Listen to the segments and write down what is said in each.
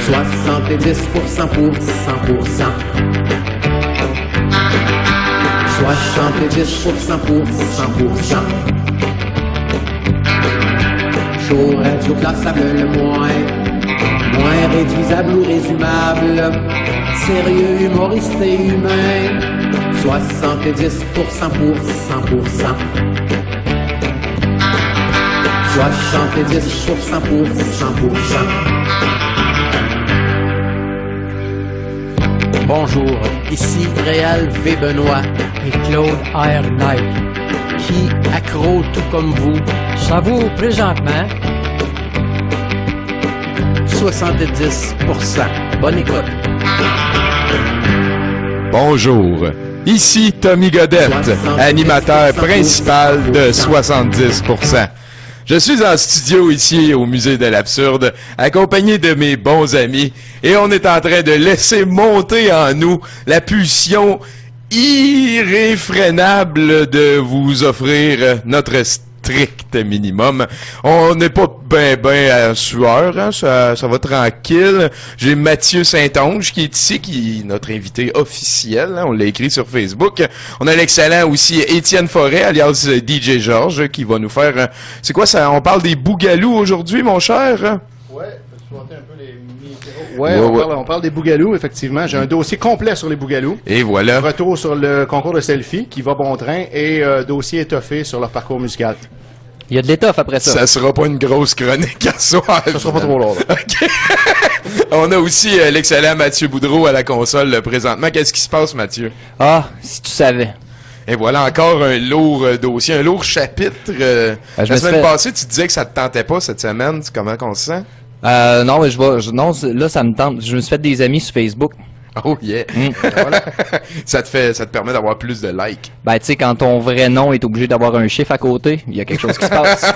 70% pour 100%. 70% pour 100%. Show radio classable le moins réduisable ou résumable. Sérieux, humoriste et humain. 70% pour 100%. 70% pour 100%. Bonjour, ici Réal V. Benoît et Claude R. Knight, qui, accro tout comme vous, savoure présentement 70%. Bonne écoute. Bonjour, ici Tommy Godette, animateur principal de 70%. Je suis en studio ici au Musée de l'Absurde, accompagné de mes bons amis, et on est en train de laisser monter en nous la pulsion irréfrénable de vous offrir notre strict minimum. On n'est pas ben sueur, hein? Ça va tranquille. J'ai Mathieu Saint-Onge qui est ici, qui est notre invité officiel, hein? On l'a écrit sur Facebook. On a l'excellent aussi Étienne Forêt, alias DJ Georges, qui va nous faire... c'est quoi ça? On parle des bougalous aujourd'hui, mon cher? Ouais, peux-tu monter un peu les micros? On parle des bougalous, effectivement. J'ai un dossier complet sur les bougalous. Et voilà. Retour sur le concours de selfie qui va bon train et dossier étoffé sur leur parcours musical. Il y a de l'étoffe après ça. Ça sera pas une grosse chronique à soir. Ça sera pas trop long. OK. On a aussi l'excellent Mathieu Boudreau à la console présentement. Qu'est-ce qui se passe, Mathieu? Ah, si tu savais. Et voilà encore un lourd dossier, un lourd chapitre. La semaine passée, tu disais que ça te tentait pas cette semaine. Comment qu'on se sent? Non, mais non, là, ça me tente. Je me suis fait des amis sur Facebook. Oh yeah! Voilà. Ça te permet d'avoir plus de likes. Ben, tu sais, quand ton vrai nom est obligé d'avoir un chiffre à côté, il y a quelque chose qui se passe.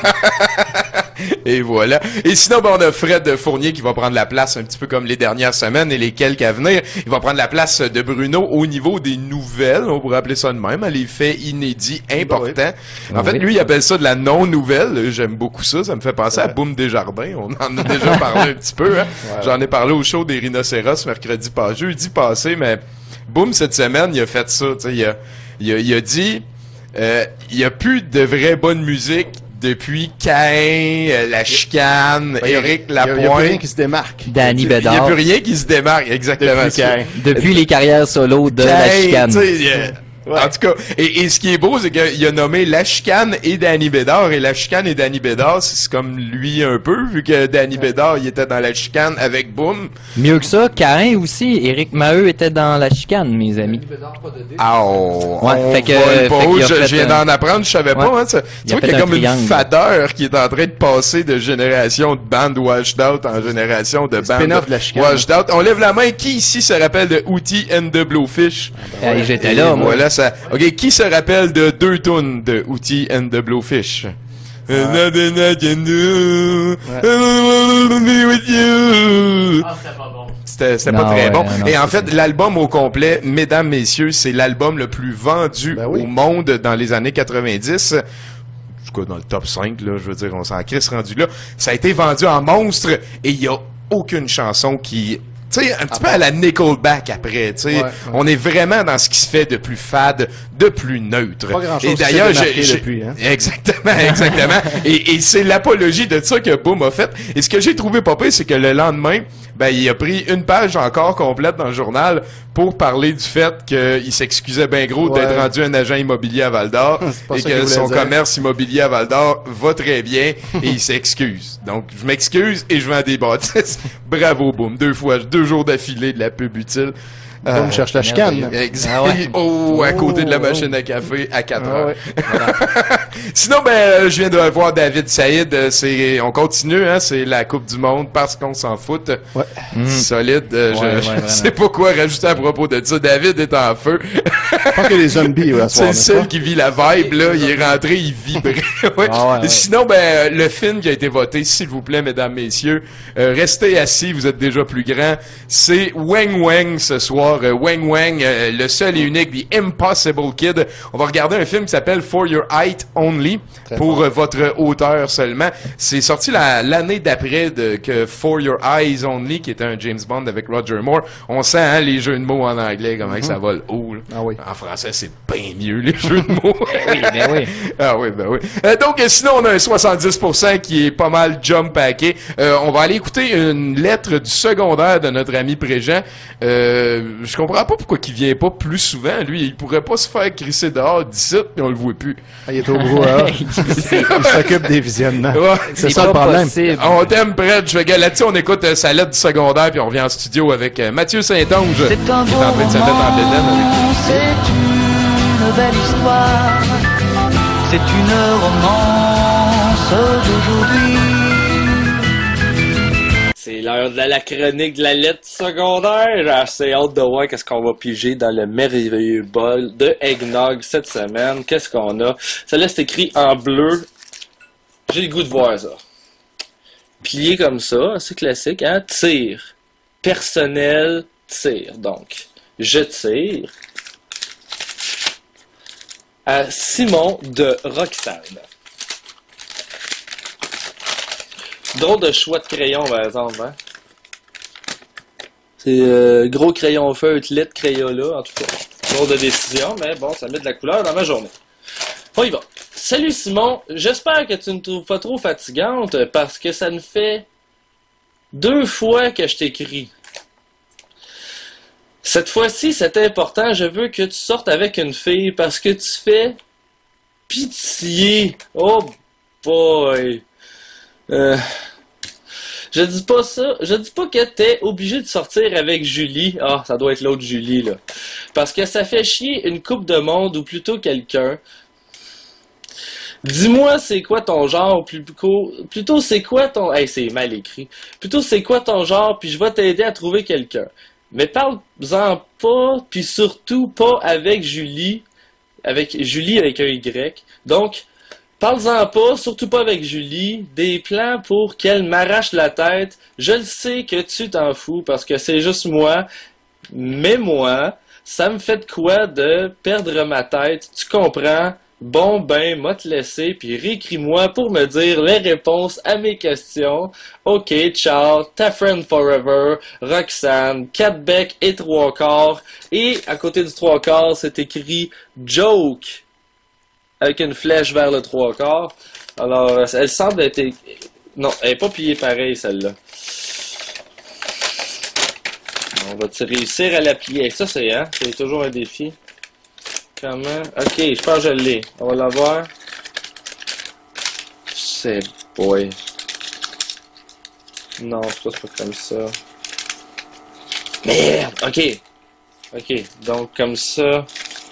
Et voilà. Et sinon, ben, on a Fred Fournier qui va prendre la place un petit peu comme les dernières semaines et les quelques à venir. Il va prendre la place de Bruno au niveau des nouvelles. On pourrait appeler ça de même, hein, les faits inédits importants. En fait, lui, il appelle ça de la non-nouvelle. J'aime beaucoup ça. Ça me fait penser à Boom Desjardins. On en a déjà parlé un petit peu. Hein. J'en ai parlé au show des Rhinocéros jeudi passé, mais Boom, cette semaine, il a fait ça. Il a dit il n'y a plus de vraie bonne musique depuis Caïn, La Chicane, Éric Lapointe. Il n'y a plus rien qui se démarque. Danny Bédard. Il n'y a plus rien qui se démarque, exactement. Depuis les carrières solo de La Chicane. En tout cas, et ce qui est beau, c'est qu'il a nommé La Chicane et Danny Bédard, et La Chicane et Danny Bédard, c'est comme lui un peu, vu que Danny Bédard, il était dans La Chicane avec Boom. Mieux que ça, Caïn aussi, Éric Maheu était dans La Chicane, mes amis. Ah, oh, ouais, fait que je viens d'en apprendre, je savais pas, hein, ça. Tu vois qu'il y a comme une fadeur qui est en train de passer de génération de band washed out en génération de band washed out. On lève la main, qui ici se rappelle de Hootie and the Blowfish? J'étais là, moi. Voilà, ça. OK, qui se rappelle de 2 tunes de Hootie and the Blowfish? Nothing I can do. Be with you. C'était pas très bon. Et en fait, l'album au complet, mesdames, messieurs, c'est l'album le plus vendu au monde dans les années 90. En tout cas, dans le top 5, là, je veux dire, on s'en crisse rendu là. Ça a été vendu en monstre et il y a aucune chanson qui... Tu sais, un petit peu à la Nickelback après, tu sais. On est vraiment dans ce qui se fait de plus fade, de plus neutre. Pas grand-chose. Et d'ailleurs, depuis, hein? Exactement. Et c'est l'apologie de ça que Boom a fait. Et ce que j'ai trouvé pas pire, c'est que le lendemain, ben, il a pris une page encore complète dans le journal pour parler du fait qu'il s'excusait bien gros d'être rendu un agent immobilier à Val-d'Or et que son commerce immobilier à Val-d'Or va très bien et il s'excuse. Donc, je m'excuse et je vends des bâtisses. Bravo, Boom. 2 jours d'affilée de la pub utile. Boom cherche la chicane. Exact. À côté de la machine à café à 4 heures. Sinon, ben, je viens de voir David Saïd. On continue, hein. C'est la Coupe du Monde parce qu'on s'en fout. Solide. Je sais pas quoi rajouter à propos de ça. David est en feu. Je pense que les zombies, ouais, à C'est le soir, seul n'est-ce qui vit la vibe, là. Il est rentré, il vibrait. Ouais. Ah ouais. Sinon, ben, le film qui a été voté, s'il vous plaît, mesdames, messieurs, restez assis, vous êtes déjà plus grands. C'est Weng Weng ce soir. Weng Weng, le seul et unique, The Impossible Kid. On va regarder un film qui s'appelle For Your Height Only, pour votre hauteur seulement. C'est sorti l'année d'après que For Your Eyes Only, qui était un James Bond avec Roger Moore. On sent hein, les jeux de mots en anglais, comment que ça vole haut. Là. Ah oui. En français, c'est bien mieux, les jeux de mots. Oui, ben oui. Ah oui, ben oui. Donc, sinon, on a un 70% qui est pas mal jump packé. On va aller écouter une lettre du secondaire de notre ami Préjean. Je comprends pas pourquoi il vient pas plus souvent. Lui, il pourrait pas se faire crisser dehors d'ici, puis on le voit plus. Ah, il est au brouhaha. Il s'occupe des visionnements. Ouais. C'est ça le pas problème. possible. On t'aime, Brett. Je fais gars là-dessus, on écoute sa lettre du secondaire, puis on revient en studio avec Mathieu Saint-Onge, qui est en train de se mettre en bédaine avec C'est une belle histoire, c'est une romance d'aujourd'hui. C'est l'heure de la chronique de la lettre secondaire. J'ai assez hâte de voir qu'est-ce qu'on va piger dans le merveilleux bol de eggnog cette semaine. Qu'est-ce qu'on a? Celle-là, c'est écrit en bleu. J'ai le goût de voir ça. Plié comme ça, c'est classique, hein? Tir. Personnel, tir. Donc, je tire à Simon de Roxane. Drôle de choix de crayon, par exemple, hein? C'est gros crayon feutre, lettre Crayola, en tout cas. Drôle de décision, mais bon, ça met de la couleur dans ma journée. On y va. Salut Simon, j'espère que tu ne trouves pas trop fatigante parce que ça ne fait 2 fois que je t'écris. Cette fois-ci, c'est important, je veux que tu sortes avec une fille parce que tu fais pitié. Oh boy. Je dis pas ça, je dis pas que t'es obligé de sortir avec Julie. Ah, ça doit être l'autre Julie, là. Parce que ça fait chier une coupe de monde ou plutôt quelqu'un. Dis-moi c'est quoi ton genre, plutôt c'est quoi ton... Hey, c'est mal écrit. Plutôt c'est quoi ton genre, puis je vais t'aider à trouver quelqu'un. Mais parle-en pas, puis surtout pas avec Julie avec un Y. Donc, parle-en pas, surtout pas avec Julie. Des plans pour qu'elle m'arrache la tête. Je le sais que tu t'en fous parce que c'est juste moi. Mais moi, ça me fait de quoi de perdre ma tête. Tu comprends? Bon ben, m'a te laissé, puis réécris-moi pour me dire les réponses à mes questions. Ok, ciao, ta friend forever, Roxane, 4 becs et 3 quarts. Et à côté du 3 quarts, c'est écrit joke, avec une flèche vers le 3 quarts. Alors, elle semble être... Non, elle n'est pas pliée pareil, celle-là. On va-tu réussir à la plier? Ça, c'est toujours un défi. Comment? Ok, je pense que je l'ai. On va la voir. C'est boy. Non, c'est pas comme ça. Merde! Ok. Ok, donc comme ça.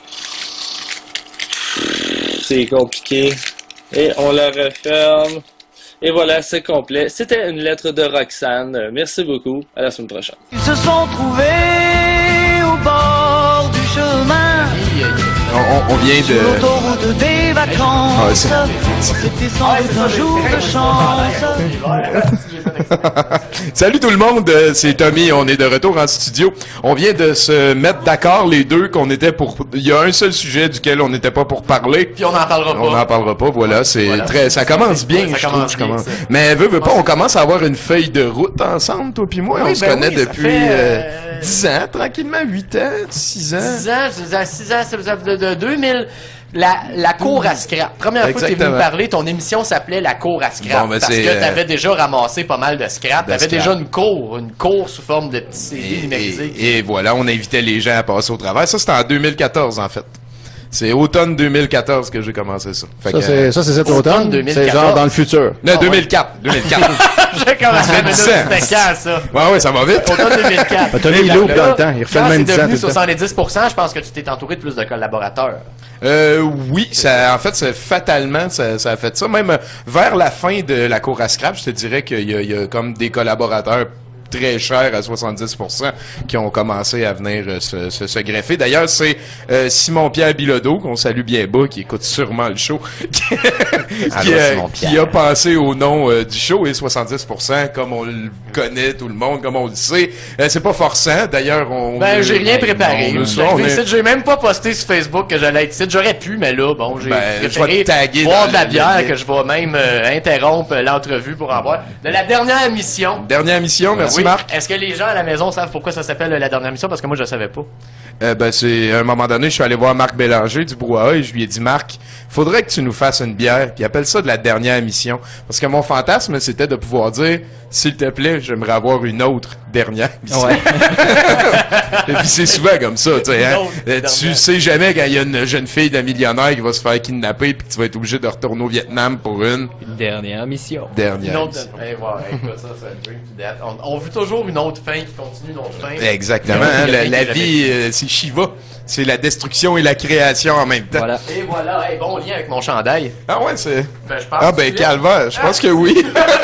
C'est compliqué. Et on la referme. Et voilà, c'est complet. C'était une lettre de Roxane. Merci beaucoup. À la semaine prochaine. Ils se sont trouvés au bord du chemin. On vient Sur de... l'autoroute des vacances. Ah, C'était sans doute un jour de chance. Salut tout le monde, c'est Tommy, on est de retour en studio. On vient de se mettre d'accord les deux qu'on était pour... Il y a un seul sujet duquel on n'était pas pour parler. Puis on n'en parlera pas. On n'en parlera pas, voilà, c'est très... Ça commence bien, Ça je commence trouve. bien, ça. Mais veux pas, on commence à avoir une feuille de route ensemble, toi puis moi. Oui, On se ben connaît oui, ça depuis fait, 10 ans, tranquillement, 8 ans, 6 ans. 6 ans, 6 ans, ça de 2000. La cour à scrap. Première fois que tu es venu Exactement. me parler, ton émission s'appelait La cour à scrap. Bon, ben, parce c'est, que tu avais déjà ramassé pas mal de scrap. Tu avais scrap. déjà une cour sous forme de petits CD numérisés. Et voilà, on invitait les gens à passer au travail. Ça, c'était en 2014, en fait. C'est automne 2014 que j'ai commencé ça. Fait que, Ça, c'est cet automne. 2014. C'est genre dans le futur. non, Ah, 2004. 2004. J'ai commencé à me 10 ans. c'était quand, ça? ouais, ça va vite. Automne 2004. Tommy, il loupe dans le temps. Il refait le Quand même c'est 10 ans devenu tout le temps. 70%, je pense que tu t'es entouré de plus de collaborateurs. Oui, ça, en fait, fatalement, ça a fait ça. Même vers la fin de la cour à scrap, je te dirais qu'il y a comme des collaborateurs très cher à 70% qui ont commencé à venir se greffer. D'ailleurs, c'est Simon-Pierre Bilodeau, qu'on salue bien bas, qui écoute sûrement le show, qui a pensé au nom du show, et 70%, comme on le connaît, tout le monde, comme on le sait. C'est pas forçant. D'ailleurs, j'ai rien préparé. J'ai même pas posté sur Facebook que j'allais être ici. J'aurais pu, mais là, bon, j'ai préféré boire de la bière, que je vais même interrompre l'entrevue pour en boire. De la dernière émission. Dernière émission, merci Marc. Est-ce que les gens à la maison savent pourquoi ça s'appelle la dernière émission? Parce que moi, je savais pas. C'est à un moment donné, je suis allé voir Marc Bélanger du Brouhaha et je lui ai dit, Marc, faudrait que tu nous fasses une bière, puis appelle ça de la dernière émission. Parce que mon fantasme, c'était de pouvoir dire, s'il te plaît, j'aimerais avoir une autre dernière émission. Ouais. Et puis c'est souvent comme ça, tu sais, hein. Tu sais jamais quand il y a une jeune fille d'un millionnaire qui va se faire kidnapper puis que tu vas être obligé de retourner au Vietnam pour une dernière mission. Écoute, ça, c'est un dream to death. On veut toujours une autre fin qui continue une autre fin. Exactement, hein, la vie, c'est Shiva. C'est la destruction et la création en même temps. Voilà. Et voilà, bon lien avec mon chandail. Ah ouais, c'est... je pense Calvaire, je pense que oui.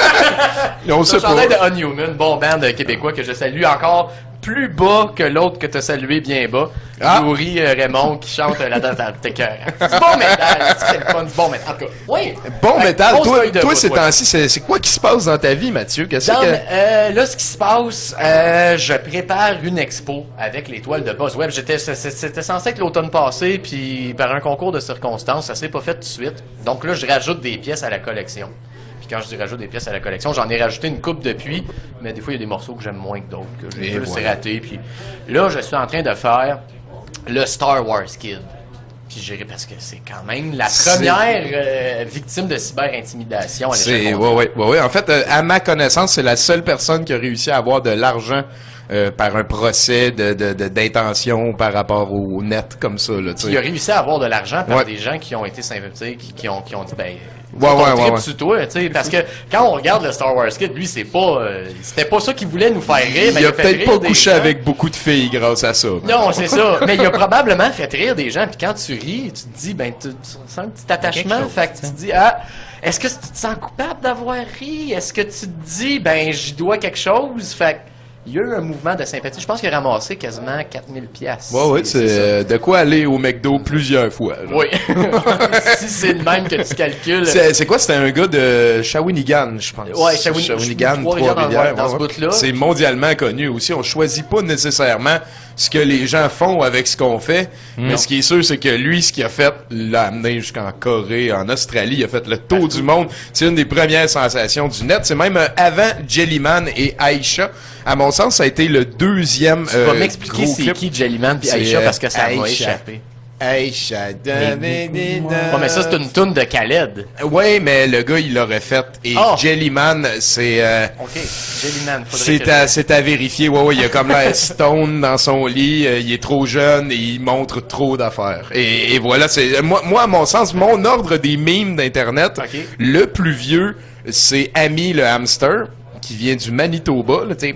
On sait pas. Le chandail de Unhuman, bon band québécois que je salue encore plus bas que l'autre que t'as salué bien bas. Yuri Raymond qui chante la date à tes cœurs. C'est bon métal, c'est le fun, du bon métal. En tout cas, oui. Bon métal, toi ces temps-ci, c'est quoi qui se passe dans ta vie, Mathieu? Là, ce qui se passe, je prépare une expo avec les toiles de BuzzWeb. C'était censé être l'automne passé, puis par un concours de circonstances, ça s'est pas fait tout de suite. Donc là, je rajoute des pièces à la collection. Puis quand je dis rajoute des pièces à la collection, j'en ai rajouté une couple depuis, mais des fois, il y a des morceaux que j'aime moins que d'autres, que j'ai juste raté. Puis là, je suis en train de faire le Star Wars Kid. Puis j'irai parce que c'est quand même la première victime de cyber-intimidation à l'échelle mondiale. Ouais. En fait, à ma connaissance, c'est la seule personne qui a réussi à avoir de l'argent par un procès d'intention par rapport au net comme ça. Là, il a réussi à avoir de l'argent par des gens qui ont été qui ont dit sur toi, tu sais, parce que quand on regarde le Star Wars Kid, lui c'était pas ça qu'il voulait nous faire rire. Il a peut-être pas couché avec beaucoup de filles grâce à ça. Non, c'est ça. Mais il a probablement fait rire des gens. Puis quand tu ris, tu te dis, tu sens un petit attachement. Fait que tu te dis, est-ce que tu te sens coupable d'avoir ri? Est-ce que tu te dis, j'y dois quelque chose? Fait que il y a eu un mouvement de sympathie. Je pense qu'il a ramassé quasiment 4000 piastres. Oui, c'est de quoi aller au McDo plusieurs fois. Genre. Oui. Si c'est le même que tu calcules. C'est quoi? C'était un gars de Shawinigan, je pense. Ouais, Shawinigan, Trois-Rivières. Dans ce bout-là. C'est mondialement connu aussi. On choisit pas nécessairement ce que les gens font avec ce qu'on fait. Mais ce qui est sûr, c'est que lui, ce qu'il a fait, l'a amené jusqu'en Corée, en Australie. Il a fait le tour du monde. C'est une des premières sensations du net. C'est même avant Jellyman et Aisha. À mon sens, ça a été le deuxième. Tu vas m'expliquer c'est qui Jellyman puis Aisha parce que ça m'a échappé. Aisha. Mais ça, c'est une toune de Khaled. Oui, mais le gars, il l'aurait fait. Et Jellyman, c'est... OK, Jellyman, c'est à vérifier. Ouais, il a comme l'air stone dans son lit. Il est trop jeune et il montre trop d'affaires. Et voilà, c'est... Moi, à mon sens, mon ordre des memes d'Internet, le plus vieux, c'est Ami le hamster, qui vient du Manitoba, là, tu sais,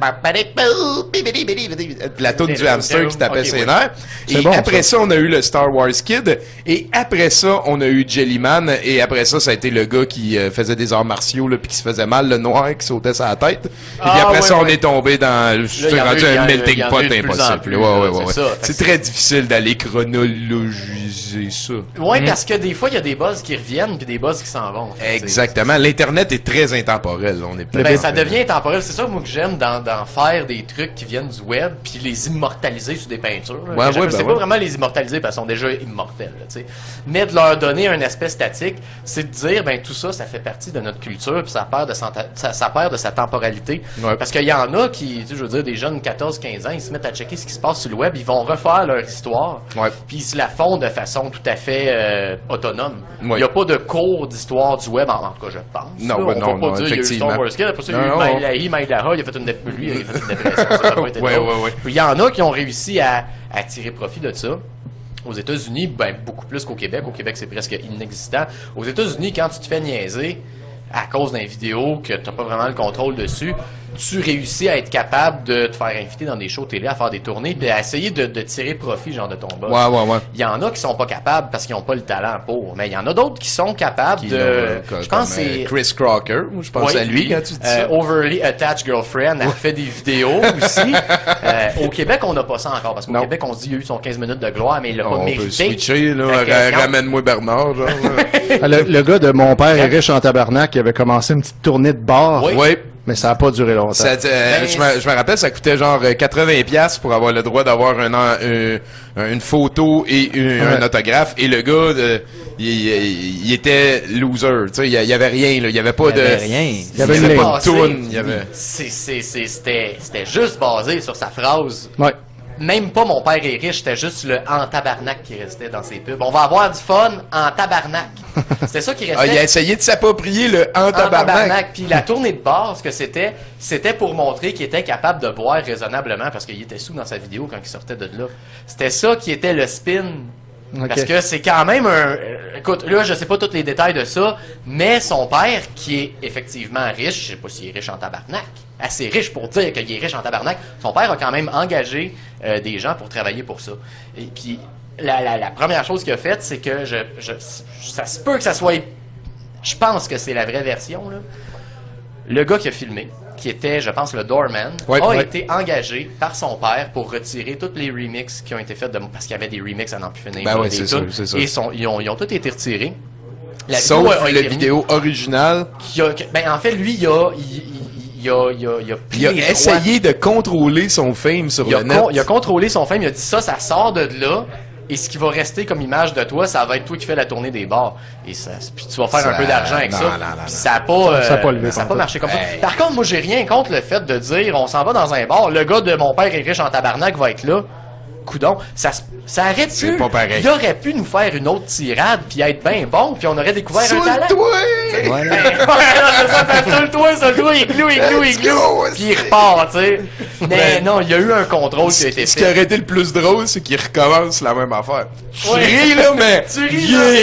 la toune du hamster qui tapait ses nerfs. Et après ça, on a eu le Star Wars Kid. Et après ça, on a eu Jellyman. Et après ça, ça a été le gars qui faisait des arts martiaux, là, puis qui se faisait mal, le noir qui sautait sa tête. Et puis après ça, on est tombé dans, rendu un melting pot impossible. Ouais. C'est très difficile d'aller chronologiser ça. Ouais, parce que des fois, il y a des buzz qui reviennent, puis des buzz qui s'en vont. Exactement. L'Internet est très intemporel. On est ça devient intemporel. C'est ça, moi, que j'aime d'en faire des trucs qui viennent du web puis les immortaliser sur des peintures. C'est pas vraiment les immortaliser parce qu'ils sont déjà immortels. Là, mais de leur donner un aspect statique, c'est de dire, tout ça, ça fait partie de notre culture puis ça perd de sa temporalité. Ouais. Parce qu'il y en a qui, je veux dire, des jeunes 14-15 ans, ils se mettent à checker ce qui se passe sur le web, ils vont refaire leur histoire puis ils se la font de façon tout à fait autonome. Il n'y a pas de cours d'histoire du web, en tout cas, je pense. Non, on va pas dire, il y a eu Star Wars Kid, après ça, il y a eu Mailaha, il a fait une dépression, ça n'a pas été drôle. Puis il y en a qui ont réussi à tirer profit de ça. Aux États-Unis, beaucoup plus qu'au Québec. Au Québec, c'est presque inexistant. Aux États-Unis, quand tu te fais niaiser à cause d'une vidéo que tu n'as pas vraiment le contrôle dessus, tu réussis à être capable de te faire inviter dans des shows télé, à faire des tournées, puis à essayer de tirer profit genre de ton boss. Ouais. Il y en a qui sont pas capables parce qu'ils ont pas le talent pour, mais il y en a d'autres qui sont capables je pense c'est Chris Crocker, je pense à lui quand tu dis ça. Overly Attached Girlfriend, elle fait des vidéos aussi. Au Québec, on n'a pas ça encore parce qu'au Québec, on se dit il a eu son 15 minutes de gloire, mais il l'a pas mérité. On peut switcher, là, ramène-moi Bernard, genre. Le gars de Mon père est riche en tabarnak, il avait commencé une petite tournée de bar. Oui. Mais ça a pas duré longtemps. Je me rappelle, ça coûtait genre 80$ pour avoir le droit d'avoir une photo et un autographe. Et le gars, il était loser. Tu sais, il y avait rien, là. Il y avait pas de... Il y avait pas de toune. C'était juste basé sur sa phrase. Ouais. Même pas mon père est riche, c'était juste le en tabarnak qui restait dans ses pubs. On va avoir du fun en tabarnak. C'était ça qui restait. Il a essayé de s'approprier le en tabarnak. Puis la tournée de bar, ce que c'était pour montrer qu'il était capable de boire raisonnablement parce qu'il était sous dans sa vidéo quand il sortait de là. C'était ça qui était le spin. Okay. Parce que c'est quand même écoute, là, je sais pas tous les détails de ça, mais son père, qui est effectivement riche, je sais pas s'il est riche en tabarnak, assez riche pour dire qu'il est riche en tabarnak, son père a quand même engagé des gens pour travailler pour ça. Et puis, la première chose qu'il a faite, c'est que ça se peut que ça soit... Je pense que c'est la vraie version, là. Le gars qui a filmé, qui était, je pense, le doorman, a été engagé par son père pour retirer tous les remixes qui ont été faits parce qu'il y avait des remixes à n'en plus finir. Ben oui, c'est ça. Et ils ont tous été retirés. Sauf la vidéo originale. En fait, lui, il a essayé de contrôler son fame sur le net. Il a contrôlé son fame, il a dit ça sort de là. Et ce qui va rester comme image de toi, ça va être toi qui fais la tournée des bars. Et puis tu vas faire un peu d'argent avec ça. Puis ça a pas marché comme ça. Par contre, moi, j'ai rien contre le fait de dire, on s'en va dans un bar, le gars de mon père est riche en tabarnak va être là. Coudon, ça aurait pu, il aurait pu nous faire une autre tirade puis être bien bon puis on aurait découvert un talent. Soule-toi, igloo, puis il repart, tu sais. Mais non, il y a eu un contrôle qui a été fait. Ce qui aurait été le plus drôle, c'est qu'il recommence la même affaire. Tu ris, là, mais... Tu ris,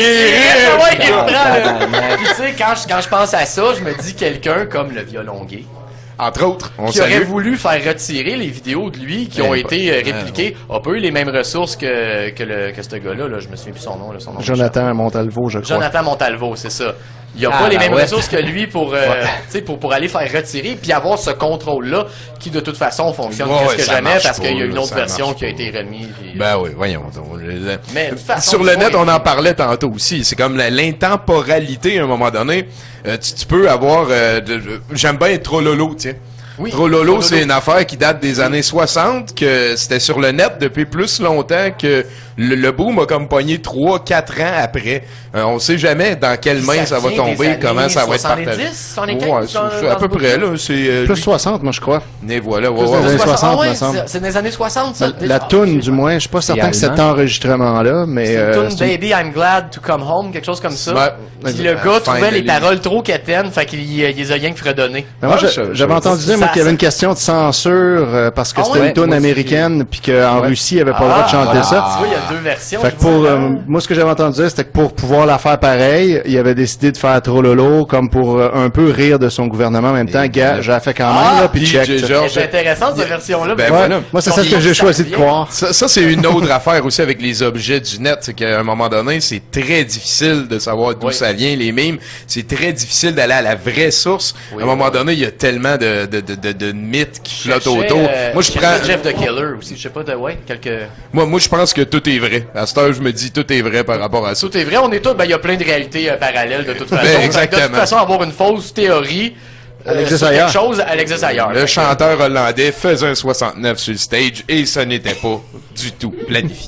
il reprend, puis tu sais, quand je pense à ça, je me dis quelqu'un comme le violon gay. Entre autres, qui aurait voulu faire retirer les vidéos de lui qui ont été répliquées, a pas eu les mêmes ressources que ce gars-là. Là, je me souviens plus son nom. Jonathan Montalvo, je crois. Jonathan Montalvo, c'est ça. Il a pas les mêmes ressources que lui pour aller faire retirer puis avoir ce contrôle-là qui de toute façon fonctionne presque jamais parce qu'il y a une autre version qui a été remise. Ben oui, voyons. Mais sur le net, on en parlait tantôt aussi. C'est comme l'intemporalité à un moment donné. Tu peux avoir... j'aime bien Trololo, tiens. Oui, Trololo, c'est une affaire qui date des années 60, que c'était sur le net depuis plus longtemps que le boom a comme pogné 3-4 ans après. On sait jamais dans quelle main ça va tomber, comment ça va être partagé. 70, à peu près, là. Plus 60, moi, je crois. Et voilà, des 60, me semble. C'est des années 60, ça? La toune, du moins. Je suis pas certain que cet enregistrement-là, mais... C'est une toune Baby, I'm Glad to Come Home, quelque chose comme ça. Puis le gars trouvait les paroles trop quétaines, fait qu'il les a rien que fredonné. Moi, j'avais entendu dire, moi, qu'il y avait une question de censure, parce que c'était une toune américaine, puis qu'en Russie, il n'y avait pas le droit de chanter ça. Tu vois, il y a deux versions. Fait que moi, ce que j'avais entendu dire, c'était que pour pouvoir la faire pareil, il avait décidé de faire Trololo comme pour un peu rire de son gouvernement en même temps. Gars, j'ai fait quand même, là, puis check. C'est intéressant, cette version-là. Moi, c'est celle que j'ai choisi de croire. Ça, c'est une autre affaire aussi avec les objets du net. C'est qu'à un moment donné, c'est très difficile de savoir d'où ça vient, les mimes. C'est très difficile d'aller à la vraie source. À un moment donné, il y a tellement de mythes qui flottent autour. Moi, je prends... Jeff the Killer aussi, je sais pas, quelques... Moi, je pense que tout est vrai. À cette heure, je me dis tout est vrai par rapport à ça. Tout est vrai, on est tous, il y a plein de réalités parallèles de toute façon. Exactement. De toute façon, avoir une fausse théorie, elle existe ailleurs. Quelque chose, elle existe ailleurs. Le chanteur hollandais faisait un 69 sur le stage et ça n'était pas du tout planifié.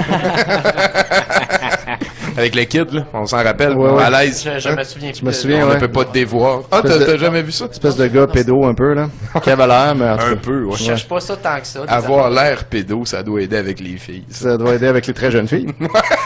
Avec le kid, là, on s'en rappelle, à l'aise. Je me souviens. Je me souviens, on ne peut pas te dévoir. Ah, t'as jamais vu ça? Espèce de gars pédo un peu, là. Qui avait l'air, mais un peu, ouais. Je cherche pas ça tant que ça. Avoir l'air pédo, ça doit aider avec les filles. Ça doit aider avec les très jeunes filles.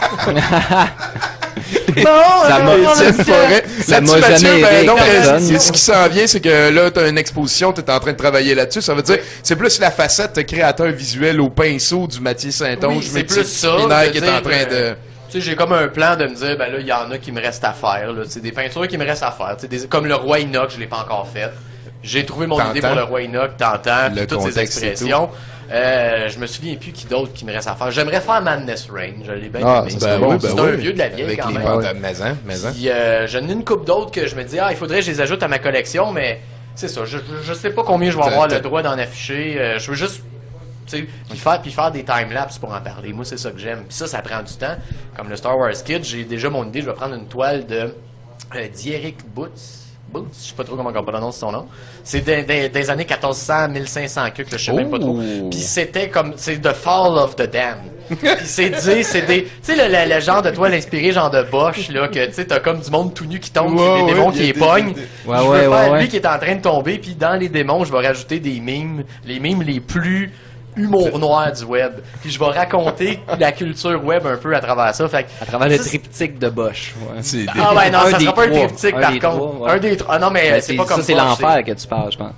Ça m'a jamais aidé. Donc, ce qui s'en vient, c'est que là, t'as une exposition, t'es en train de travailler là-dessus. Ça veut dire, c'est plus la facette créateur visuel au pinceau du Mathieu Saint-Onge. Oui, c'est plus ça. Qui est en train de... Tu sais, j'ai comme un plan de me dire, ben là, il y en a qui me restent à faire, là. C'est des peintures qui me restent à faire. Comme le Roi Enoch, je l'ai pas encore fait. J'ai trouvé mon idée pour le roi Enoch, t'entends, puis toutes ces expressions. Je me souviens plus qui d'autre qui me reste à faire. J'aimerais faire Madness Reign, je l'ai bien aimé. C'est un vieux de la vieille avec quand les même. bandes maison. Puis j'en ai une couple d'autres que je me dis, il faudrait que je les ajoute à ma collection, mais c'est ça, je sais pas combien je vais avoir le droit d'en afficher. Je veux juste, tu sais, puis faire des timelapses pour en parler. Moi, c'est ça que j'aime. Puis ça prend du temps. Comme le Star Wars Kid, j'ai déjà mon idée, je vais prendre une toile de d'Eric Boots, je sais pas trop comment on prononce son nom. C'est des années 1400, 1500 que je sais même pas trop. Puis c'était comme, c'est The Fall of the Damned. Puis c'est des, tu sais, le genre de toile inspirée, genre de Bosch, là, que tu sais, t'as comme du monde tout nu qui tombe, puis des démons qui les pognent. Je veux faire lui qui est en train de tomber, puis dans les démons, je vais rajouter des mimes, les mimes les plus humour noir du web. Puis je vais raconter la culture web un peu à travers ça. Fait à travers le triptyque de Bosch. Ouais. Ah ouais, non, ça sera pas un triptyque par contre. Un des trois. Ah non, mais c'est pas comme ça. C'est l'enfer que tu parles, je pense.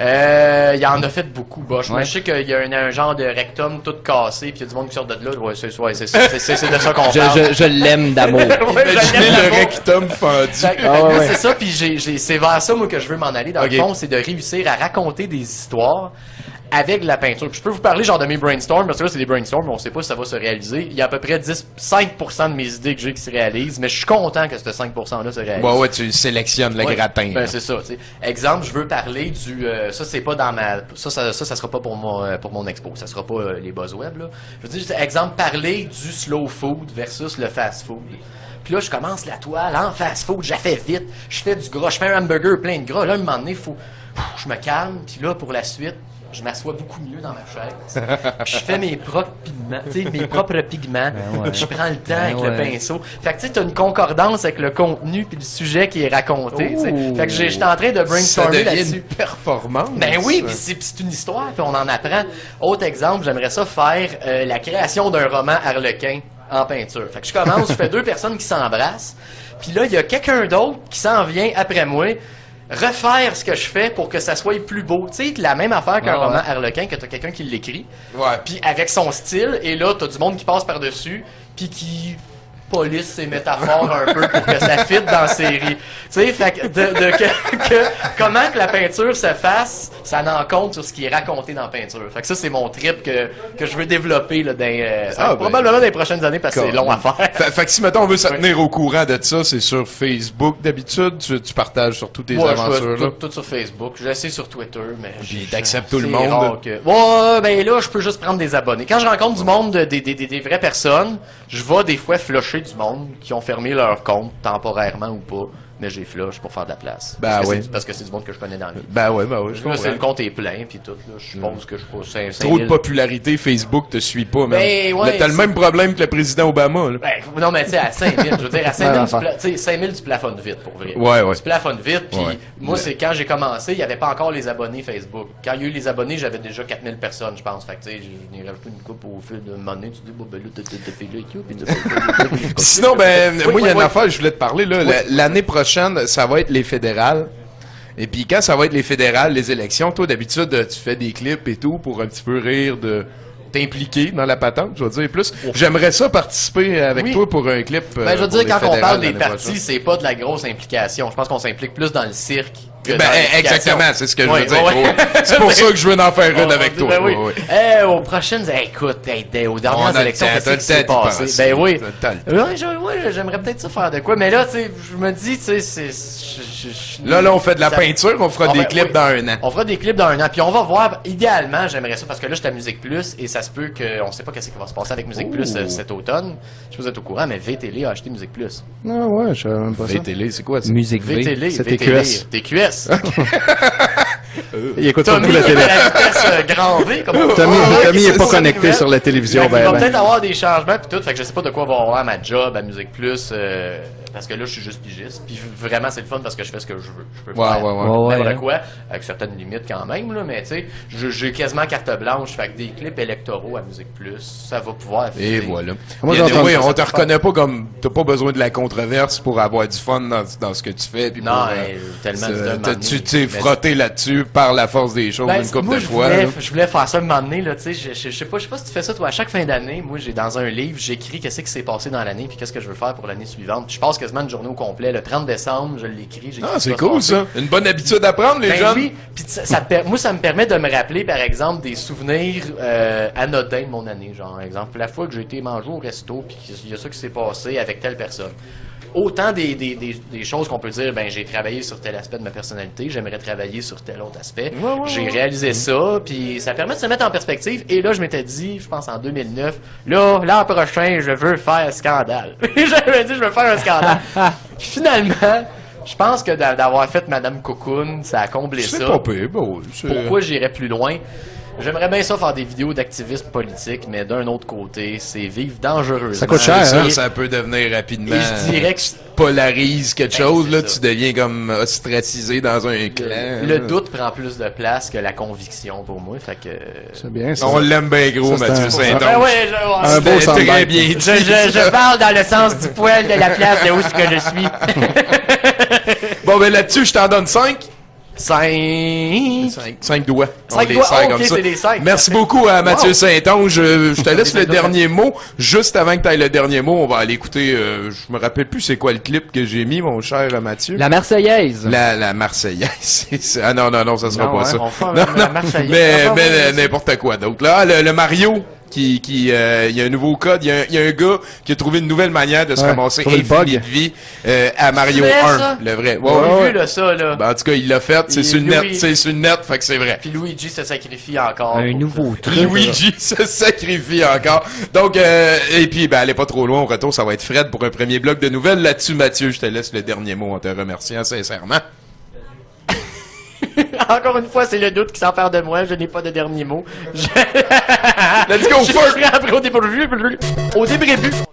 Il en a fait beaucoup, Bosch. Mais je sais qu'il y a un genre de rectum tout cassé, puis il y a du monde qui sort de là. Ouais, c'est de ça qu'on parle. Je l'aime d'amour. Imaginez le rectum fendu. C'est ça, puis c'est vers ça, moi, que je veux m'en aller. Dans le fond, c'est de réussir à raconter des histoires avec de la peinture. Puis je peux vous parler genre de mes brainstorms, parce que là c'est des brainstorms, mais on sait pas si ça va se réaliser. Il y a à peu près 5% de mes idées que j'ai qui se réalisent, mais je suis content que ce 5%-là se réalise. Ouais, tu sélectionnes le gratin. Ben c'est ça, tu sais. Exemple, je veux parler du... ça c'est pas dans ma... Ça sera pas pour mon expo. Ça sera pas les BuzzWeb, là. Je veux dire, exemple, parler du slow food versus le fast food. Puis là, je commence la toile en fast food, je la fais vite. Je fais du gras, je fais un hamburger plein de gras. Là, à un moment donné, je me calme, puis là, pour la suite, je m'assois beaucoup mieux dans ma chaise. Je fais mes propres pigments. Je prends le temps avec le pinceau. Fait que tu sais, t'as une concordance avec le contenu puis le sujet qui est raconté. Fait que j'étais en train de brainstormer là-dessus. Ça devient une performance. Ben oui, puis c'est une histoire, puis on en apprend. Autre exemple, j'aimerais ça faire la création d'un roman Harlequin en peinture. Fait que je commence, je fais 2 personnes qui s'embrassent, puis là, il y a quelqu'un d'autre qui s'en vient après moi refaire ce que je fais pour que ça soit plus beau. Tu sais, la même affaire qu'un roman Harlequin, que t'as quelqu'un qui l'écrit, puis avec son style, et là, t'as du monde qui passe par-dessus, puis qui police ses métaphores un peu pour que ça fitte dans la série. Tu sais, fait que comment que la peinture se fasse, ça en compte sur ce qui est raconté dans la peinture. Fait que ça, c'est mon trip que je veux développer là, probablement dans les prochaines années parce que c'est long à faire. Fait que si, mettons, on veut se tenir au courant de ça, c'est sur Facebook d'habitude? Tu partages sur toutes tes aventures? Moi, tout sur Facebook. J'essaie sur Twitter, mais... Puis t'acceptes tout le monde? Ouais, ben là, je peux juste prendre des abonnés. Quand je rencontre du monde, des vraies personnes, je vais des fois flusher du monde qui ont fermé leur compte temporairement ou pas, mais j'ai flush pour faire de la place. Parce que c'est du monde que je connais dans la vie. Ben oui. Là, c'est le compte est plein, puis tout, là, je suppose que je suis pas 5 trop de popularité, Facebook te suit pas, mais t'as le même problème que le président Obama, là. Ben, non, mais tu sais, à 5000, je veux dire, à 5000, 5000, tu plafonnes vite, pour vrai. Ouais. Tu plafonnes vite, puis moi, c'est quand j'ai commencé, il y avait pas encore les abonnés Facebook. Quand il y a eu les abonnés, j'avais déjà 4000 personnes, je pense. Fait que, tu sais, j'ai rajouté une coupe au fil de moment donné, tu dis, bon, ben là, t'as fait là, puis sinon, ben, moi, il y a une affaire, je voulais te parler, là. L'année prochaine, ça va être les fédérales. Et puis quand ça va être les fédérales, les élections, toi d'habitude tu fais des clips et tout pour un petit peu rire de t'impliquer dans la patente, je veux dire plus. J'aimerais ça participer avec toi pour un clip. Ben je veux dire quand on parle des partis, c'est pas de la grosse implication. Je pense qu'on s'implique plus dans le cirque. Exactement, c'est ce que je veux dire. C'est pour ça que je veux en faire une avec toi. Aux prochaines, écoute, aux dernières élections, qu'est-ce qui s'est passé? Ben oui. J'aimerais peut-être ça faire de quoi, mais là, tu sais, je me dis, tu sais, là, on fait de la peinture, on fera des clips dans 1 an. On fera des clips dans 1 an, puis on va voir, idéalement, j'aimerais ça, parce que là, je suis à Musique Plus, et ça se peut qu'on sait pas qu'est-ce qui va se passer avec Musique Plus cet automne. Je sais pas si vous êtes au courant, mais VTL a acheté Musique Plus. Non, ouais, je savais même pas ça. VTL, c'est quoi ça? Musique V. VTL, c'est TQS. TQS. Il écoute pas tout la télé. La vitesse grand V, comme Tommy est pas connecté sur la télévision. Il va peut-être avoir des changements puis tout, fait que je sais pas de quoi va avoir ma job à Musique Plus, parce que là je suis juste pigiste, puis vraiment c'est le fun parce que je fais ce que je veux. Je peux faire n'importe quoi, avec certaines limites quand même là, mais tu sais, j'ai quasiment carte blanche, fait que des clips électoraux à Musique Plus, ça va pouvoir. Et voilà. On te reconnaît pas comme t'as pas besoin de la controverse pour avoir du fun dans ce que tu fais. Puis non, tellement. Tu t'es frotté là-dessus par la force des choses une couple de fois. Je voulais faire ça un moment donné, là, tu sais, je sais pas si tu fais ça, toi, à chaque fin d'année, moi, dans un livre, j'écris qu'est-ce qui s'est passé dans l'année, puis qu'est-ce que je veux faire pour l'année suivante. Puis je passe quasiment une journée au complet. Le 30 décembre, je l'écris. Ah, c'est cool, ça. Une bonne habitude à prendre, les Ben jeunes. oui, puis moi, ça me permet de me rappeler, par exemple, des souvenirs anodins de mon année. Genre, exemple, la fois que j'ai été manger au resto, puis il y a ça qui s'est passé avec telle personne. Autant des choses qu'on peut dire, ben j'ai travaillé sur tel aspect de ma personnalité, j'aimerais travailler sur tel autre aspect. J'ai réalisé ça, puis ça permet de se mettre en perspective. Et là, je m'étais dit, je pense en 2009, l'an prochain, je veux faire scandale. J'avais dit, je veux faire un scandale. Puis finalement, je pense que d'avoir fait Madame Cocoon, ça a comblé ça. C'est pas pire, bah oui, Pourquoi j'irais plus loin? J'aimerais bien ça faire des vidéos d'activisme politique, mais d'un autre côté, c'est vivre dangereusement. Ça coûte cher, hein? Ça peut devenir rapidement. Et je dirais que polarise quelque chose, là, ça. tu deviens comme ostracisé dans un clan. le doute prend plus de place que la conviction pour moi, fait que... C'est bien, ça. On l'aime bien gros, Ça, c'est Mathieu un- Saint-Onge. Ben ouais, Un beau C'était soundbite. très bien dit. je parle dans le sens du poil de la place de où ce que je suis. Bon, ben là-dessus, je t'en donne 5. 5... 5 doigts. On 5 les doigts, serre oh, comme ok, ça. c'est des 5. Merci beaucoup à Mathieu Wow. Saint-Onge. Je te laisse le dernier mot. Juste avant que tu ailles le dernier mot, on va aller écouter, je me rappelle plus c'est quoi le clip que j'ai mis, mon cher Mathieu. La Marseillaise. La Marseillaise. Ah non, ça sera Non, pas hein, ça. on fait Non, la non, Marseillaise. mais Ah, ouais, n'importe quoi d'autre. Là, le Mario, il y a un nouveau code. Il y a un gars qui a trouvé une nouvelle manière de se Ouais, ramasser trouvé le infini bug. de vie à Mario C'est vrai, 1. ça? Le vrai. On a vu là, ça, là. Ben, en tout cas, il l'a fait. C'est Et sur le net. Louis- C'est sur le net, fait que c'est vrai. Puis Luigi se sacrifie encore. Un pour nouveau ça. truc. Luigi se sacrifie encore. Donc, et puis, ben, allez pas trop loin. Au retour, ça va être Fred pour un premier bloc de nouvelles. Là-dessus, Mathieu, je te laisse le dernier mot en te remerciant sincèrement. Encore une fois, c'est le doute qui s'empare de moi. Je n'ai pas de dernier mot. Let's go, Je Ford! suis après au début. Au début.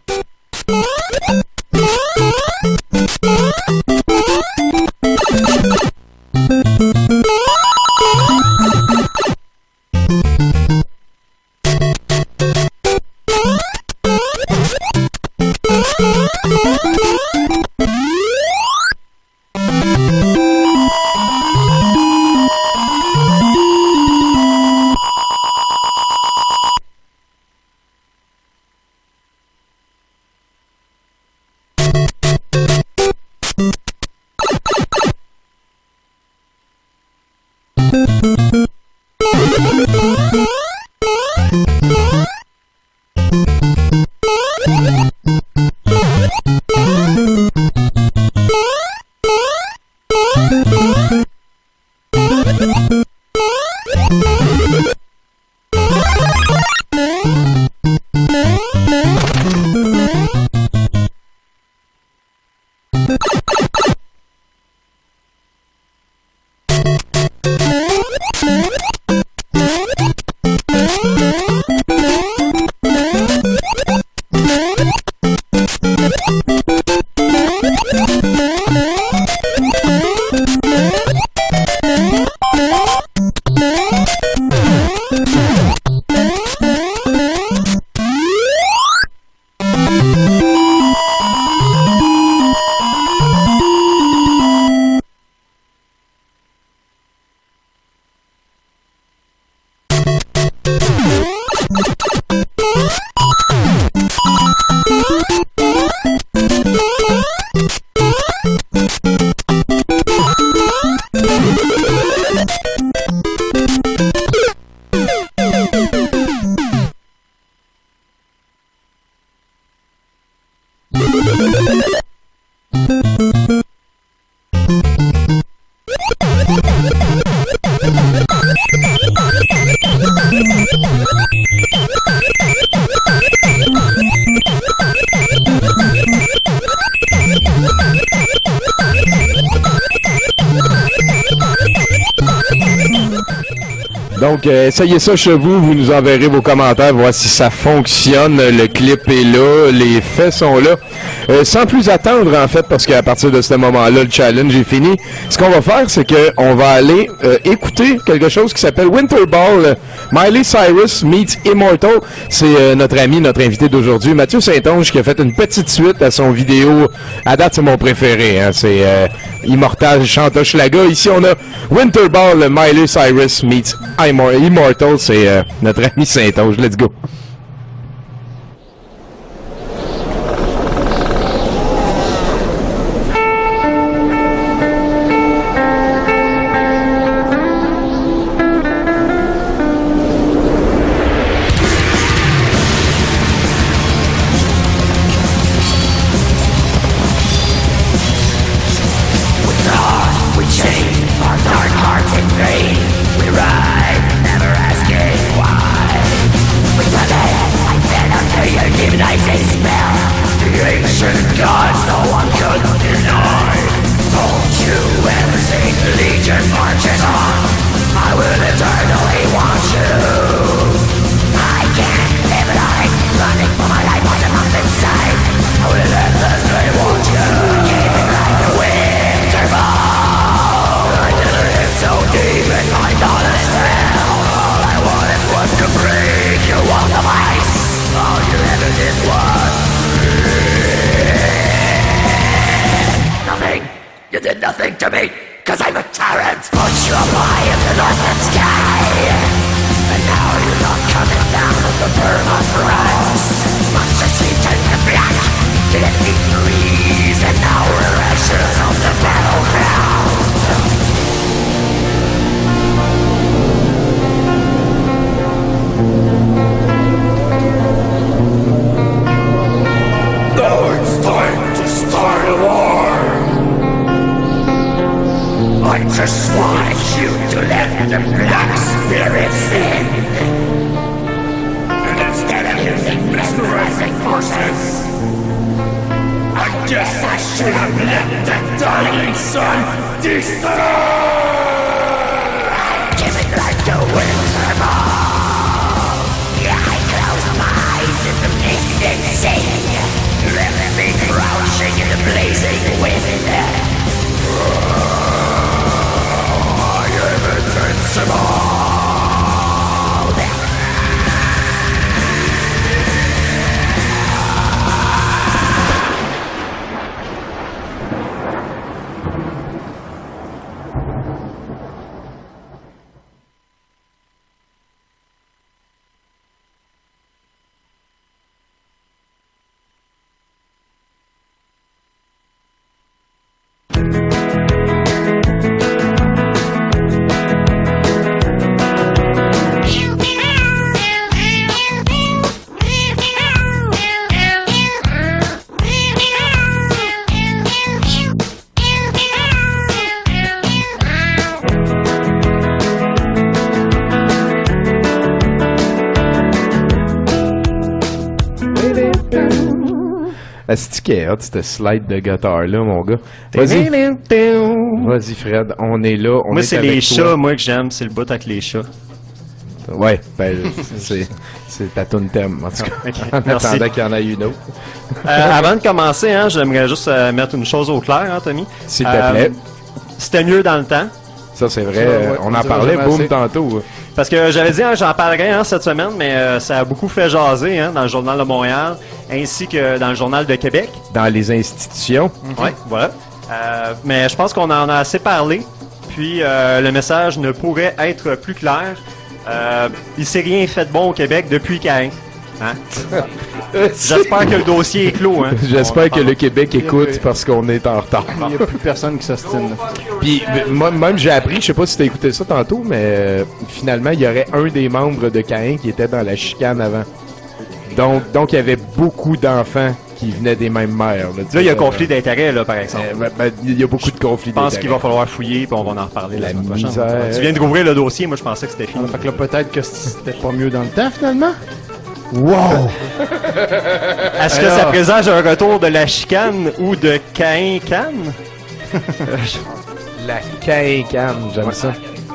Donc, essayez ça chez vous, vous nous enverrez vos commentaires, voir si ça fonctionne. Le clip est là, les faits sont là. Sans plus attendre, en fait, parce qu'à partir de ce moment-là, le challenge est fini. Ce qu'on va faire, c'est qu'on va aller écouter quelque chose qui s'appelle Winter Ball. Miley Cyrus meets Immortal. C'est notre ami, notre invité d'aujourd'hui, Mathieu Saint-Onge, qui a fait une petite suite à son vidéo. À date, c'est mon préféré. Hein. C'est Immortal chante Schlaga. Ici, on a Winter Ball, Miley Cyrus meets Immortal. C'est notre ami Saint-Onge. Let's go. nothing to me, cause I'm a tyrant. Put your eye in the northern sky, and now you're not coming down with the permafrost. Monsters we turn to black, let me freeze, and now we're ashes on the battleground. Now it's time to start a war. I just want you to let the black spirits in. And instead of using mesmerizing forces, I guess I should have let the darling sun descend. I give it like a winter ball. I close my eyes in the mist and sing. Let me crouching in the blazing wind. I am invincible. Asti qui est hot, cette slide de guitare-là, mon gars. Vas-y. Vas-y, Fred. On est là. Moi, c'est les chats, moi, que j'aime. C'est le bout avec les chats. Ouais, ben, c'est ta toune thème, en tout cas. Okay, en attendant qu'il y en ait une autre. Avant de commencer, hein, j'aimerais juste mettre une chose au clair, hein, Tommy. S'il te plaît. C'était mieux dans le temps. Ça, c'est vrai. Ouais, on en parlait, boum, tantôt. Parce que j'avais dit, hein, j'en parlerai hein, cette semaine, mais ça a beaucoup fait jaser hein, dans le Journal de Montréal, ainsi que dans le Journal de Québec. Dans les institutions. Oui, voilà. Mais je pense qu'on en a assez parlé, puis le message ne pourrait être plus clair. Il s'est rien fait de bon au Québec depuis Caïn. Hein? J'espère que le dossier est clos. Hein? J'espère que le Québec écoute parce qu'on est en retard. Il n'y a plus personne qui s'ostine. Puis moi, même j'ai appris, je sais pas si tu as écouté ça tantôt, mais finalement, il y aurait un des membres de Caïn qui était dans la chicane avant. Donc il y avait beaucoup d'enfants qui venaient des mêmes mères. Là, il y a un conflit d'intérêts, là, par exemple. Il y a beaucoup de conflits d'intérêts. Je pense qu'il va falloir fouiller, puis on va en reparler la semaine prochaine. Misère. Tu viens de rouvrir le dossier, moi je pensais que c'était fini. Fait que là, peut-être que c'était pas mieux dans le temps, finalement. Wow! Est-ce que ça présage un retour de la chicane ou de Caïn-Can? La Caïn-Can, j'aime ça.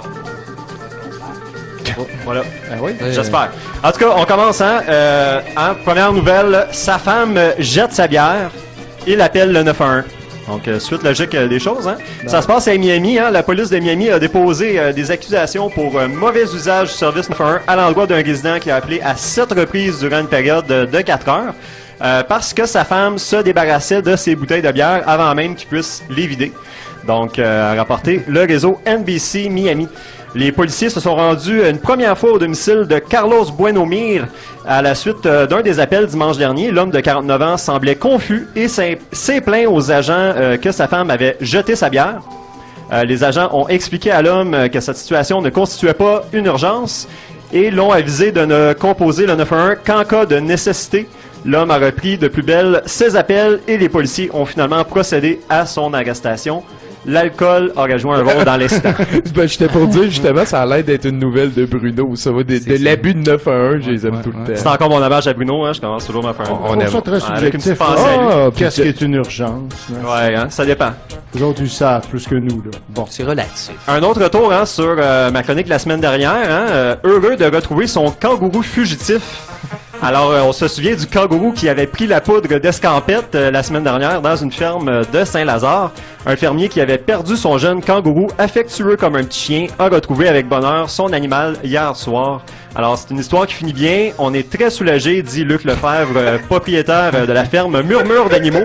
Voilà. Oui, j'espère. En tout cas, on commence, hein? Première nouvelle, sa femme jette sa bière. Il appelle le 911. Donc, suite logique des choses, hein? Ça se passe à Miami, hein? La police de Miami a déposé des accusations pour mauvais usage du service 911 à l'endroit d'un résident qui a appelé à 7 reprises durant une période de 4 heures parce que sa femme se débarrassait de ses bouteilles de bière avant même qu'il puisse les vider. Donc, a rapporté le réseau NBC Miami. Les policiers se sont rendus une première fois au domicile de Carlos Buenomir à la suite d'un des appels dimanche dernier. L'homme de 49 ans semblait confus et s'est plaint aux agents que sa femme avait jeté sa bière. Les agents ont expliqué à l'homme que cette situation ne constituait pas une urgence et l'ont avisé de ne composer le 911 qu'en cas de nécessité. L'homme a repris de plus belle ses appels et les policiers ont finalement procédé à son arrestation. L'alcool aurait joué un rôle dans l'incident. Ben, j'étais pour dire, justement, ça a l'air d'être une nouvelle de Bruno. Ça va de l'abus de 911, je les aime tout le temps. C'est encore mon hommage à Bruno, hein, je commence toujours à faire on aime ça très subjectif. Qu'est-ce qui est une urgence? Ouais, hein, ça dépend. Les autres, ils savent plus que nous, là. Bon, c'est relatif. Un autre retour, hein, sur ma chronique la semaine dernière, hein, heureux de retrouver son kangourou fugitif. Alors, on se souvient du kangourou qui avait pris la poudre d'escampette la semaine dernière dans une ferme de Saint-Lazare. Un fermier qui avait perdu son jeune kangourou, affectueux comme un petit chien, a retrouvé avec bonheur son animal hier soir. Alors, c'est une histoire qui finit bien. On est très soulagés, dit Luc Lefebvre, propriétaire de la ferme Murmure d'animaux.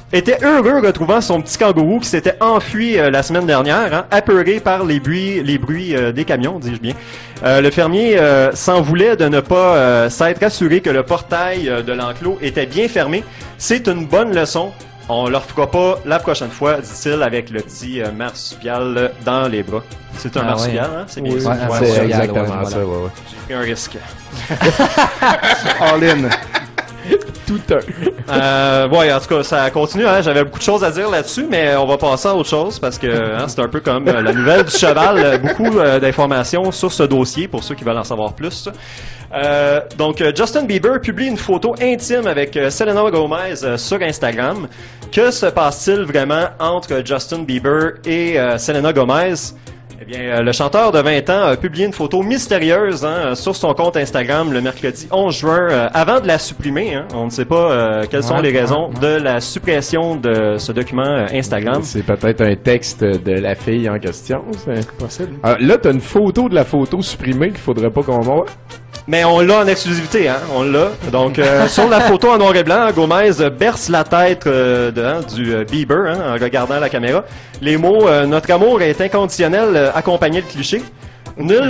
était heureux retrouvant son petit kangourou qui s'était enfui la semaine dernière, hein, apeuré par les bruits des camions, dis-je bien. Le fermier s'en voulait de ne pas s'être assuré que le portail de l'enclos était bien fermé. C'est une bonne leçon. On leur fera pas la prochaine fois, dit-il, avec le petit marsupial dans les bras. C'est un marsupial, hein? C'est bien oui, ça. c'est exactement ça, ouais. J'ai pris un risque. All in. Tout un. Ouais, en tout cas, ça continue. Hein? J'avais beaucoup de choses à dire là-dessus, mais on va passer à autre chose parce que c'est un peu comme la nouvelle du cheval. Beaucoup d'informations sur ce dossier pour ceux qui veulent en savoir plus. Donc, Justin Bieber publie une photo intime avec Selena Gomez sur Instagram. Que se passe-t-il vraiment entre Justin Bieber et Selena Gomez? Eh bien, le chanteur de 20 ans a publié une photo mystérieuse sur son compte Instagram le mercredi 11 juin, avant de la supprimer. Hein. On ne sait pas quelles sont les raisons de la suppression de ce document Instagram. C'est peut-être un texte de la fille en question, c'est possible. Là, t'as une photo de la photo supprimée qu'il faudrait pas qu'on voit. Mais on l'a en exclusivité, hein, on l'a. Donc, sur la photo en noir et blanc, Gomez berce la tête du Bieber en regardant la caméra. Les mots « Notre amour est inconditionnel » accompagnaient le cliché. Nul...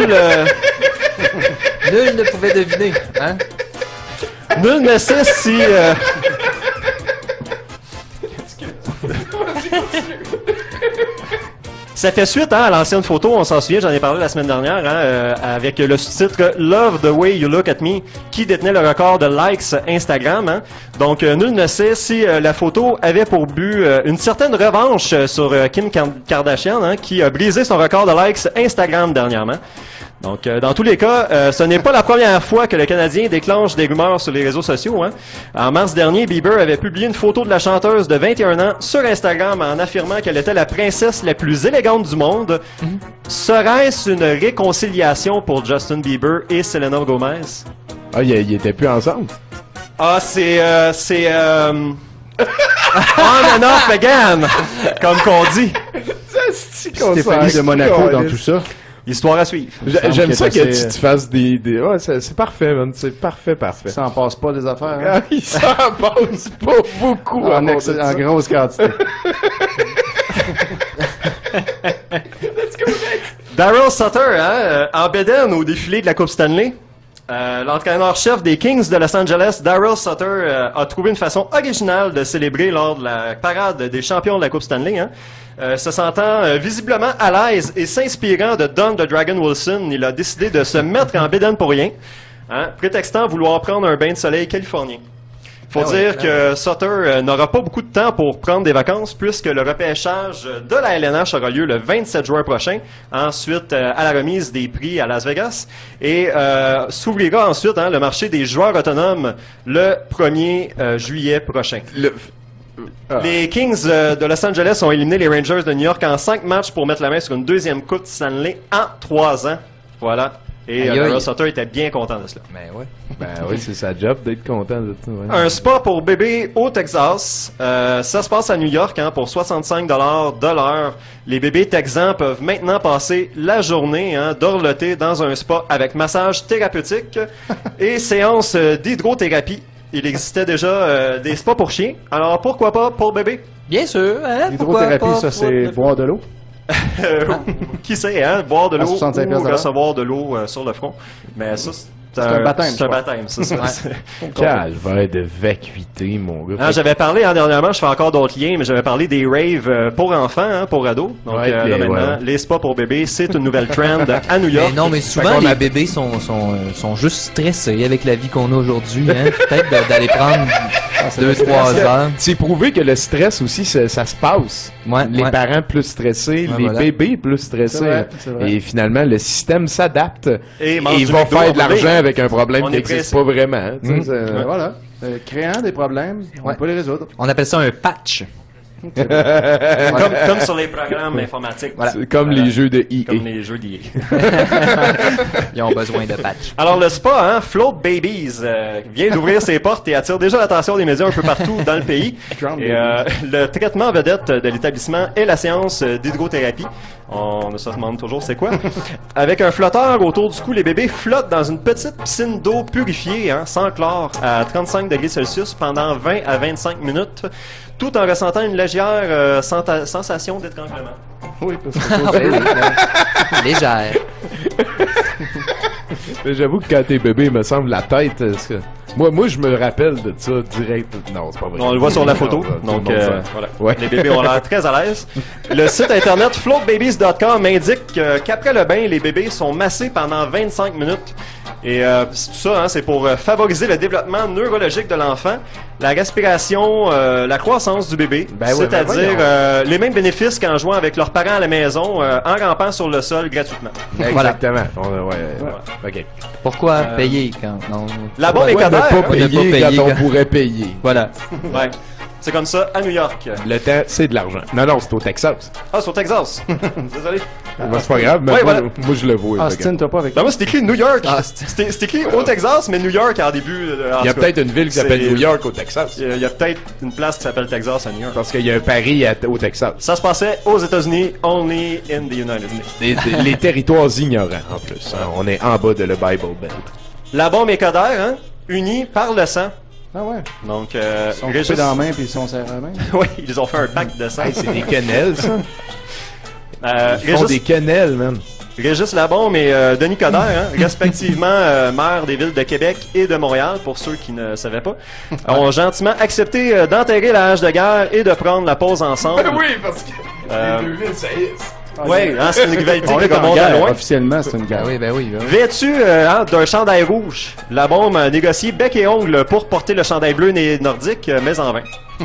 Nul ne pouvait deviner, hein? Nul ne sait si... Ça fait suite à l'ancienne photo, on s'en souvient, j'en ai parlé la semaine dernière, avec le sous-titre « Love the way you look at me » qui détenait le record de likes Instagram. Hein. Donc, nul ne sait si la photo avait pour but une certaine revanche sur Kim Kardashian, hein, qui a brisé son record de likes Instagram dernièrement. Donc, dans tous les cas, ce n'est pas la première fois que le Canadien déclenche des rumeurs sur les réseaux sociaux. Hein. En mars dernier, Bieber avait publié une photo de la chanteuse de 21 ans sur Instagram en affirmant qu'elle était la princesse la plus élégante du monde. Serait-ce une réconciliation pour Justin Bieber et Selena Gomez? Ah, ils étaient plus ensemble? Ah, c'est on and off again, comme qu'on dit. Stéphanie de Monaco dans tout ça. Histoire à suivre. J'aime ça que tu te fasses des... Ouais, c'est parfait, man. C'est parfait. Ça en passe pas, des affaires. Hein? Ah, il s'en passe pas beaucoup. En grosse quantité. Darryl Sutter, hein, en bédaine au défilé de la Coupe Stanley. L'entraîneur-chef des Kings de Los Angeles, Darryl Sutter, a trouvé une façon originale de célébrer lors de la parade des champions de la Coupe Stanley. Hein. Se sentant visiblement à l'aise et s'inspirant de Don the Dragon Wilson, il a décidé de se mettre en bédaine pour rien, hein, prétextant vouloir prendre un bain de soleil californien. Faut dire que Sutter n'aura pas beaucoup de temps pour prendre des vacances puisque le repêchage de la LNH aura lieu le 27 juin prochain, ensuite à la remise des prix à Las Vegas et s'ouvrira ensuite le marché des joueurs autonomes le 1er juillet prochain. Les Kings de Los Angeles ont éliminé les Rangers de New York en 5 matchs pour mettre la main sur une deuxième Coupe Stanley en 3 ans. Voilà. Et Darryl Sutter était bien content de cela. Ben oui, c'est sa job d'être content de tout. Ouais. Un spa pour bébés au Texas. Ça se passe à New York pour 65$ de l'heure. Les bébés texans peuvent maintenant passer la journée dorlotés dans un spa avec massage thérapeutique et séance d'hydrothérapie. Il existait déjà des spas pour chiens. Alors pourquoi pas pour bébés? Bien sûr. Hein, l'hydrothérapie, ça c'est boire de l'eau. Qui sait, hein? Boire de l'eau ou $65 recevoir de l'eau sur le front. Mais ça, c'est un baptême. C'est un baptême, c'est ça. Calvaire de vacuité, mon gars. J'avais parlé dernièrement, je fais encore d'autres liens, mais j'avais parlé des raves pour enfants, pour ados. Donc là, maintenant, les spas pour bébés, c'est une nouvelle trend à New York. Mais non, mais souvent, les bébés sont juste stressés avec la vie qu'on a aujourd'hui. Hein? Peut-être d'aller prendre 2-3 heures. C'est prouvé que le stress aussi, ça se passe. Les parents plus stressés, les bébés plus stressés. C'est vrai. Et finalement, le système s'adapte. Et il va faire de l'argent avec un problème qui n'existe pas vraiment. Voilà. Créant des problèmes, on peut les résoudre. On appelle ça un patch. Comme sur les programmes informatiques. Voilà. C'est comme les jeux de EA. Comme les jeux d'EA. Ils ont besoin de patch. Alors le spa, Float Babies, vient d'ouvrir ses portes et attire déjà l'attention des médias un peu partout dans le pays. Et, le traitement vedette de l'établissement est la séance d'hydrothérapie. On se demande toujours c'est quoi. Avec un flotteur autour du cou, les bébés flottent dans une petite piscine d'eau purifiée, sans chlore, à 35 degrés Celsius pendant 20 à 25 minutes, tout en ressentant une légère sensation d'étranglement. Oui, parce que Légère. J'avoue que quand t'es bébé, il me semble la tête. Moi, je me rappelle de ça direct. Non, c'est pas vrai. On le voit sur la photo. Donc, voilà. Ouais. Les bébés ont l'air très à l'aise. Le site internet floatbabies.com indique qu'après le bain, les bébés sont massés pendant 25 minutes. Et tout ça, c'est pour favoriser le développement neurologique de l'enfant, la respiration, la croissance du bébé, c'est-à-dire les mêmes bénéfices qu'en jouant avec leurs parents à la maison, en rampant sur le sol gratuitement. Exactement. OK. Pourquoi payer quand... Non. La bombe est ne pas payer quand on pourrait payer. Voilà. Ouais. C'est comme ça à New York. Le temps, c'est de l'argent. Non, c'est au Texas. Ah, c'est au Texas. Désolé. C'est pas grave, mais moi, je le vois. Ostine-toi pas avec moi, c'est écrit New York. C'est écrit au Texas, mais New York en début. Il y a peut-être une ville qui s'appelle New York au Texas. Il y a peut-être une place qui s'appelle Texas à New York. Parce qu'il y a un pari au Texas. Ça se passait aux États-Unis, only in the United States. Les territoires ignorants, en plus. On est en bas de le Bible Belt. La bombe est codère, unis par le sang. Ah ouais. Donc, ils sont coupés dans la main puis ils sont serrés à la main. Oui, ils ont fait un pack de sang. Hey, c'est des quenelles, ça. Ils font des quenelles, man. Régis Labombe et Denis Coderre, respectivement maire des villes de Québec et de Montréal, pour ceux qui ne savaient pas, ont gentiment accepté d'enterrer la hache de guerre et de prendre la pause ensemble. Oui, parce que les deux villes saillissent. Oui, c'est une rivalité qui remonte à loin. Officiellement, c'est une guerre. Oui. Vêtu d'un chandail rouge, la bombe a négocié bec et ongle pour porter le chandail bleu nordique, mais en vain.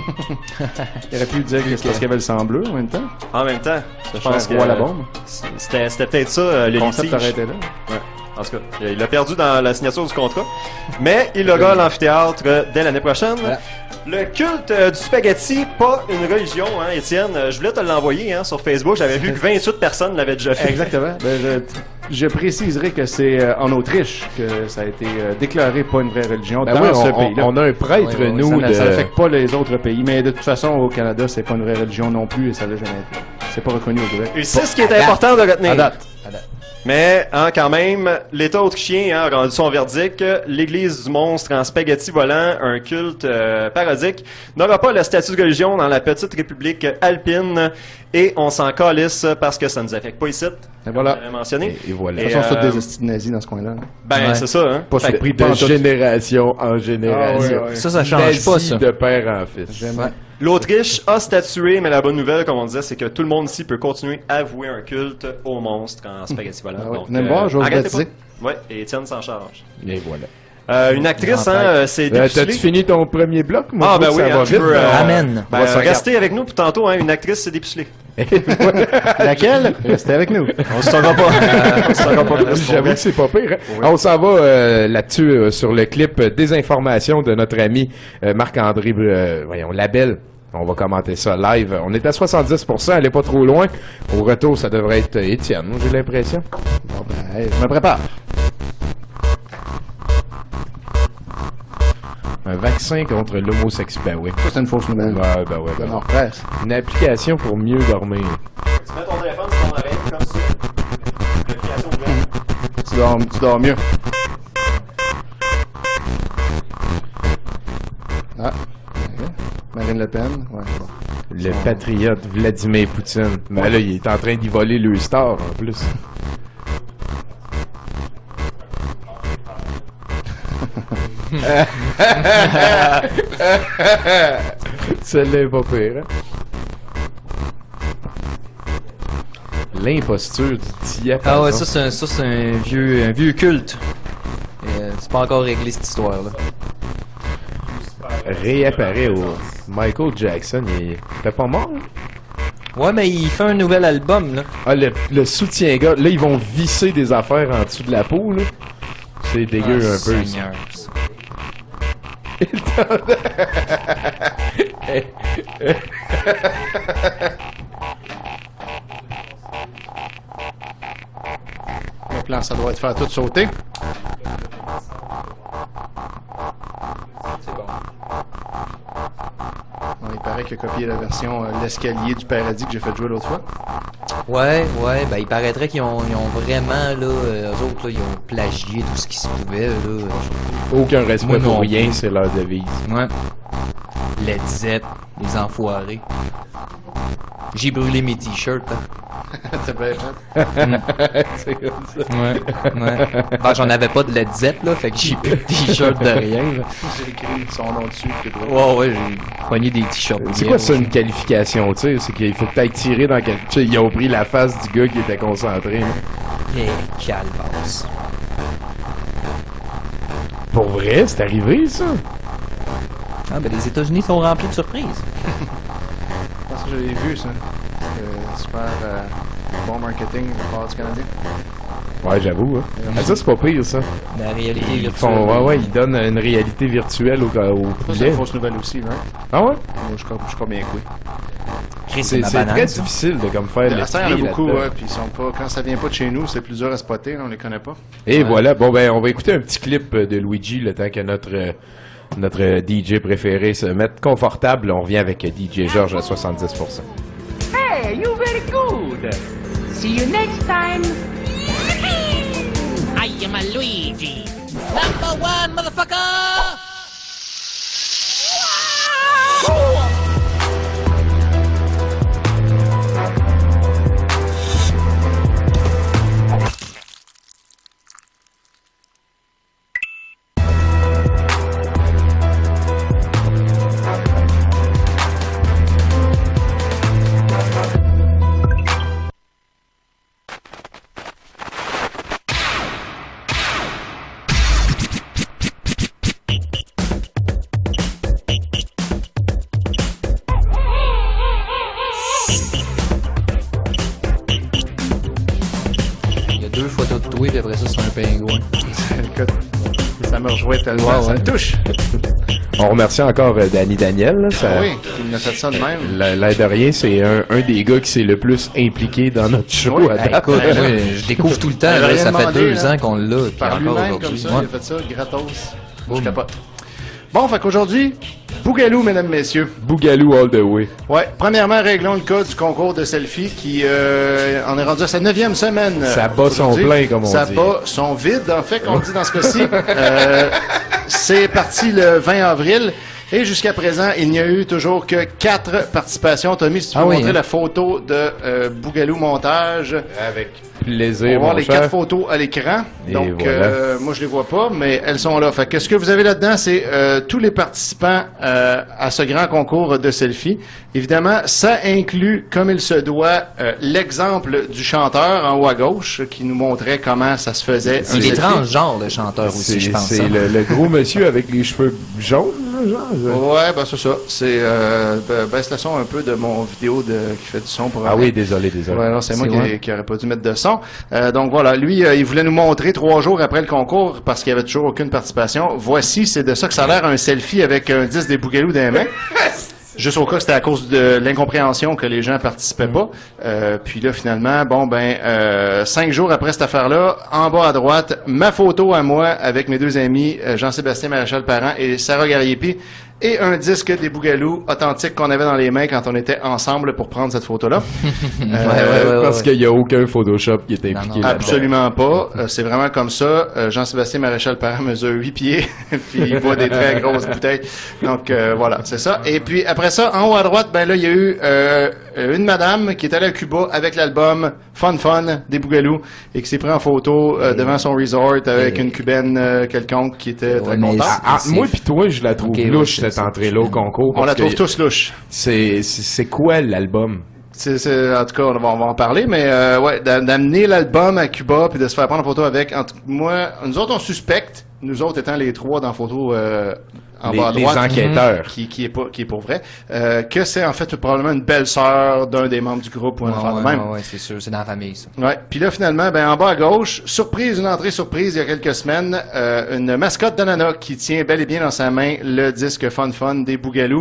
Il aurait pu dire que c'est parce qu'il y avait le sang bleu en même temps. En même temps, je pense que la bombe. C'était peut-être ça, le litige. Arrêté là. Ouais. En tout cas, il a perdu dans la signature du contrat, mais il aura l'amphithéâtre dès l'année prochaine. Voilà. Le culte du spaghetti, pas une religion, Étienne. Je voulais te l'envoyer sur Facebook. J'avais vu que 28 personnes l'avaient déjà fait. Exactement. Je préciserai que c'est en Autriche que ça a été déclaré pas une vraie religion dans ce pays-là. On a un prêtre, nous. Ça n'affecte pas les autres pays, mais de toute façon, au Canada, c'est pas une vraie religion non plus et ça l'a jamais été. C'est pas reconnu au Québec. Et c'est ce qui est important de retenir. À date. Mais, quand même, l'État autrichien a rendu son verdict. L'Église du monstre en spaghetti volant, un culte parodique, n'aura pas le statut de religion dans la petite république alpine. Et on s'en calisse parce que ça nous affecte pas ici. Et voilà. Mentionné. Et voilà. De toute façon, des hosties de nazis dans ce coin-là. C'est ça, Pas surpris de génération en génération. Ça change pas, ça. De père en fils. L'Autriche a statué, mais la bonne nouvelle, comme on disait, c'est que tout le monde ici peut continuer à vouer un culte au monstre en spaghetti volant. Donc, venez me voir, je vais vous baptiser. Ouais, et Étienne s'en charge. Et voilà. Une actrice, c'est dépucelée. T'as-tu fini ton premier bloc? Moi, ben oui, ça va vite. Amen. Restez avec nous pour tantôt, une actrice s'est dépucelée. Laquelle? Restez avec nous. On se saura pas. J'avoue que c'est pas pire. Oui. On s'en va là-dessus sur le clip Désinformation de notre ami Marc-André Labelle. On va commenter ça live. On est à 70%, elle est pas trop loin. Au retour, ça devrait être Étienne, j'ai l'impression. Bon, je me prépare. Un vaccin contre l'homosexualité. Ben oui. Ça, c'est une fausse nouvelle. Ouais. Nord-Presse. Une application pour mieux dormir. Tu mets ton téléphone sur ton oreille, comme ça. L'application ouverte. Tu dors mieux. Ah. Marine Le Pen. Ouais, bon. Le patriote Vladimir Poutine. Ben là, il est en train d'y voler le star, en plus. Celle-là est pas pire, L'imposture du diapason. Ah ouais, ça c'est un vieux culte. C'est pas encore réglé cette histoire-là. Réapparaît au Michael Jackson, il était pas mort, Ouais, mais il fait un nouvel album, là. Ah, le soutien-gars, là, ils vont visser des affaires en dessous de la peau, là. C'est dégueu un peu. Seigneur. Le plan, ça doit être faire tout sauter. C'est bon. Bon, il paraît qu'il a copié la version L'escalier du paradis que j'ai fait jouer l'autre fois. Ouais, ben il paraîtrait qu'ils ont vraiment, là, eux autres, là, ils ont plagié tout ce qui se pouvait, là. Aucun respect Moi non pour rien, plus. c'est leur devise. Ouais. Led Zepp, les enfoirés. J'ai brûlé mes t-shirts, hein. C'est bien fait. C'est comme ça. Ouais. Ben, j'en avais pas de Led Zepp, là, fait que j'ai plus de t-shirt de rien, là. J'ai écrit son nom dessus. Ouais, j'ai pogné des t-shirts. C'est quoi ça, une qualification au tir? C'est qu'il faut que t'ailles tirer dans quel... Tu sais, ils ont pris la face du gars qui était concentré. Là. Eh, calvasse. Pour vrai, c'est arrivé, ça? Ah, ben les États-Unis sont remplis de surprises. Je pense que je l'ai vu, ça. Super bon marketing de la part du Canadien. Ouais, j'avoue. Hein. Ah, ça, c'est pas pire, ça. La réalité Ils virtuelle. font, ouais, ils donnent une réalité virtuelle au Ça, c'est poulet. une fausse nouvelle aussi, hein? Ah ouais? Moi, je crois bien que oui. Chris, C'est ma très banane, ça. difficile de comme faire le Ça, il y en a tri beaucoup, là-dedans. ouais, puis ils sont pas, quand ça vient pas de chez nous, c'est plus dur à spotter, là, on les connaît pas. Et voilà, bon ben, on va écouter un petit clip de Luigi le temps que notre DJ préféré se mette confortable. On revient avec DJ George à 70%. Hey, you very good. See you next time. I am a Luigi. Number one, motherfucker! Il y a 2 photos de toi, puis après ça, c'est un pingouin. Écoute, ça me rejouait tellement, ça me touche. On remercie encore Danny Daniel. Là, ça, Oui, il nous a fait ça de même. L'air de rien, c'est un des gars qui s'est le plus impliqué dans notre show Oui, à Ben, date. écoute, moi, je découvre tout le temps, Il là, avait ça rien fait demandé, 2 là. ans qu'on l'a, puis Par encore lui-même, aujourd'hui. comme ça, Ouais. il a fait ça, gratos. Je capote. Bon, fait qu'aujourd'hui, Bougalou, mesdames, messieurs. Bougalou all the way. Ouais, premièrement, réglons le cas du concours de selfie qui en est rendu à sa 9e semaine. Ça bat son aujourd'hui. plein, comme on Ça dit. bat son vide, en fait, qu'on dit dans ce cas-ci. C'est parti le 20 avril. Et jusqu'à présent, il n'y a eu toujours que 4 participations. Tommy, si tu peux montrer hein? la photo de Bougalou Montage. Avec On plaisir, va voir mon les cher. 4 photos à l'écran. Et Donc, voilà. moi, je les vois pas, mais elles sont là. Fait que ce que vous avez là-dedans, c'est tous les participants à ce grand concours de selfie. Évidemment, ça inclut, comme il se doit, l'exemple du chanteur en haut à gauche qui nous montrait comment ça se faisait. C'est des transgenres, le chanteur aussi, je pense. C'est hein. le gros monsieur avec les cheveux jaunes, là, genre. Ouais, ben c'est ça. C'est baisse le son un peu de mon vidéo qui fait du son pour. Ah oui, désolé. Ouais, non, c'est moi vrai. qui aurais pas dû mettre de son. Donc voilà, lui, il voulait nous montrer 3 jours après le concours parce qu'il y avait toujours aucune participation. Voici, c'est de ça que ça a l'air un selfie avec un disque des Bougalou dans les mains. Juste au cas que c'était à cause de l'incompréhension que les gens participaient pas. Puis là, finalement, 5 jours après cette affaire-là, en bas à droite, ma photo à moi avec mes 2 amis, Jean-Sébastien Maréchal-Parent et Sarah Gariepi, et un disque des Bougalou authentiques qu'on avait dans les mains quand on était ensemble pour prendre cette photo-là. Parce qu'il n'y a aucun Photoshop qui est impliqué là-dedans. Absolument pas. C'est vraiment comme ça. Jean-Sébastien Maréchal-Parent mesure 8 pieds, puis il boit des très grosses bouteilles. Donc voilà, c'est ça. Et puis après ça, en haut à droite, ben là, il y a eu une madame qui est allée à Cuba avec l'album Fun Fun des Bougalou et qui s'est pris en photo devant son resort avec une cubaine quelconque qui était très mais contente. Moi pis toi, je la trouve Ok, louche, ouais, cette entrée-là au concours. On la parce trouve que tous louche. C'est quoi l'album? En tout cas, on va en parler, mais d'amener l'album à Cuba puis de se faire prendre en photo avec. Nous autres, on suspecte, nous autres étant les 3 dans la photo en bas à Les droite, enquêteurs. qui est pour vrai, que c'est en fait probablement une belle-sœur d'un des membres du groupe ou un enfant de même. Ouais, c'est sûr, c'est dans la famille, ça. Ouais. Puis là, finalement, en bas à gauche, une entrée surprise il y a quelques semaines, une mascotte d'Anana qui tient bel et bien dans sa main le disque Fun Fun des Bougalou.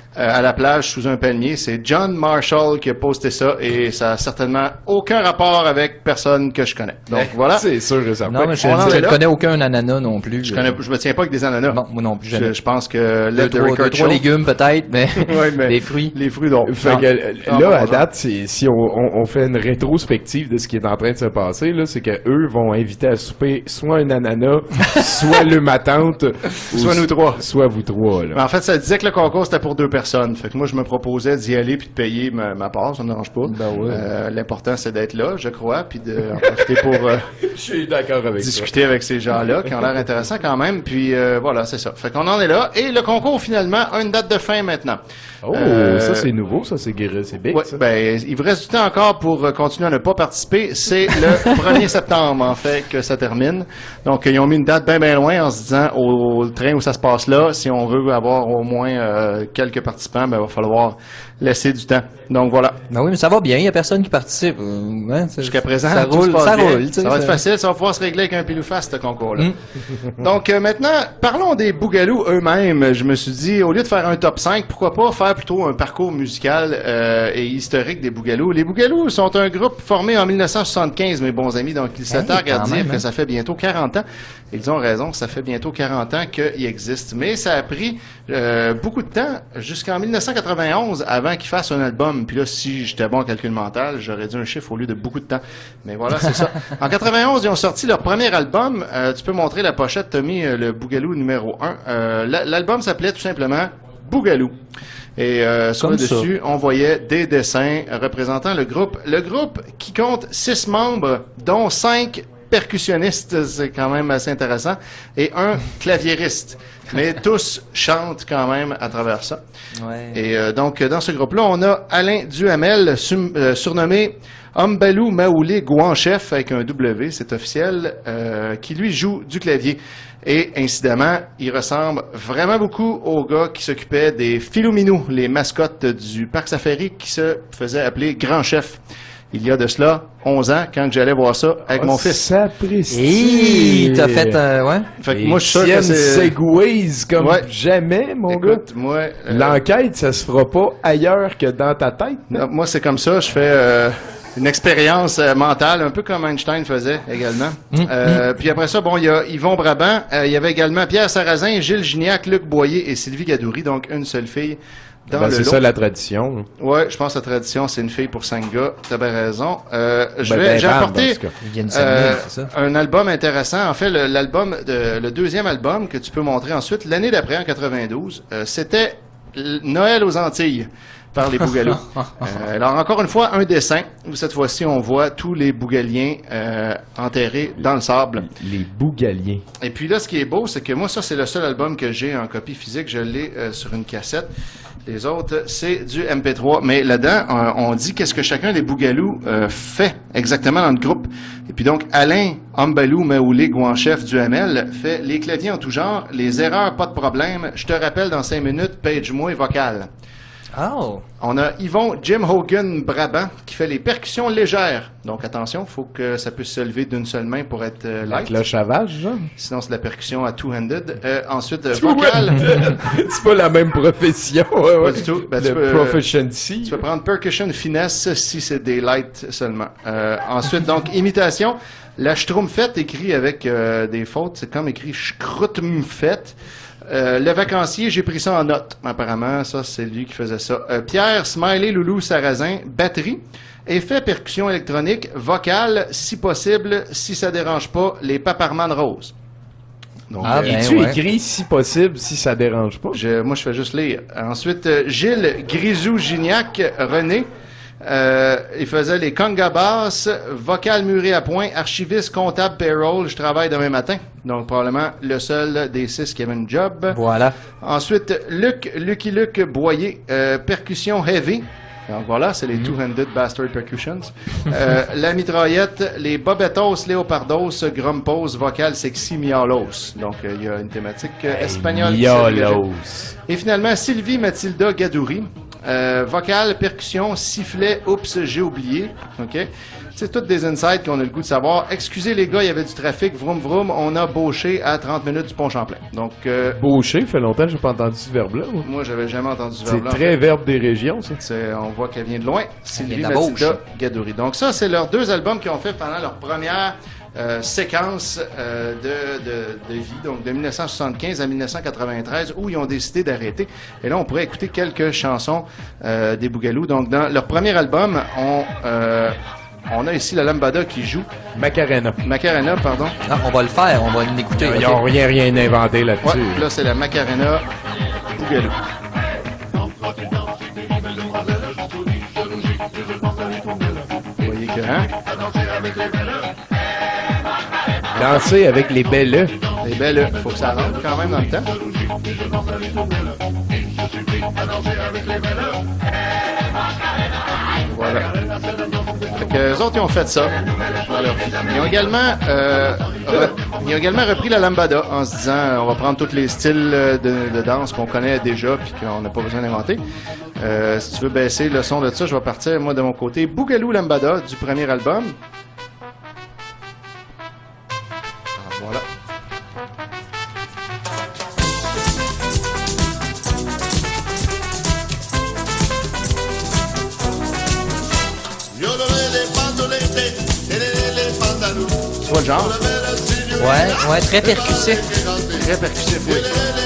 à la plage sous un palmier. C'est John Marshall qui a posté ça et ça a certainement aucun rapport avec personne que je connais. Donc voilà. C'est sûr que ça Non, mais je ne connais aucun ananas non plus. Je me tiens pas avec des ananas. Non, moi non plus, jamais. Je pense que deux, trois légumes peut-être, mais, ouais, mais les fruits. Les fruits, non. Fait que, là, à date, si on fait une rétrospective de ce qui est en train de se passer, là, c'est que eux vont inviter à souper soit un ananas, soit ma tante, soit nous trois. Soit vous trois, là. Mais en fait, ça disait que le concours, c'était pour 2 personnes. Fait que moi, je me proposais d'y aller puis de payer ma part. Ça me dérange pas. Ben ouais. L'important, c'est d'être là, je crois, puis d'en profiter pour Je suis d'accord avec discuter avec ces gens-là qui ont l'air intéressants quand même. Puis voilà, c'est ça. Fait qu'on en est là. Et le concours, finalement, a une date de fin maintenant. Oh, ça c'est nouveau, ça c'est big. Ouais, ça. ben, il vous reste du temps encore pour continuer à ne pas participer. C'est le 1er septembre, en fait, que ça termine. Donc, ils ont mis une date bien loin en se disant au train où ça se passe là, si on veut avoir au moins quelques participants, ben, il va falloir laisser du temps. Donc, voilà. Ben oui, mais ça va bien, il n'y a personne qui participe. Ouais, jusqu'à présent, ça tout roule, se passe ça bien. roule. Ça va être facile, ça va pouvoir se régler avec un pilou face, ce concours-là. Donc, maintenant, parlons des Boogaloo eux-mêmes. Je me suis dit, au lieu de faire un top 5, pourquoi pas faire plutôt un parcours musical et historique des Boogaloo. Les Boogaloo sont un groupe formé en 1975, mes bons amis, donc ils s'attardent à dire que ça fait bientôt 40 ans. Ils ont raison, ça fait bientôt 40 ans qu'ils existent. Mais ça a pris beaucoup de temps, jusqu'en 1991, avant qu'ils fassent un album. Puis là, si j'étais bon en calcul mental, j'aurais dit un chiffre au lieu de beaucoup de temps. Mais voilà, c'est ça. En 91, ils ont sorti leur premier album. Tu peux montrer la pochette, Tommy, le Boogaloo numéro 1. L'album s'appelait tout simplement Boogaloo. Et sur le dessus, on voyait des dessins représentant le groupe. Le groupe qui compte 6 membres, dont 5 percussionnistes, c'est quand même assez intéressant, et un claviériste. Mais tous chantent quand même à travers ça. Ouais. Et donc, dans ce groupe-là, on a Alain Duhamel, surnommé Ombalou Maoulé Gouanchef, avec un W, c'est officiel, qui lui joue du clavier. Et incidemment, il ressemble vraiment beaucoup au gars qui s'occupait des Filouminous, les mascottes du parc Safari, qui se faisait appeler Grand Chef. Il y a de cela 11 ans, quand j'allais voir ça avec mon fils. Sapristi! T'as fait ouais? Fait que moi, je suis sûr que c'est... segways comme jamais, mon Écoute, gars. moi... L'enquête, ça se fera pas ailleurs que dans ta tête. Non, moi, c'est comme ça. Je fais une expérience mentale, un peu comme Einstein faisait également. Puis après ça, bon, il y a Yvon Brabant. Il y avait également Pierre Sarrazin, Gilles Gignac, Luc Boyer et Sylvie Gadouri. Donc, une seule fille dans le c'est lot. ça la tradition. Ouais, je pense que la tradition, c'est une fille pour 5 gars. T'as bien raison. J'ai apporté un album intéressant. En fait, le deuxième album que tu peux montrer ensuite, l'année d'après, en 92, c'était Noël aux Antilles par les Boogaloo. Alors, encore une fois, un dessin où cette fois-ci, on voit tous les Bougaliens enterrés dans le sable. Les Bougaliens. Et puis là, ce qui est beau, c'est que moi, ça, c'est le seul album que j'ai en copie physique. Je l'ai sur une cassette. Les autres, c'est du MP3. Mais là-dedans, on dit qu'est-ce que chacun des Boogaloo fait exactement dans le groupe. Et puis donc, Alain Ombalou Maoulé Gouanchef Duhamel fait les claviers en tout genre, les erreurs, pas de problème. Je te rappelle dans 5 minutes, page-moi vocal. Oh. On a Yvon Jim Hogan Brabant qui fait les percussions légères. Donc attention, il faut que ça puisse se lever d'une seule main pour être light. Avec le chavage, genre? Sinon, c'est de la percussion à two-handed. Ensuite, vocal. C'est pas la même profession. Pas du tout. Ben, proficiency. Tu peux prendre percussion finesse si c'est des light seulement. Ensuite, donc, imitation. La Schtroumpfette écrit avec des fautes. C'est comme écrit Schkrutmfette. Le vacancier, j'ai pris ça en note. Apparemment, ça, c'est lui qui faisait ça. Pierre, Smiley, Loulou, Sarrazin, batterie. Effet percussion électronique, vocal, si possible, si ça dérange pas, les Paparman Rose. Donc, tu écris si possible, si ça dérange pas? Moi, je fais juste lire. Ensuite, Gilles Grisou-Gignac, René. Il faisait les conga basses, vocal muré à point, archiviste, comptable, payroll. Je travaille demain matin. Donc, probablement le seul des 6 qui avait une job. Voilà. Ensuite, Lucky Luke Boyer, percussion heavy. Donc voilà, c'est les Two-Handed Bastard Percussions. La mitraillette, les Bobettos, Léopardos, Grumpos, vocal sexy, Mialos. Donc, il y a une thématique espagnole. Mialos. Et finalement, Sylvie Mathilda Gadouri. Vocal, percussion, sifflet, oups, j'ai oublié. OK? C'est toutes des insights qu'on a le goût de savoir. Excusez les gars, il y avait du trafic, vroom vroom, on a bauché à 30 minutes du pont Champlain. Donc, Baucher, fait longtemps que j'ai pas entendu ce verbe-là. Moi, j'avais jamais entendu ce C'est verbe-là. très verbe des régions, ça. On voit qu'elle vient de loin. Sylvie vient de la Matilda Beauce. Gadouri. Donc ça, c'est leurs 2 albums qu'ils ont fait pendant leur première séquence de vie, donc de 1975 à 1993, où ils ont décidé d'arrêter. Et là, on pourrait écouter quelques chansons des Bougalous. Donc, dans leur premier album, on a ici la lambada qui joue. Macarena. Macarena, pardon. Non, on va le faire, on va l'écouter. Ils n'ont rien inventé là-dessus. Ouais, là, c'est la Macarena Bougalou. Vous voyez que, hein? Danser avec les belles. Les belles, faut que ça rentre quand même dans le temps. Voilà. Fait que eux autres, ils ont fait ça dans leur vie. Ils ont également repris la lambada en se disant on va prendre tous les styles de danse qu'on connaît déjà puis qu'on n'a pas besoin d'inventer. Si tu veux baisser le son de ça, je vais partir moi de mon côté. Bougalou Lambada du premier album. Voilà. Tu vois le genre? Ouais, très percussif. Très percussif, oui.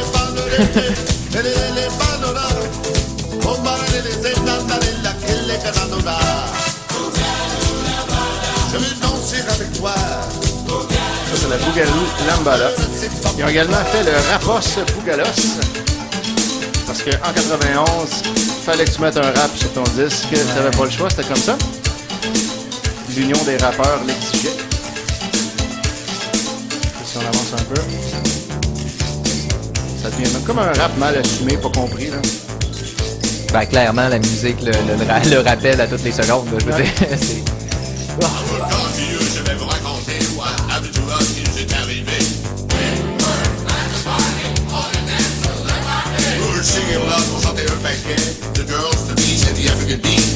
Je veux danser avec toi. Ça, c'est la Bougalou Lambada. Ils ont également fait le Rapos Bougalos. Parce qu'en 91, fallait que tu mettes un rap sur ton disque. Tu n'avais pas le choix, c'était comme ça. L'Union des rappeurs l'exigeait. Si on avance un peu. Ça devient même comme un rap mal assumé, pas compris, là. Ben, clairement, la musique le rappelle à toutes les secondes, là, je veux dire. C'est... Dans le milieu, je vais vous raconter what happened to us qui nous est arrivé. We're singing loud pour chanter un paquet. The girls, the beats and the African beat.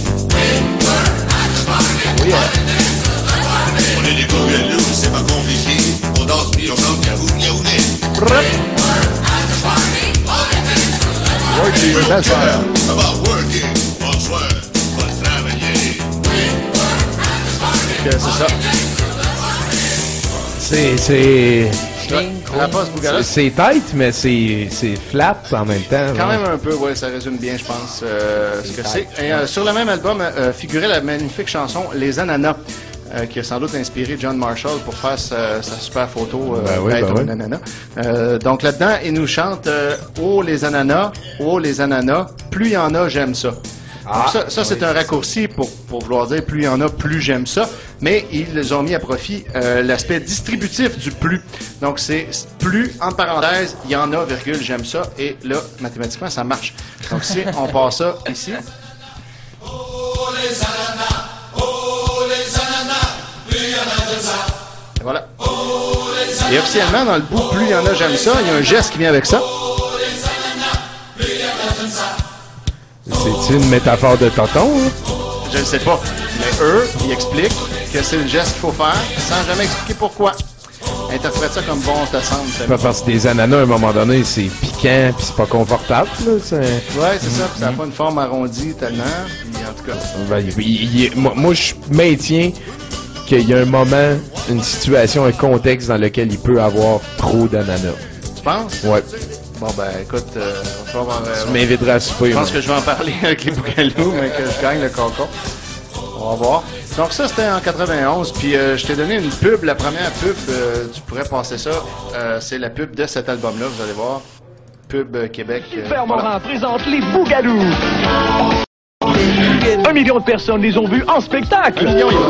Oui, hein? On est des Bougalous, c'est pas compliqué. On danse puis on chante Yahoo Yahoudé. Working, belle soirée. About working, bonsoir, bonne travailler. C'est ça. C'est Rapos Bougalos. c'est tight, mais c'est flat en même temps. Quand genre. même un peu, ouais, ça résume bien, je pense, ce que c'est. Et sur le même album figurait la magnifique chanson Les Ananas, qui a sans doute inspiré John Marshall pour faire sa super photo d'être un ananas. Donc là-dedans, il nous chante Oh les ananas, plus il y en a, j'aime ça. Donc ça c'est un raccourci pour vouloir dire plus il y en a, plus j'aime ça. Mais ils ont mis à profit l'aspect distributif du plus. Donc c'est plus, entre parenthèses, il y en a, virgule, j'aime ça. Et là, mathématiquement, ça marche. Donc si on passe ça ici. Oh les ananas, plus il y en a de ça. Et voilà. Et officiellement, dans le bout, plus il y en a, j'aime ça, il y a un geste qui vient avec ça. C'est une métaphore de tonton, hein? Je ne sais pas. Mais eux, ils expliquent que c'est le geste qu'il faut faire sans jamais expliquer pourquoi. Interprète ça comme bon te semble. Pas parce que des ananas, à un moment donné, c'est piquant puis c'est pas confortable. Là, ouais, c'est ça. Puis ça n'a pas une forme arrondie tellement. Puis en tout cas. Ben, moi, je maintiens qu'il y a un moment, une situation, un contexte dans lequel il peut avoir trop d'ananas. Tu penses? Ouais. Bon, ben, écoute, on va voir. Tu m'inviteras à souper. Je pense que je vais en parler avec les Bougalous, mais que je gagne le concours. On va voir. Donc ça, c'était en 91. Puis je t'ai donné une pub, la première pub, tu pourrais passer ça. C'est la pub de cet album-là, vous allez voir. Pub Québec. Fermorant présente les Bougalous. 1 million de personnes les ont vus en spectacle. 1 million,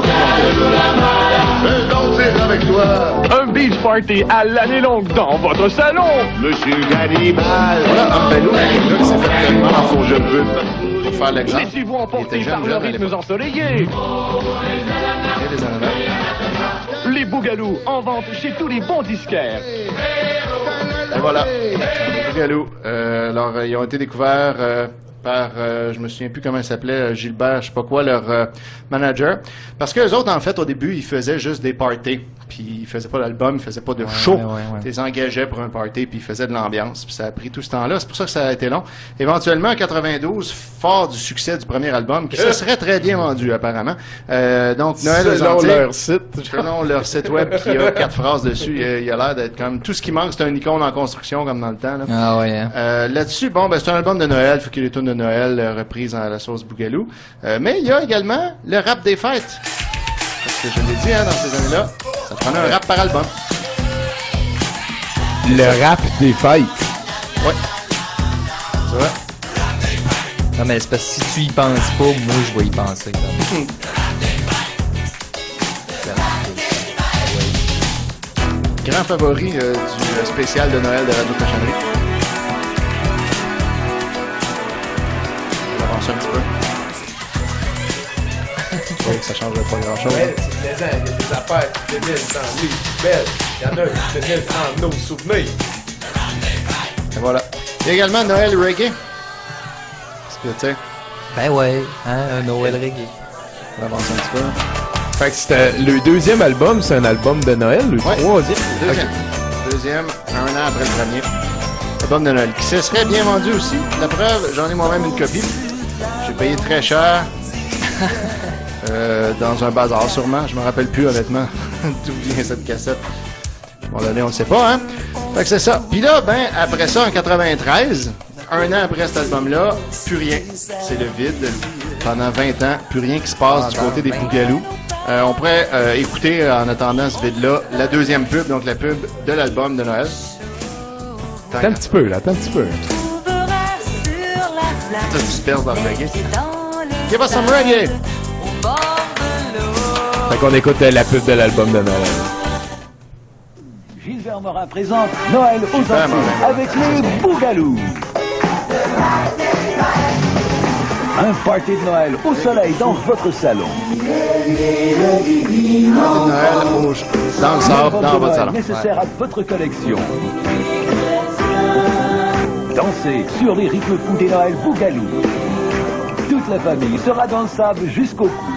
avec toi. Un beach party à l'année longue dans votre salon. Monsieur Cannibal. Voilà, un bel là qui s'est fait tellement en faux jeu de pub. Pour faire l'exemple. Laissez-vous emporter par le rythme ensoleillé. Et les ananas. Les Bougalous en vente chez tous les bons disquaires. Et voilà. Les Bougalous. Alors, ils ont été découverts par, je me souviens plus comment il s'appelait, Gilbert, je sais pas quoi, leur manager. Parce que les autres, en fait, au début, ils faisaient juste des parties. Puis ils faisaient pas d'album, ils faisaient pas de show. Ils les engageaient pour un party, puis ils faisaient de l'ambiance. Puis ça a pris tout ce temps-là. C'est pour ça que ça a été long. Éventuellement, en 92, fort du succès du premier album, qui se serait très bien vendu, apparemment. Donc, Noël aux Antilles. Selon leur site web, qui a 4 phrases dessus, il a l'air d'être comme... Tout ce qui manque, c'est un icône en construction, comme dans le temps. Là. Ah ouais. Hein. Là-dessus, bon, ben c'est un album de Noël. Faut qu'il y ait des tunes de Noël reprises à la sauce Bougalou. Mais il y a également le rap des fêtes. Parce que je l'ai dit, dans ces années-là, ça prenait un rap par album. Le rap des fêtes. Ouais. C'est vrai. Non, mais c'est parce que si tu y penses pas, moi, je vais y penser. Grand favori du spécial de Noël de Radio Cochonnerie. On avance un petit peu. Oui, ça changerait pas grand-chose. Ouais, c'est plaisant, il y a des affaires qui finissent dans les belles. Il y en a qui finissent dans nos souvenirs. Et voilà. Il y a également Noël Reggae. Parce que, tu sais... Ben ouais, hein, un Noël Reggae. On avance un petit peu. Fait que c'était le deuxième album, c'est un album de Noël, le troisième? Deuxième. Okay. Deuxième, un an après le premier. Album de Noël, qui se serait bien vendu aussi. La preuve, j'en ai moi-même une copie. J'ai payé très cher. Dans un bazar sûrement, je me rappelle plus honnêtement d'où vient cette cassette. Bon, donné, on le sait pas, hein? Fait que c'est ça. Puis là, ben, après ça, en 93, un an après cet album-là, plus rien. C'est le vide. Pendant 20 ans, plus rien qui se passe du côté des Bougalous. On pourrait écouter, en attendant ce vide-là, la deuxième pub, donc la pub de l'album de Noël. Attends un petit peu, là, attends un petit peu. Ça se disperse dans le reggae. Give us some reggae! Fait qu'on écoute la pub de l'album de Noël. Gilbert Morin présente Noël aux Antilles avec les Bougalous. Un party de Noël au soleil dans votre salon. Party de Noël dans le sable, dans votre salon. Nécessaire à votre collection. Dansez sur les rythmes fous des Noël Bougalous. Toute la famille sera dans le sable jusqu'au cou.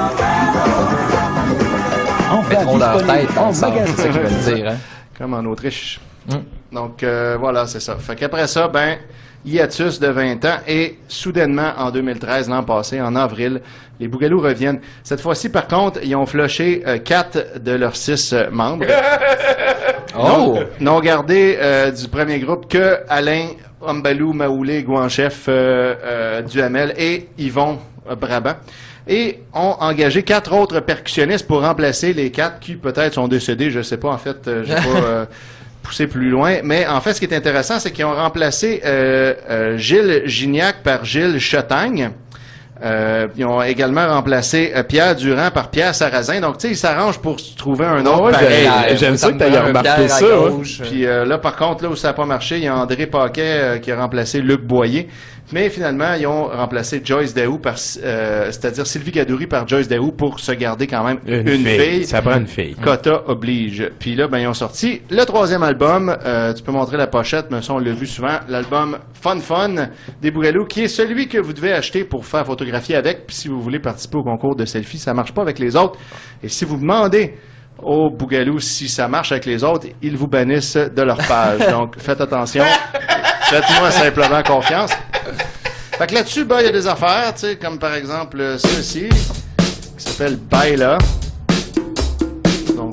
Mettront leur tête dans le sable, c'est ça qu'ils veulent dire. Hein? Comme en Autriche. Donc, voilà, c'est ça. Fait qu'après ça, ben, hiatus de 20 ans et soudainement, en 2013, l'an passé, en avril, les Bougalous reviennent. Cette fois-ci, par contre, ils ont flushé 4 de leurs 6 membres. N'ont gardé du premier groupe que Alain Ombalou Maoulé Gouanchef Duhamel et Yvon Brabant. Et ont engagé 4 autres percussionnistes pour remplacer les 4 qui peut-être sont décédés, je sais pas, en fait, j'ai pas poussé plus loin. Mais en fait, ce qui est intéressant, c'est qu'ils ont remplacé Gilles Gignac par Gilles Chetagne. Ils ont également remplacé Pierre Durand par Pierre Sarrazin. Donc, tu sais, ils s'arrangent pour trouver un autre pareil. J'aime ça que tu aies remarqué ça. Puis là, par contre, là où ça n'a pas marché, il y a André Paquet qui a remplacé Luc Boyer. Mais finalement, ils ont remplacé Joyce Daou par, c'est-à-dire Sylvie Gadouri par Joyce Daou pour se garder quand même une fille. Ça prend une fille. Quota oblige. Puis là, ben, ils ont sorti le 3e album. Tu peux montrer la pochette, mais ça, on l'a vu souvent. L'album Fun Fun des Bougalous, qui est celui que vous devez acheter pour faire photographier avec. Puis si vous voulez participer au concours de selfie, ça marche pas avec les autres. Et si vous demandez aux Bougalous si ça marche avec les autres, ils vous bannissent de leur page. Donc, faites attention. Faites-moi simplement confiance. Fait que là-dessus, ben, il y a des affaires, tu sais, comme par exemple ceci, qui s'appelle Baila. Donc,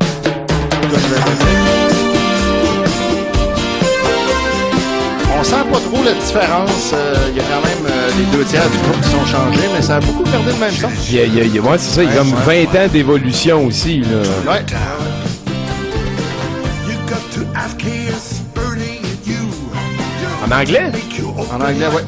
on sent pas trop la différence. Il y a quand même les 2 tiers du groupe qui sont changés, mais ça a beaucoup gardé le même son. Ouais, c'est ça, il y a comme 20 ans d'évolution aussi, là. Ouais. En anglais? En anglais, ouais.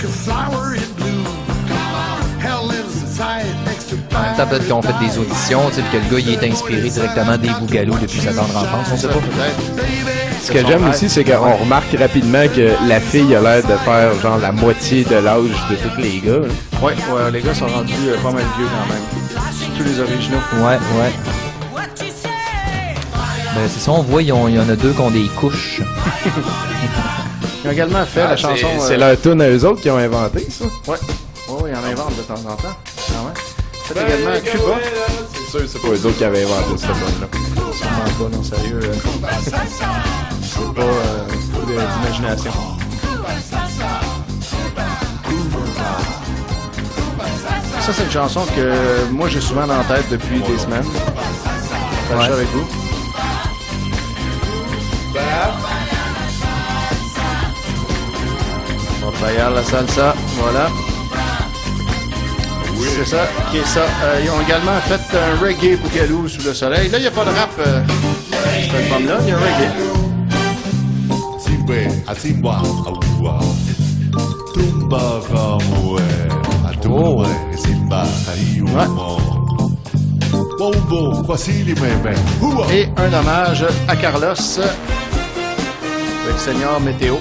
En même temps, peut-être qu'ils ont fait des auditions, tu sais, que le gars, il est inspiré directement des Bougalous depuis sa tendre enfance, on sait pas. Ce que j'aime aussi, c'est qu'on remarque rapidement que la fille a l'air de faire, genre, la moitié de l'âge de tous les gars. Ouais, les gars sont rendus pas mal vieux quand même. Surtout les originaux. Ouais. Ben, c'est ça, on voit, il y en a 2 qui ont des couches. Ils ont également fait la chanson... C'est leur tune à eux autres qui ont inventé, ça? Ouais. Ouais, ils en inventent de temps en temps. Ah ouais. C'est également Cuba. C'est sûr, c'est pas eux autres qui avaient inventé cette tune-là. Sûrement pas, non, sérieux. C'est pas beaucoup d'imagination. Ça, c'est une chanson que moi, j'ai souvent dans la tête depuis des semaines. Je suis avec vous. On va faire la salsa, voilà. Oui. C'est ça, qui est ça. Ils ont également fait un reggae bougalou sous le soleil. Là, il n'y a pas de rap. Cet album-là, il y a un reggae. Et un hommage à Carlos avec Seigneur Météo.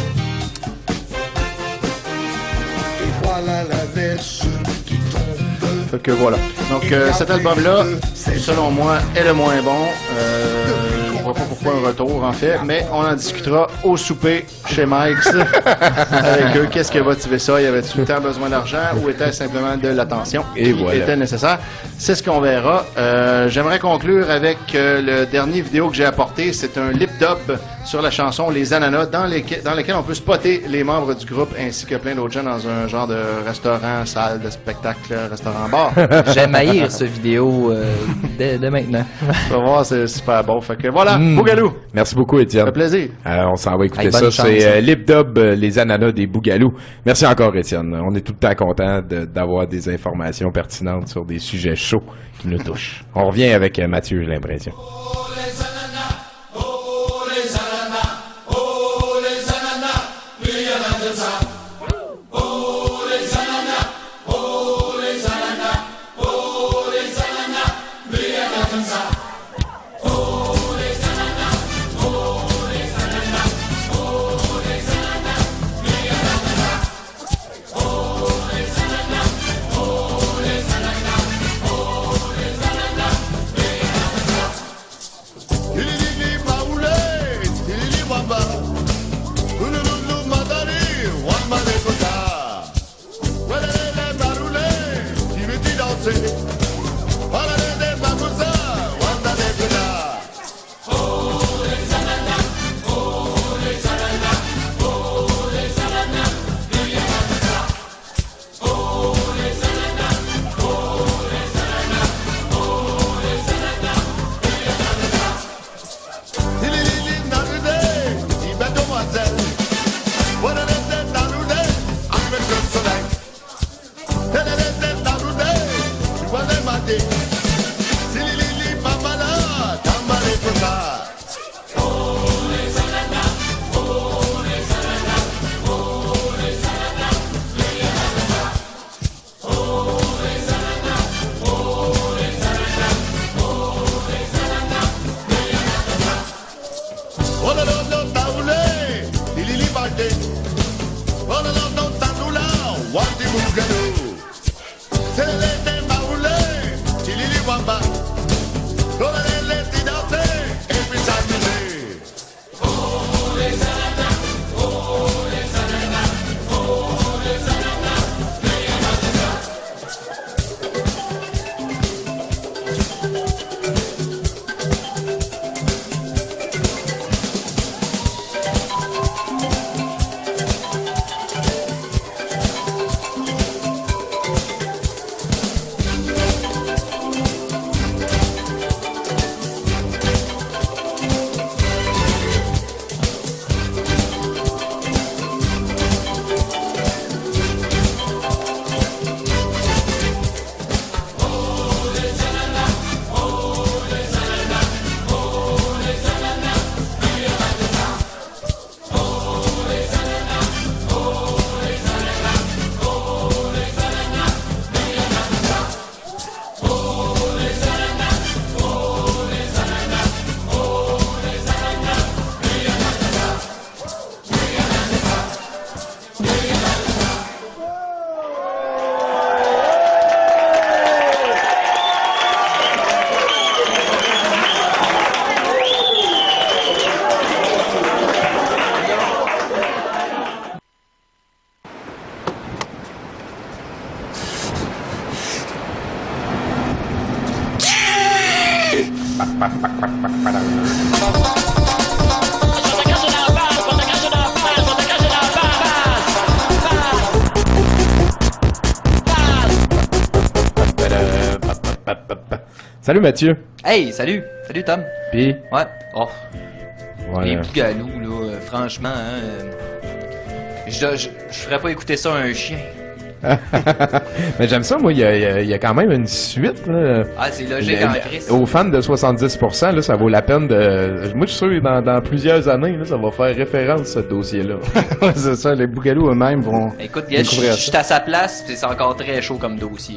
Fait que voilà. Donc cet album-là, selon moi, est le moins bon. Je vois pas pourquoi un retour en fait, mais on en discutera au souper chez Mike's avec eux. Qu'est-ce qui a motivé ça? Y avait-tu tout le temps besoin d'argent ou était-ce simplement de l'attention qui était nécessaire? C'est ce qu'on verra. J'aimerais conclure avec le dernier vidéo que j'ai apporté. C'est un lip-dub sur la chanson Les Ananas dans lequel on peut spotter les membres du groupe ainsi que plein d'autres gens dans un genre de restaurant, salle de spectacle, restaurant-bar. J'aime haïr ce vidéo dès maintenant. Tu vas voir, c'est super bon. Fait que voilà, Bougalou. Merci beaucoup, Étienne. Ça fait plaisir. On s'en va écouter ça. C'est Lip Dub, Les Ananas des Bougalou. Merci encore, Étienne. On est tout le temps content d'avoir des informations pertinentes sur des sujets chauds qui nous touchent. On revient avec Mathieu, j'ai l'impression. Salut Mathieu. Hey, salut! Salut Tom! Pis? Ouais. Oh. Ouais. Les bougalous, là, franchement, hein, je ferais pas écouter ça à un chien. Mais j'aime ça, moi, il y a quand même une suite, là. Ah, c'est logique en Christ. Aux fans de 70%, là, ça vaut la peine de... Moi, je suis sûr que dans plusieurs années, là, ça va faire référence, ce dossier-là. Ouais, c'est ça, les bougalous eux-mêmes vont Écoute, découvrir je suis à sa place, puis c'est encore très chaud comme dossier.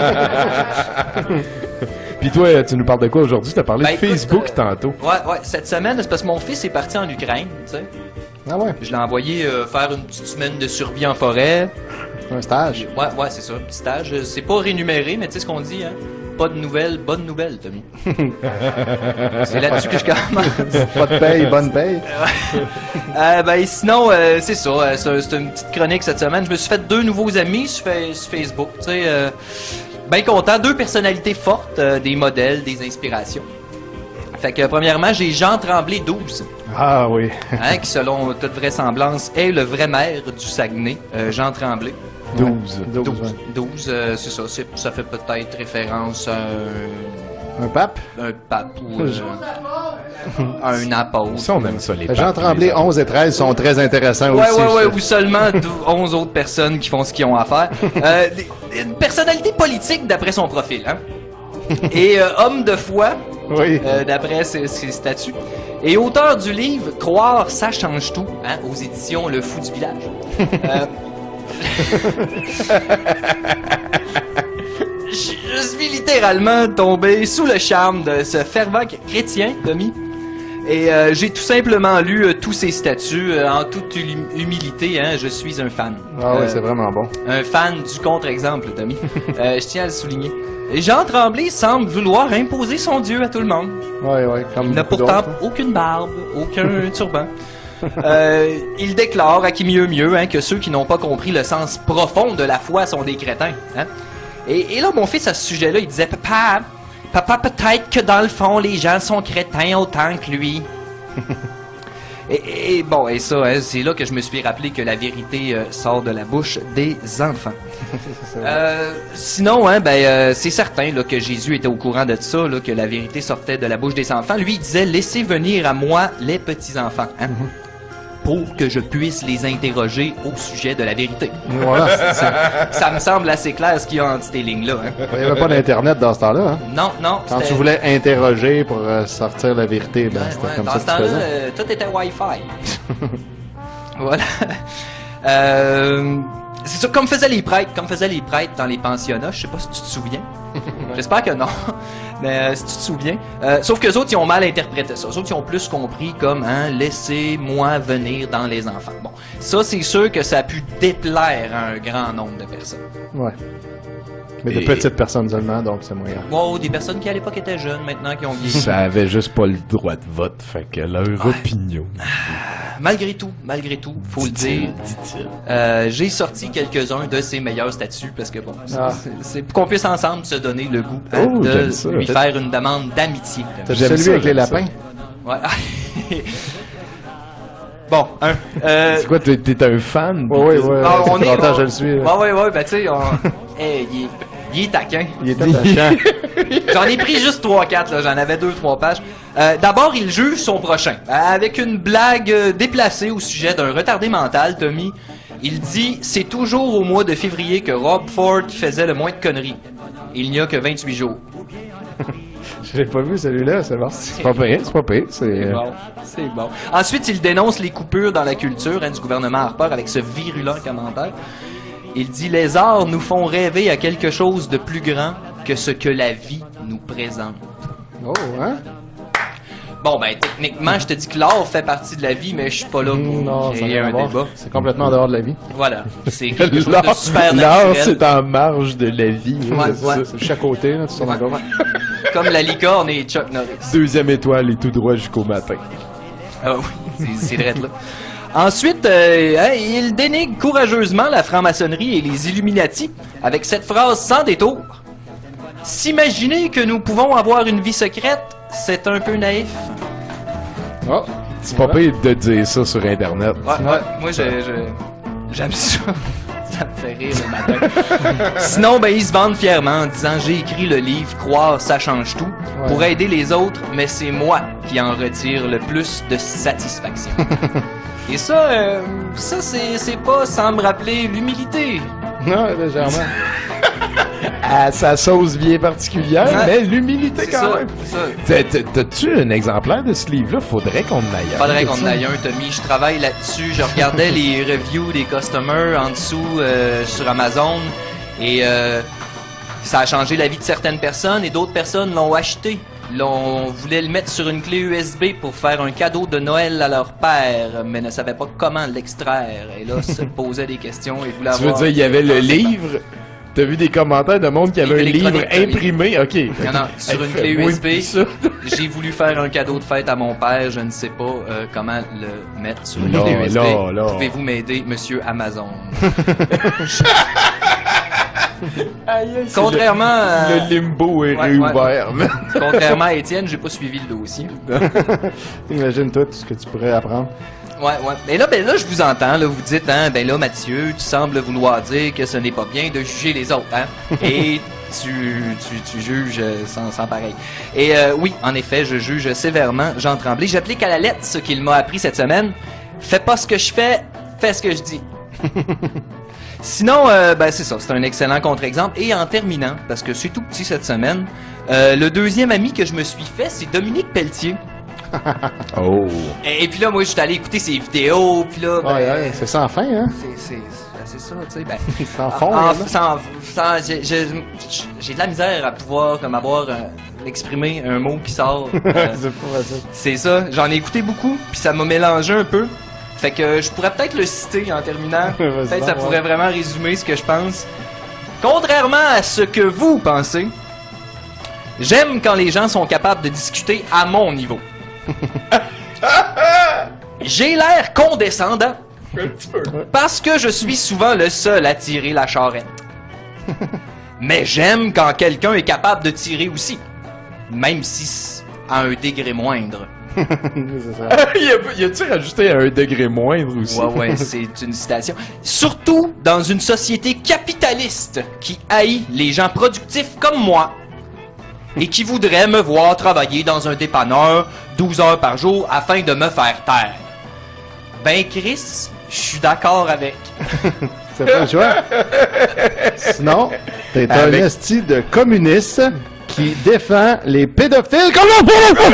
Puis toi, tu nous parles de quoi aujourd'hui? Tu as parlé de écoute, Facebook tantôt. Ouais, cette semaine, c'est parce que mon fils est parti en Ukraine, tu sais. Ah ouais? Je l'ai envoyé faire une petite semaine de survie en forêt. Un stage? Ouais, c'est ça, un petit stage. C'est pas rémunéré, mais tu sais ce qu'on dit, hein? Pas de nouvelles, bonne nouvelle, Tommy. C'est là-dessus que je commence. Pas de paye, bonne paye. Sinon, c'est ça. C'est une petite chronique cette semaine. Je me suis fait 2 nouveaux amis sur Facebook. Tu sais, bien content. 2 personnalités fortes, des modèles, des inspirations. Fait que, premièrement, j'ai Jean Tremblay 12. Ah oui. Hein, qui, selon toute vraisemblance, est le vrai maire du Saguenay, Jean Tremblay. 12. 12, c'est ça. Ça fait peut-être référence à un pape? Un pape ou à un apôtre. Ça, on aime ça, les papes. Jean Tremblay, 11 et 13 sont très intéressants aussi. Ouais, ou seulement 11 autres personnes qui font ce qu'ils ont à faire. Une personnalité politique d'après son profil, hein. Et homme de foi, oui. D'après ses statuts. Et auteur du livre « Croire, ça change tout hein, » aux éditions Le Fou du Village. Je suis littéralement tombé sous le charme de ce fervent chrétien, Tommy. Et j'ai tout simplement lu tous ses statuts en toute humilité. Hein, je suis un fan. Ah oui, c'est vraiment bon. Un fan du contre-exemple, Tommy. Je tiens à le souligner. Et Jean Tremblay semble vouloir imposer son Dieu à tout le monde. Oui, comme il n'a pourtant aucune barbe, aucun turban. Il déclare à qui mieux hein, que ceux qui n'ont pas compris le sens profond de la foi sont des crétins. Hein? Et là, mon fils, à ce sujet-là, il disait « Papa, peut-être que dans le fond, les gens sont crétins autant que lui. » Et ça, hein, c'est là que je me suis rappelé que la vérité sort de la bouche des enfants. Sinon, hein, c'est certain là, que Jésus était au courant de ça, là, que la vérité sortait de la bouche des enfants. Lui, il disait « Laissez venir à moi les petits-enfants. Hein? » pour que je puisse les interroger au sujet de la vérité. Voilà. Ça me semble assez clair ce qu'il y a entre ces lignes-là. Hein. Il n'y avait pas d'Internet dans ce temps-là. Hein? Non. Quand tu voulais interroger pour sortir la vérité, c'était comme ça que tu faisais. Tout était Wi-Fi. Voilà. C'est ça, comme faisaient les prêtres dans les pensionnats. Je sais pas si tu te souviens. J'espère que non. Mais si tu te souviens. Sauf qu'eux autres, ils ont mal interprété ça. Eux autres, ils ont plus compris comme, hein, laissez-moi venir dans les enfants. Bon. Ça, c'est sûr que ça a pu déplaire à un grand nombre de personnes. Ouais. Mais de petites personnes seulement, donc c'est moyen. Wow, des personnes qui à l'époque étaient jeunes, maintenant qui ont vieilli. Ça avait juste pas le droit de vote, fait que leur opinion. Malgré tout, faut le dire, j'ai sorti quelques-uns de ses meilleurs statuts parce que bon, c'est pour qu'on puisse ensemble se donner le goût de lui faire une demande d'amitié. T'as celui avec les lapins? Ouais. Bon, c'est quoi, t'es un fan? Ouais. On est, je le suis. Ouais, ben tu sais, il est taquin. Il est attachant. J'en ai pris juste 3-4, là. J'en avais 2-3 pages. D'abord, il juge son prochain. Avec une blague déplacée au sujet d'un retardé mental, Tommy. Il dit « C'est toujours au mois de février que Rob Ford faisait le moins de conneries. Il n'y a que 28 jours. » Je l'ai pas vu celui-là, c'est bon. C'est pas pire. C'est bon. Ensuite, il dénonce les coupures dans la culture du gouvernement Harper avec ce virulent commentaire. Il dit « Les arts nous font rêver à quelque chose de plus grand que ce que la vie nous présente. » Oh, hein? Bon, ben, techniquement, je te dis que l'art fait partie de la vie, mais je suis pas là pour créer un débat. C'est complètement en dehors de la vie. Voilà. C'est quelque chose de super naturel. L'art, c'est en marge de la vie. Ouais. C'est de chaque côté, là, tu sais, Comme la licorne et Chuck Norris. 2e étoile et tout droit jusqu'au matin. Ah oui, c'est vrai là. Ensuite, il dénigre courageusement la franc-maçonnerie et les Illuminati avec cette phrase sans détour. « S'imaginer que nous pouvons avoir une vie secrète, c'est un peu naïf. » Oh, c'est pas pire de dire ça sur Internet. Ouais, moi j'aime ça. Ça me fait rire le matin. Sinon, ben, ils se vendent fièrement en disant « J'ai écrit le livre, croire, ça change tout. » pour aider les autres, mais c'est moi qui en retire le plus de satisfaction. Et ça, c'est pas sans me rappeler l'humilité. Non, légèrement. À sa sauce bien particulière, mais l'humilité quand même. T'as-tu un exemplaire de ce livre-là? Faudrait qu'on en aille un. Faudrait qu'on en aille un, Tommy. Je travaille là-dessus. Je regardais les reviews des customers en dessous sur Amazon. Et ça a changé la vie de certaines personnes et d'autres personnes l'ont acheté. On voulait le mettre sur une clé USB pour faire un cadeau de Noël à leur père, mais ne savait pas comment l'extraire. Et là, se posait des questions et voulait avoir... Tu veux dire, il y avait le livre... T'as vu des commentaires de monde qui avait un livre imprimé? OK. Il y en a sur une clé USB. J'ai voulu faire un cadeau de fête à mon père. Je ne sais pas comment le mettre sur une clé USB. Pouvez-vous m'aider, monsieur Amazon? Contrairement à... Le limbo est réouvert. Contrairement à Étienne, j'ai pas suivi le dossier. Imagine-toi tout ce que tu pourrais apprendre. Ouais. Mais là, je vous entends, là, vous dites, hein, ben là, Mathieu, tu sembles vouloir dire que ce n'est pas bien de juger les autres, hein? Et tu juges sans pareil. Et oui, en effet, je juge sévèrement Jean Tremblay. J'applique à la lettre ce qu'il m'a appris cette semaine. Fais pas ce que je fais, fais ce que je dis. Sinon, ben c'est ça, c'est un excellent contre-exemple. Et en terminant, parce que c'est tout petit cette semaine, le deuxième ami que je me suis fait, c'est Dominique Pelletier. Oh. Et puis là, moi, je suis allé écouter ses vidéos, puis là... Ben, c'est sans fin, hein? C'est ça, tu sais, ben... sans fond, j'ai de la misère à pouvoir, comme, exprimer un mot qui sort. C'est ça, j'en ai écouté beaucoup, puis ça m'a mélangé un peu. Fait que je pourrais peut-être le citer en terminant. Peut-être ça pourrait vraiment résumer ce que je pense. Contrairement à ce que vous pensez, j'aime quand les gens sont capables de discuter à mon niveau. J'ai l'air condescendant parce que je suis souvent le seul à tirer la charrette. Mais j'aime quand quelqu'un est capable de tirer aussi, même si à un degré moindre. Y a-tu rajouté à un degré moindre aussi? Ouais, c'est une citation. Surtout dans une société capitaliste qui haït les gens productifs comme moi et qui voudrait me voir travailler dans un dépanneur 12 heures par jour afin de me faire taire. Ben Chris, je suis d'accord avec. C'est pas le choix. Sinon, t'es un esti de communiste qui défend les pédophiles comme on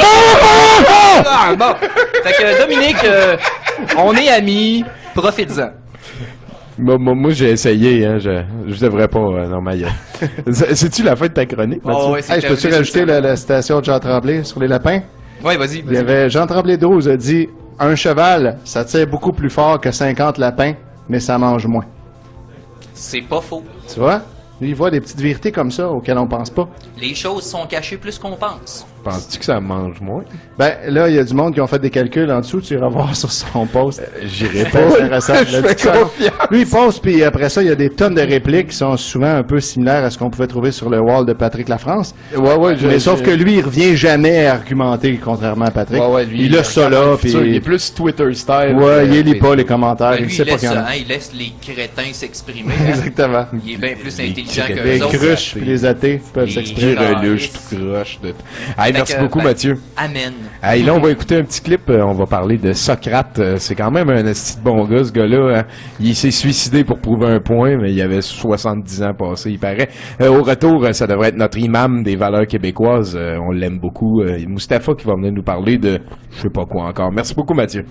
bon. Fait que Dominique, on est amis, profites-en. Moi, j'ai essayé, hein, je devrais pas, normalement. C'est-tu la fin de ta chronique? Oh, ouais, je peux-tu rajouter la citation de Jean Tremblay sur les lapins? Oui, vas-y. Il y avait Jean Tremblay 12 a dit « Un cheval, ça tire beaucoup plus fort que 50 lapins, mais ça mange moins. » C'est pas faux. Tu vois? Lui, il voit des petites vérités comme ça auxquelles on pense pas. Les choses sont cachées plus qu'on pense. Penses-tu que ça mange moins? Ben, là, il y a du monde qui ont fait des calculs en dessous. Tu iras voir sur son post. J'irai pas. Lui, il poste, puis après ça, il y a des tonnes de répliques qui sont souvent un peu similaires à ce qu'on pouvait trouver sur le wall de Patrick Lafrance. Mais sauf que lui, il revient jamais à argumenter, contrairement à Patrick. Lui, il a ça là, puis... Il est plus Twitter style. Ouais, il lit pas les commentaires. Lui, il sait pas qu'il y en a. Il laisse les crétins s'exprimer. Exactement. Il est bien plus intelligent que les les autres. Les cruches puis les athées peuvent s'exprimer. Reluche, tout croche. Merci beaucoup, Mathieu. Amen. Hey, là, on va écouter un petit clip. On va parler de Socrate. C'est quand même un esti de bon gars, ce gars-là. Hein. Il s'est suicidé pour prouver un point, mais il avait 70 ans passés, il paraît. Au retour, ça devrait être notre imam des valeurs québécoises. On l'aime beaucoup. Mustapha qui va venir nous parler de je sais pas quoi encore. Merci beaucoup, Mathieu.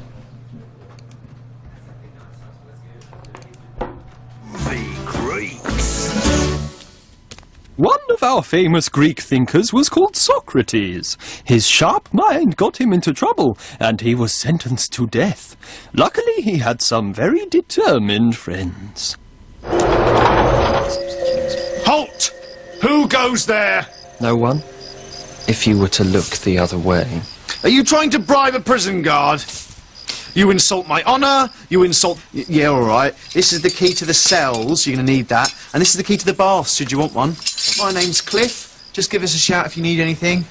One of our famous Greek thinkers was called Socrates. His sharp mind got him into trouble, and he was sentenced to death. Luckily, he had some very determined friends. Halt! Who goes there? No one. If you were to look the other way. Are you trying to bribe a prison guard? You insult my honour, you insult... Yeah, all right. This is the key to the cells, you're going to need that. And this is the key to the baths, should you want one. My name's Cliff. Just give us a shout if you need anything.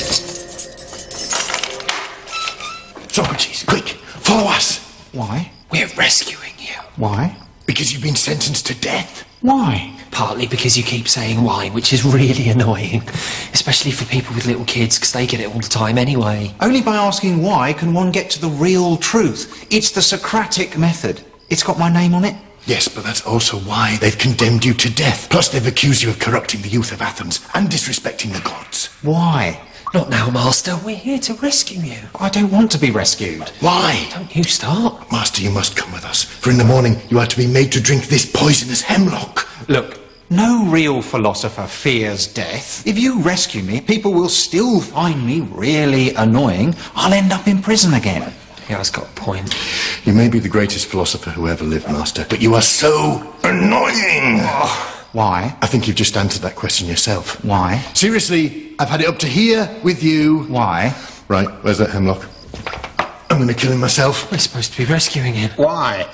Socrates, quick, follow us. Why? We're rescuing you. Why? Because you've been sentenced to death. Why? Partly because you keep saying why, which is really annoying. Especially for people with little kids, because they get it all the time anyway. Only by asking why can one get to the real truth. It's the Socratic method. It's got my name on it. Yes, but that's also why they've condemned you to death. Plus, they've accused you of corrupting the youth of Athens and disrespecting the gods. Why? Not now, Master. We're here to rescue you. I don't want to be rescued. Why? Don't you start. Master, you must come with us. For in the morning, you are to be made to drink this poisonous hemlock. Look, no real philosopher fears death. If you rescue me, people will still find me really annoying. I'll end up in prison again. Yeah, that's got a point. You may be the greatest philosopher who ever lived, Master, but you are so annoying! Why? I think you've just answered that question yourself. Why? Seriously, I've had it up to here with you. Why? Right, where's that hemlock? I'm gonna kill him myself. We're supposed to be rescuing him. Why?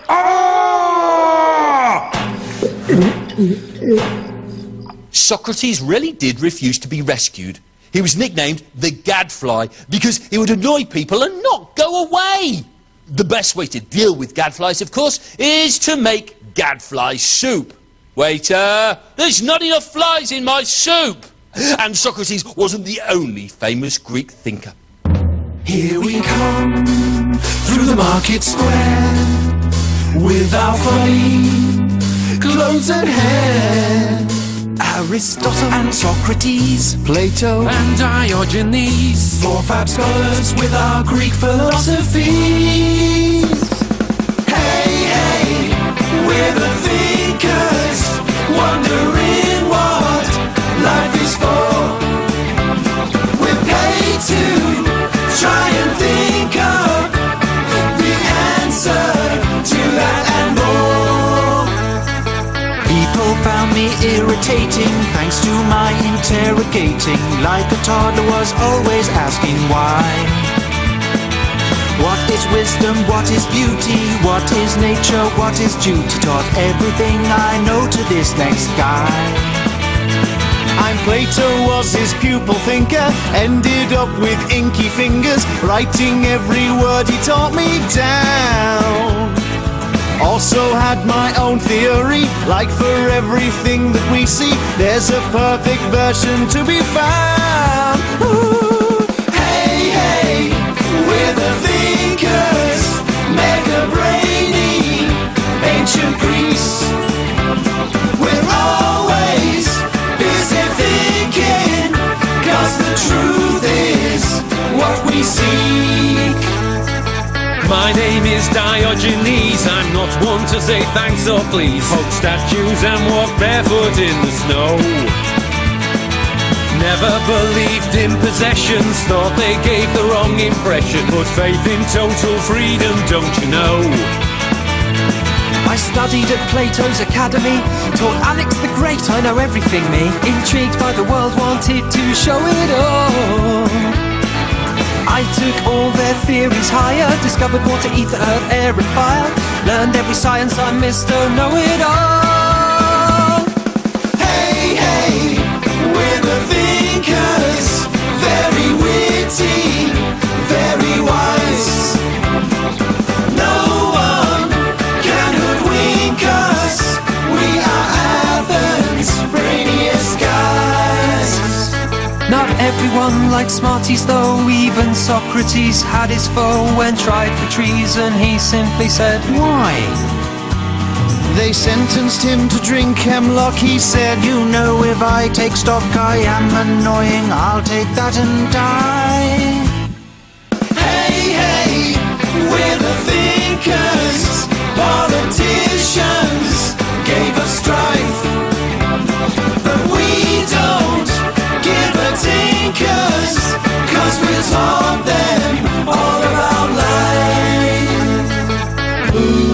Socrates really did refuse to be rescued. He was nicknamed the Gadfly because he would annoy people and not go away. The best way to deal with gadflies, of course, is to make gadfly soup. Waiter, there's not enough flies in my soup. And Socrates wasn't the only famous Greek thinker. Here we come through the market square with our funny clothes and hair. Aristotle and Socrates, Plato and Diogenes, four fab scholars with our Greek philosophies. Hey, hey, we're the thinkers, wondering what life is for. We're paid to try and think of the answer to that and more. People found me irritating thanks to my interrogating, like a toddler was always asking why. What is wisdom? What is beauty? What is nature? What is duty? Taught everything I know to this next guy. I'm Plato, was his pupil thinker, ended up with inky fingers, writing every word he taught me down. Also had my own theory, like for everything that we see, there's a perfect version to be found. Ooh. Hey, hey, we're the thinkers, mega brainy, ancient Greece. We're always busy thinking, 'cause the truth is what we seek. My name is Diogenes, I'm not one to say thanks or please. Hug statues and walk barefoot in the snow. Never believed in possessions, thought they gave the wrong impression. Put faith in total freedom, don't you know? I studied at Plato's Academy, taught Alex the Great, I know everything me. Intrigued by the world, wanted to show it all. I took all their theories higher, discovered water, ether, earth, air and fire. Learned every science, I'm Mr. Know-It-All. Hey, hey, we're the thinkers, very witty, very wise. No one can hoodwink us, we are Athens' brainiest guys. Not everyone likes Smarties though, even Socrates had his foe when tried for treason. He simply said, why? They sentenced him to drink hemlock, he said, you know if I take stock I am annoying, I'll take that and die. Hey, hey, we're the thinkers, politicians gave us strife, but we don't give a tinkers, 'cause we taught them all about life. Ooh.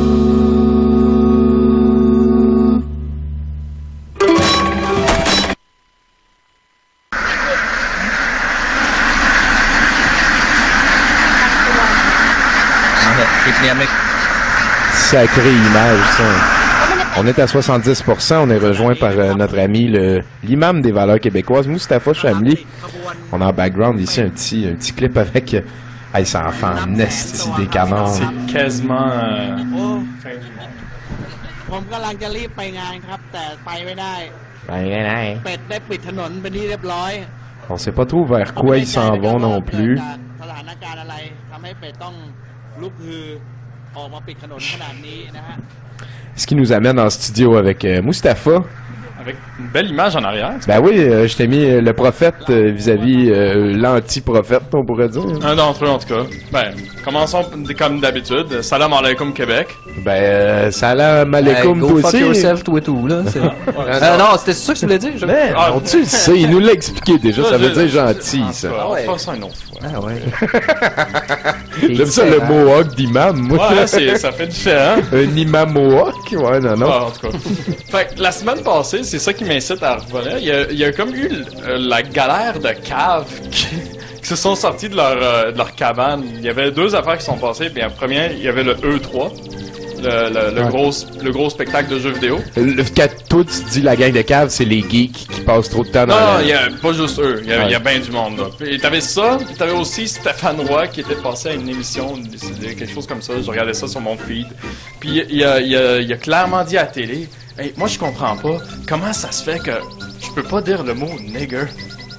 Sacrée image, ça. On est à 70%, on est rejoint par notre ami, l'imam des valeurs québécoises, Moustapha Chamli. On a en background ici un petit clip avec Hey, ça en fait un esti des canards. C'est quasiment fin du monde. ผมกำลังจะรีบไปงานครับ แต่ไปไม่ได้ เป็ดได้ปิดถนนเป็นที่เรียบร้อย On sait pas trop vers quoi ils s'en vont non plus. สถานการณ์อะไรทำให้เป็ดต้องลุกฮือออกมาปิดถนนขนาดนี้นะฮะ Ce qui nous amène en studio avec Mustapha. Avec une belle image en arrière. Ben oui, je t'ai mis le prophète vis-à-vis l'anti-prophète, on pourrait dire. Un d'entre eux, en tout cas. Ben, commençons comme d'habitude. Salam alaikum, Québec. Ben, salam alaikum, go toi fuck aussi. yourself, toi tout, là. Non, c'était ça que tu voulais dire? Ben, non, tu le sais, il nous l'a expliqué déjà, ça veut dire gentil, ça. On fera ça une autre fois. Ah ouais. J'aime ça le mohawk d'imam, moi. Ouais, ça fait différent. Un imam mohawk? Ouais, non. Ouais, en tout cas. Fait que la semaine passée, c'est ça qui m'incite à revenir. Il y a comme eu la galère de caves qui se sont sortis de leur cabane. Il y avait deux affaires qui sont passées. Puis en premier, il y avait le E3. Le gros spectacle de jeux vidéo. Quand toi tu dis la gang de caves, c'est les geeks qui passent trop de temps dans Non, il y a pas juste eux. Il y a bien du monde, là. Et t'avais ça, puis t'avais aussi Stéphane Roy qui était passé à une émission, quelque chose comme ça. Je regardais ça sur mon feed. Puis il a clairement dit à la télé, hey, moi je comprends pas, comment ça se fait que je peux pas dire le mot nigger.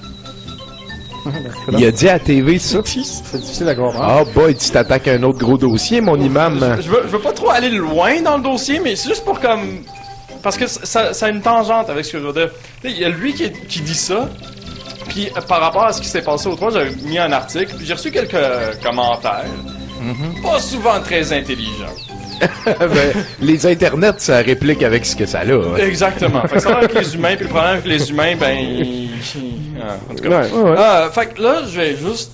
Il a dit à la TV ça. C'est difficile à comprendre. Ah boy, tu t'attaques à un autre gros dossier, mon imam. Je veux pas trop aller loin dans le dossier, mais c'est juste pour comme... Parce que ça a une tangente avec ce que je veux dire. Il y a lui qui dit ça, puis par rapport à ce qui s'est passé au 3, j'avais mis un article, puis j'ai reçu quelques commentaires, pas souvent très intelligents. Ben, les internets, ça réplique avec ce que ça a. Hein. Exactement. Fait que ça va avec les humains, puis le problème avec les humains, ben... en tout cas. Fait que là, je vais juste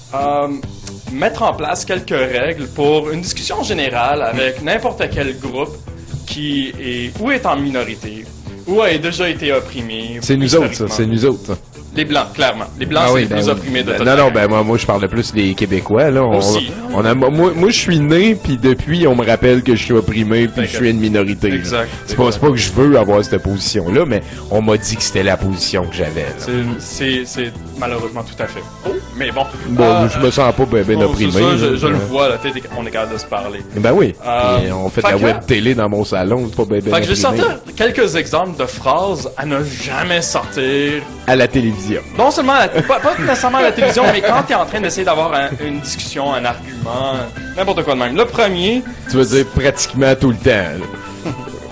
mettre en place quelques règles pour une discussion générale avec n'importe quel groupe qui est en minorité, ou a déjà été opprimé. C'est nous autres, ça. C'est nous autres, ça. Les Blancs, clairement. Les Blancs, c'est les plus opprimés de toute Non, ben moi je parle plus des Québécois, là. Moi, je suis né, puis depuis, on me rappelle que je suis opprimé, puis je suis une minorité. Exact. C'est pas que je veux avoir cette position-là, mais on m'a dit que c'était la position que j'avais. C'est malheureusement tout à fait faux, mais bon. Bon, je me sens pas ben opprimé. Ça, je le vois, là, on est capable de se parler. Ben oui. On fait de la web télé dans mon salon, c'est pas ben Fait que je vais sortir quelques exemples de phrases à ne jamais sortir à la télévision. Non seulement, pas nécessairement à la télévision, mais quand t'es en train d'essayer d'avoir une discussion, un argument, n'importe quoi de même. Le premier... Tu veux dire pratiquement tout le temps,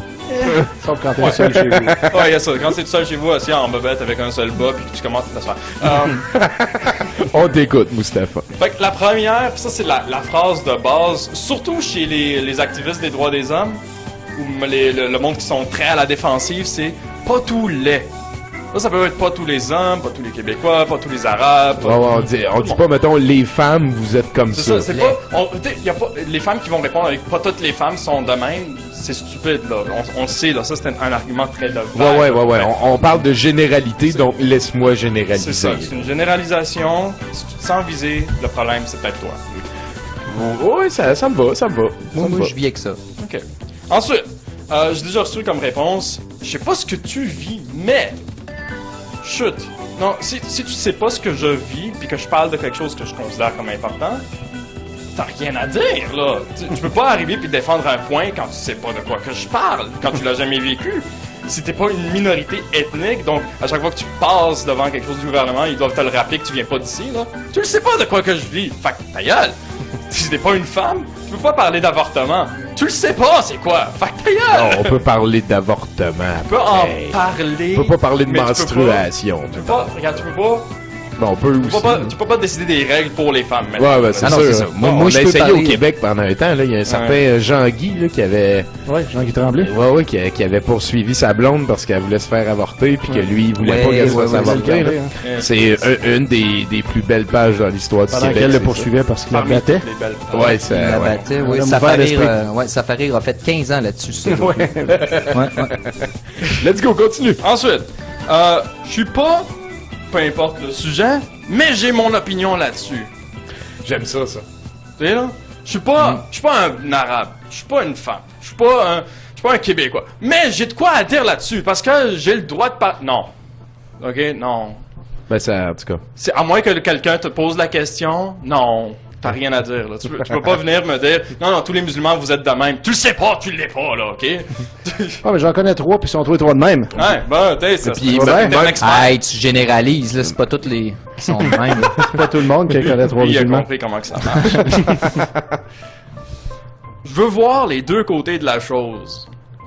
Sauf quand t'es seul chez vous. Ouais, il y a ça. Quand t'es tout seul chez vous, assis en bobette avec un seul bas, puis que tu commences à te faire. On t'écoute, Mustapha. Fait que la première, pis ça c'est la phrase de base, surtout chez les activistes des droits des hommes, ou le monde qui sont très à la défensive, c'est « pas tous les ». Ça peut être pas tous les hommes, pas tous les Québécois, pas tous les Arabes. On dit pas, mettons, les femmes, vous êtes comme ça. C'est ça, c'est pas, y a pas... Les femmes qui vont répondre avec « pas toutes les femmes sont de même », c'est stupide, là. On le sait, là. Ça, c'est un argument très de vague. Ouais. On parle de généralité, donc laisse-moi généraliser. C'est ça, c'est une généralisation. Si tu te sens visé, le problème, c'est peut-être toi. Ouais, ça me va. Moi, je vis avec ça. OK. Ensuite, j'ai déjà reçu comme réponse « Je sais pas ce que tu vis, mais... » Chut! Non, si tu sais pas ce que je vis, puis que je parle de quelque chose que je considère comme important, t'as rien à dire, là. Tu peux pas arriver puis défendre un point quand tu sais pas de quoi que je parle, quand tu l'as jamais vécu. Si t'es pas une minorité ethnique, donc à chaque fois que tu passes devant quelque chose du gouvernement, ils doivent te le rappeler que tu viens pas d'ici, là. Tu le sais pas de quoi que je vis. Fait que ta gueule! Si t'es pas une femme, tu peux pas parler d'avortement. Tu le sais pas, c'est quoi? Fait que ta gueule! Non, on peut parler d'avortement. On peut en parler. On peut pas parler de menstruation. Tu peux pas, regarde, tu peux pas. Ben, on peut aussi. Tu peux pas décider des règles pour les femmes. Ouais, ben, c'est sûr. Moi, on a essayé au Québec pendant un temps, là. Il y a un certain Jean-Guy, là, qui avait. Ouais, Jean-Guy Tremblay. Ouais, qui avait poursuivi sa blonde parce qu'elle voulait se faire avorter, puis que lui, il voulait pas qu'elle se fasse avorter. C'est une des plus belles pages dans l'histoire du Québec. Pendant qu'elle le poursuivait parce qu'il la battait. Ouais, ça. Il la battait, oui. Safari a fait 15 ans là-dessus, ça. Ouais. Let's go, continue. Ensuite, je suis pas. Peu importe le sujet, mais j'ai mon opinion là-dessus. J'aime ça. Tu sais, là? Je suis pas un arabe. Je suis pas une femme. Je suis pas un Québécois. Mais j'ai de quoi à dire là-dessus, parce que j'ai le droit de parler. Non. OK? Non. Ben, ça, en tout cas. C'est à moins que quelqu'un te pose la question. Non. t'as rien à dire, là. Tu peux pas venir me dire, non, tous les musulmans, vous êtes de même. Tu le sais pas, tu l'es pas, là, OK? Ah, mais j'en connais 3, puis ils sont tous les 3 de même. Ouais, bon, t'es, ça. Puis, ben, Hey, tu généralises, là, c'est pas tous les qui sont de même. C'est pas tout le monde qui connaît 3 Lui, il a musulmans. compris comment que ça marche. Je veux voir les deux côtés de la chose.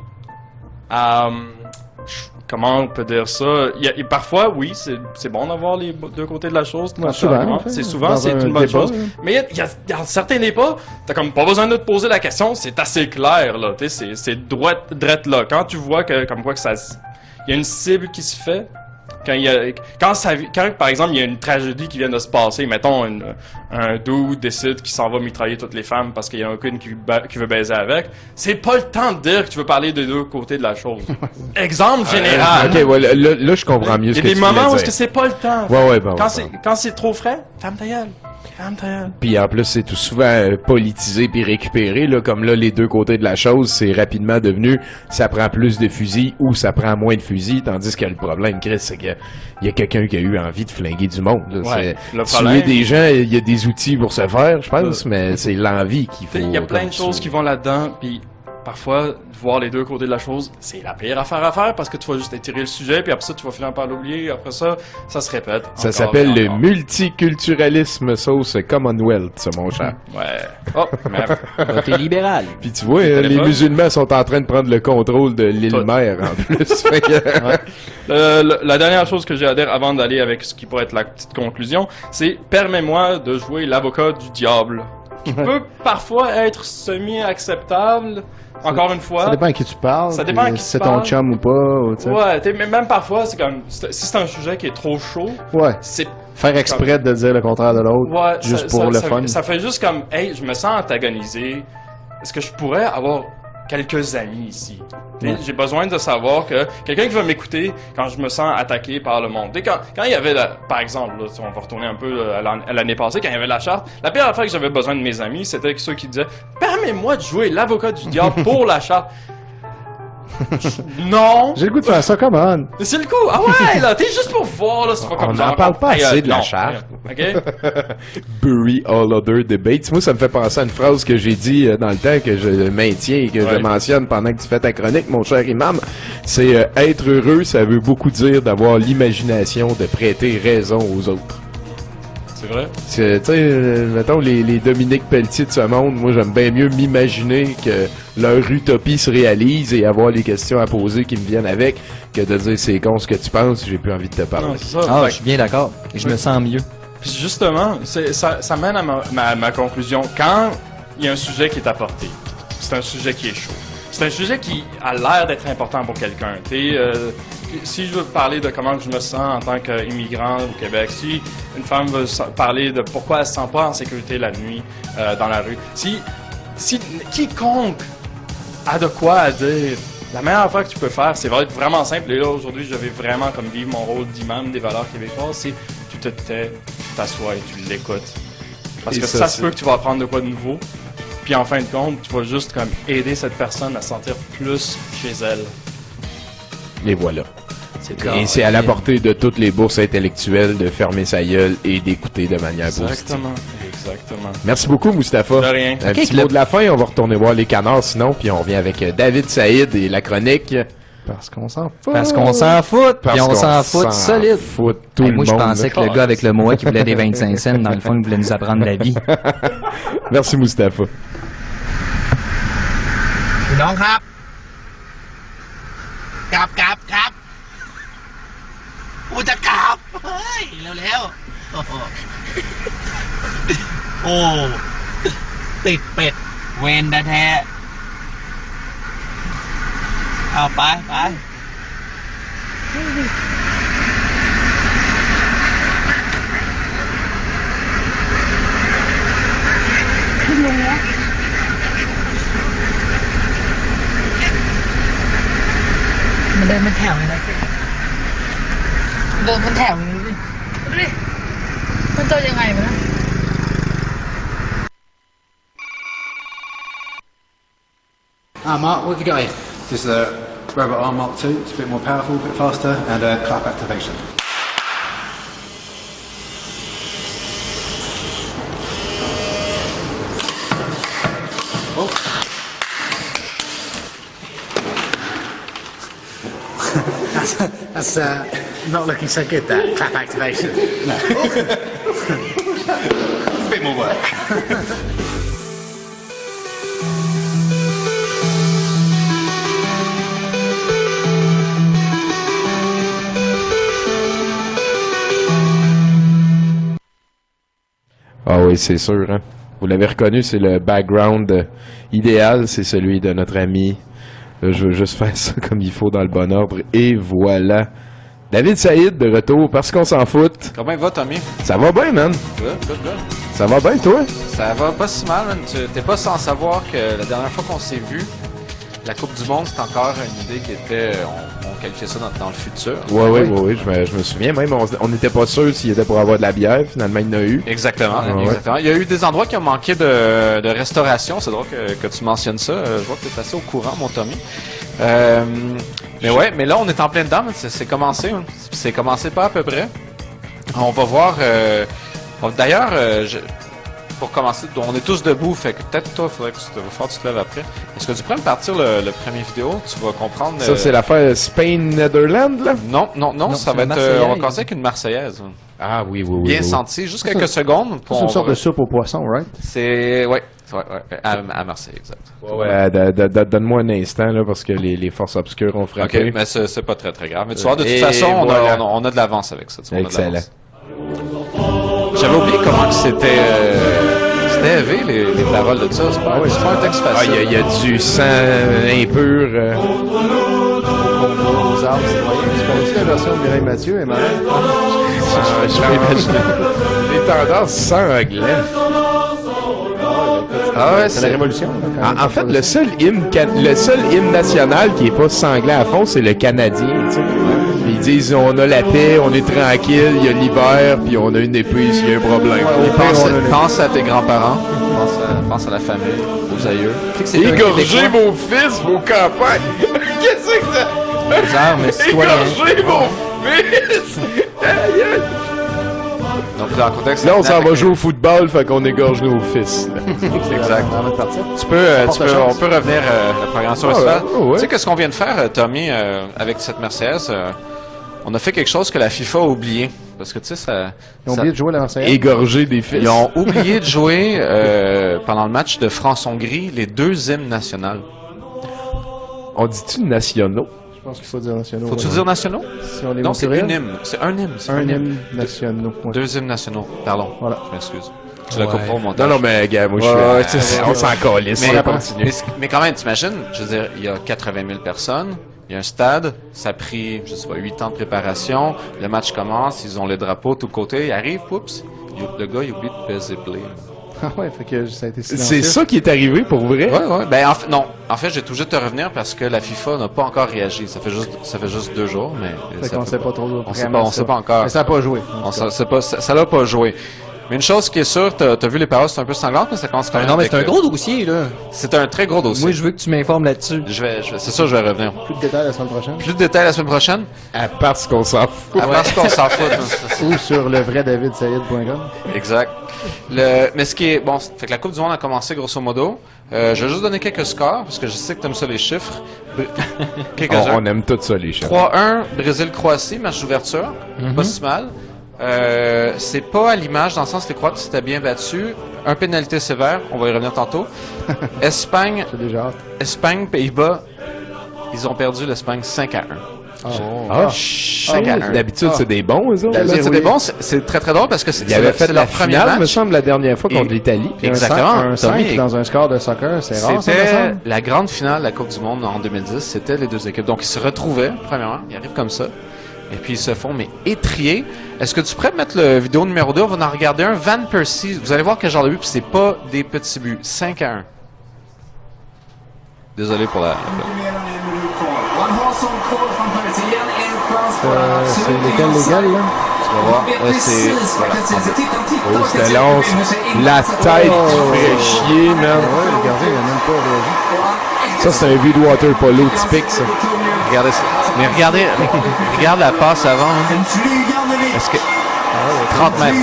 Comment on peut dire ça? Parfois, oui, c'est bon d'avoir les deux côtés de la chose. Souvent, en fait, c'est souvent, c'est une bonne chose. Mais il y a certains débats, t'as comme pas besoin de te poser la question, c'est assez clair, là. Tu sais, c'est drette là. Quand tu vois que, comme quoi que ça, il y a une cible qui se fait, quand par exemple il y a une tragédie qui vient de se passer, mettons un dude décide qu'il s'en va mitrailler toutes les femmes parce qu'il y en a aucune qui veut baiser avec, c'est pas le temps de dire que tu veux parler des deux côtés de la chose. Exemple général. Ok, ouais, là je comprends mieux ce que tu Il y a des moments où dire. c'est pas le temps. Ouais, bon. Quand c'est trop frais, ferme ta gueule. Puis en plus, c'est tout souvent politisé puis récupéré, là, comme là, les deux côtés de la chose, c'est rapidement devenu, ça prend plus de fusils ou ça prend moins de fusils, tandis que le problème, Chris, c'est qu'il y a quelqu'un qui a eu envie de flinguer du monde. Là. Ouais, le Tuer problème- des gens, il y a des outils pour se faire, je pense, mais c'est l'envie qu'il faut. Il y a plein comme de choses qui vont là-dedans, puis parfois, voir les deux côtés de la chose, c'est la pire affaire à faire parce que tu vas juste étirer le sujet, puis après ça, tu vas finir par l'oublier, après ça se répète. Ça encore s'appelle et le encore. multiculturalisme sauce Commonwealth, ça, mon cher. Ouais. Oh, merde. T'es libéral. Puis tu vois, Je connais les pas. musulmans sont en train de prendre le contrôle de l'île mère en plus. Fait que- La dernière chose que j'ai à dire avant d'aller avec ce qui pourrait être la petite conclusion, c'est permets-moi de jouer l'avocat du diable. Qui peut parfois être semi-acceptable. Encore une fois. Ça dépend à qui tu parles. Ça dépend à puis qui si tu c'est ton parles. chum ou pas. Ou, tu sais. Ouais, mais même parfois, c'est comme si c'est un sujet qui est trop chaud. Ouais. C'est Faire exprès de dire le contraire de l'autre. Ouais, juste ça- pour le ça- fun. Ça fait juste comme, hey, je me sens antagonisé. Est-ce que je pourrais avoir quelques amis ici? Tu sais, Ouais. J'ai besoin de savoir que quelqu'un qui va m'écouter quand je me sens attaqué par le monde. Tu sais, quand il y avait, par exemple, là, si on va retourner un peu à l'année passée, quand il y avait la charte, la pire affaire que j'avais besoin de mes amis, c'était ceux qui disaient « Permets-moi de jouer l'avocat du diable pour la charte. » Non! J'ai le goût de faire ça, come on. C'est le coup! Ah ouais, là, t'es juste pour voir, là, c'est pas comme On genre, n'en parle pas hey, assez de la non, charte. OK? Bury all other debates. Moi, ça me fait penser à une phrase que j'ai dit dans le temps, que je maintiens et que je Ouais. mentionne pendant que tu fais ta chronique, mon cher imam. C'est être heureux, ça veut beaucoup dire d'avoir l'imagination de prêter raison aux autres. C'est vrai? Tu sais, mettons, les Dominique Pelletier de ce monde, moi, j'aime bien mieux m'imaginer que leur utopie se réalise et avoir les questions à poser qui me viennent avec que de dire c'est con ce que tu penses, j'ai plus envie de te parler. Non, c'est ça. Ah, Fait je suis bien d'accord. Et je me sens mieux. Puis justement, ça mène à ma conclusion. Quand il y a un sujet qui est apporté, c'est un sujet qui est chaud. C'est un sujet qui a l'air d'être important pour quelqu'un. Si je veux parler de comment je me sens en tant qu'immigrant au Québec, si une femme veut parler de pourquoi elle se sent pas en sécurité la nuit dans la rue, si quiconque a de quoi à dire, la meilleure affaire que tu peux faire, c'est vraiment simple. Et là, aujourd'hui, je vais vraiment comme vivre mon rôle d'imam des valeurs québécoises, c'est tu te tais, tu t'assois et tu l'écoutes. Parce Et que ça, ça se c'est- peut que tu vas apprendre de quoi de nouveau. Puis en fin de compte, tu vas juste comme aider cette personne à se sentir plus chez elle. Et voilà. clair. Et c'est à la portée de toutes les bourses intellectuelles de fermer sa gueule et d'écouter de manière positive. Exactement. Merci beaucoup, Mustapha. De rien. Un petit mot de la fin, on va retourner voir les canards sinon, puis on revient avec David Saïd et la chronique. Parce qu'on s'en fout. Parce qu'on s'en fout, puis on s'en fout solide. Fout tout Hey, le moi, je monde, pensais là. que le gars avec le mois qui voulait des 25 cents, dans le fond, il voulait nous apprendre la vie. Merci, Mustapha. พี่น้องครับ กลับกูจะกลับ เฮ้ย เร็วๆ โอ้โหโอ้ ติดเป็ด เวนแท้ๆเอาไป ขึ้นลงแล้ว มันเดินเป็นแถวเลยนะเดินเป็นแถวเลยสิดูดิมันจะยังไงวะ Mark, what have you got here? This is a Robot Arm Mark II. It's a bit more powerful, a bit faster, and a clap activation. That's not looking so good, that clap activation. No. It's a bit more work. Ah oui, c'est sûr. Hein? Vous l'avez reconnu, c'est le background idéal, c'est celui de notre ami. Là, je veux juste faire ça comme il faut dans le bon ordre. Et voilà. David Saïd de retour parce qu'on s'en fout. Comment va, Tommy? Ça va bien, man. Good. Ça va bien, toi? Ça va pas si mal, man. T'es pas sans savoir que la dernière fois qu'on s'est vu, la Coupe du Monde, c'est encore une idée qui était... On qualifiait ça dans le futur. Oui, je me souviens. Même, on n'était pas sûr s'il était pour avoir de la bière. Finalement, il y en a eu. Exactement. Il y a eu des endroits qui ont manqué de restauration. C'est drôle que tu mentionnes ça. Je vois que tu es assez au courant, mon Tommy. Mais là, on est en plein dedans. C'est commencé. Hein. C'est commencé pas à peu près. On va voir... D'ailleurs, pour commencer, on est tous debout, fait que peut-être toi, il faudrait que tu te lèves après. Est-ce que tu pourrais me partir le premier vidéo? Tu vas comprendre... Ça, c'est l'affaire Spain-Netherlands, là? Non, ça va être... on va commencer avec une Marseillaise. Ah oui. Bien senti, juste quelques secondes. C'est une sorte de soupe aux poissons, right? C'est... Ouais, à Marseille, exact. Donne-moi un instant, là, parce que les forces obscures ont frappé. OK, mais c'est pas très, très grave. Mais tu vois, de toute façon, on a de l'avance avec ça. Excellent. J'avais oublié comment c'était élevé, les paroles de ça. C'est pas un texte facile. Il y a du sang impur. Aux arbres, c'est moyen. Tu connais la version de Mireille Mathieu, Emmanuel? Je peux imaginer. Des tendances sanglantes. C'est la Révolution. En fait, le seul hymne national qui est pas sanglant à fond, c'est le Canadien, tu sais. Ils disent on a la paix, on est tranquille, il y a l'hiver, puis on a une épée s'il y a un problème. Pense à tes grands-parents, pense à la famille, aux aïeux. Égorgez vos fils, vos campagnes. Qu'est-ce que c'est? Égorgez vos fils. Donc, dans le contexte, là, on s'en va jouer au football, fait qu'on égorge nos fils. Exact. On peut revenir à la programmation principale. Tu sais, qu'est-ce qu'on vient de faire, Tommy, avec cette Marseillaise? On a fait quelque chose que la FIFA a oublié. Parce que, tu sais, Ils ont oublié de jouer la Marseillaise. Égorger des fils. Ils ont oublié de jouer, pendant le match de France-Hongrie, les deux hymnes nationaux. On dit-tu nationaux? Je pense qu'il faut dire nationaux. Faut-tu dire nationaux? Si on les non, c'est un hymne. C'est un hymne. Un hymne nationaux. Deux hymnes nationaux. Pardon. Voilà. Je m'excuse. Tu la comprends au montage. Non, mais, gars, moi, je suis... on s'en calisse. Mais quand même, t'imagines, je veux dire, il y a 80 000 personnes. Il y a un stade, ça a pris, je sais pas, 8 ans de préparation. Le match commence, ils ont le drapeau de tous côtés. Ils arrivent, oups, le gars, il oublie de peser play. Ah ouais, fait que ça a été silencieux. C'est ça qui est arrivé pour vrai? Ouais. Ben, en fait, j'ai tout juste te revenir parce que la FIFA n'a pas encore réagi. Ça fait juste 2 jours, mais. Fait qu'on sait pas trop. On sait pas encore. Mais ça a pas joué. Ça l'a pas joué. Mais une chose qui est sûre, t'as vu les paroles, c'est un peu sanglant, mais ça commence quand même. Non, mais c'est un gros dossier, là. C'est un très gros dossier. Moi, je veux que tu m'informes là-dessus. C'est sûr, je vais revenir. Plus de détails la semaine prochaine. Plus de détails la semaine prochaine? Parce qu'on s'en fout. Parce qu'on s'en fout. Ou sur levraiddavidsaïd.com. Exact. Mais ce qui est, bon, fait que la Coupe du Monde a commencé grosso modo. Je vais juste donner quelques scores, parce que je sais que t'aimes ça les chiffres. On aime tout ça les chiffres. 3-1, Brésil-Croatie, match d'ouverture. Pas si mal. C'est pas à l'image, dans le sens que les Croates s'étaient bien battus. Un pénalité sévère, on va y revenir tantôt. Espagne, Pays-Bas, ils ont perdu l'Espagne 5-1. D'habitude, c'est des bons, eux autres. D'habitude, c'est des bons. C'est très très drôle parce que c'est leur premier match, me semble, la dernière fois contre l'Italie. Exactement. Un 5 dans un score de soccer, c'est rare. C'était la grande finale de la Coupe du Monde en 2010. C'était les deux équipes. Donc, ils se retrouvaient, premièrement. Ils arrivent comme ça. Et puis, ils se font, étrier. Est-ce que tu pourrais mettre le vidéo numéro 2? On va en regarder un. Van Persie. Vous allez voir quel genre de but. Puis, c'est pas des petits buts. 5-1. Désolé pour la... C'est légal, là? Tu vas voir. C'est... Voilà. C'était lance. La tête qui ferait chier, man. Ouais, regardez, il n'y a même pas réagi. Ça, c'est un but de water polo typique, ça. Regardez ça. Mais regarde la passe avant. Est-ce que... 30 mètres.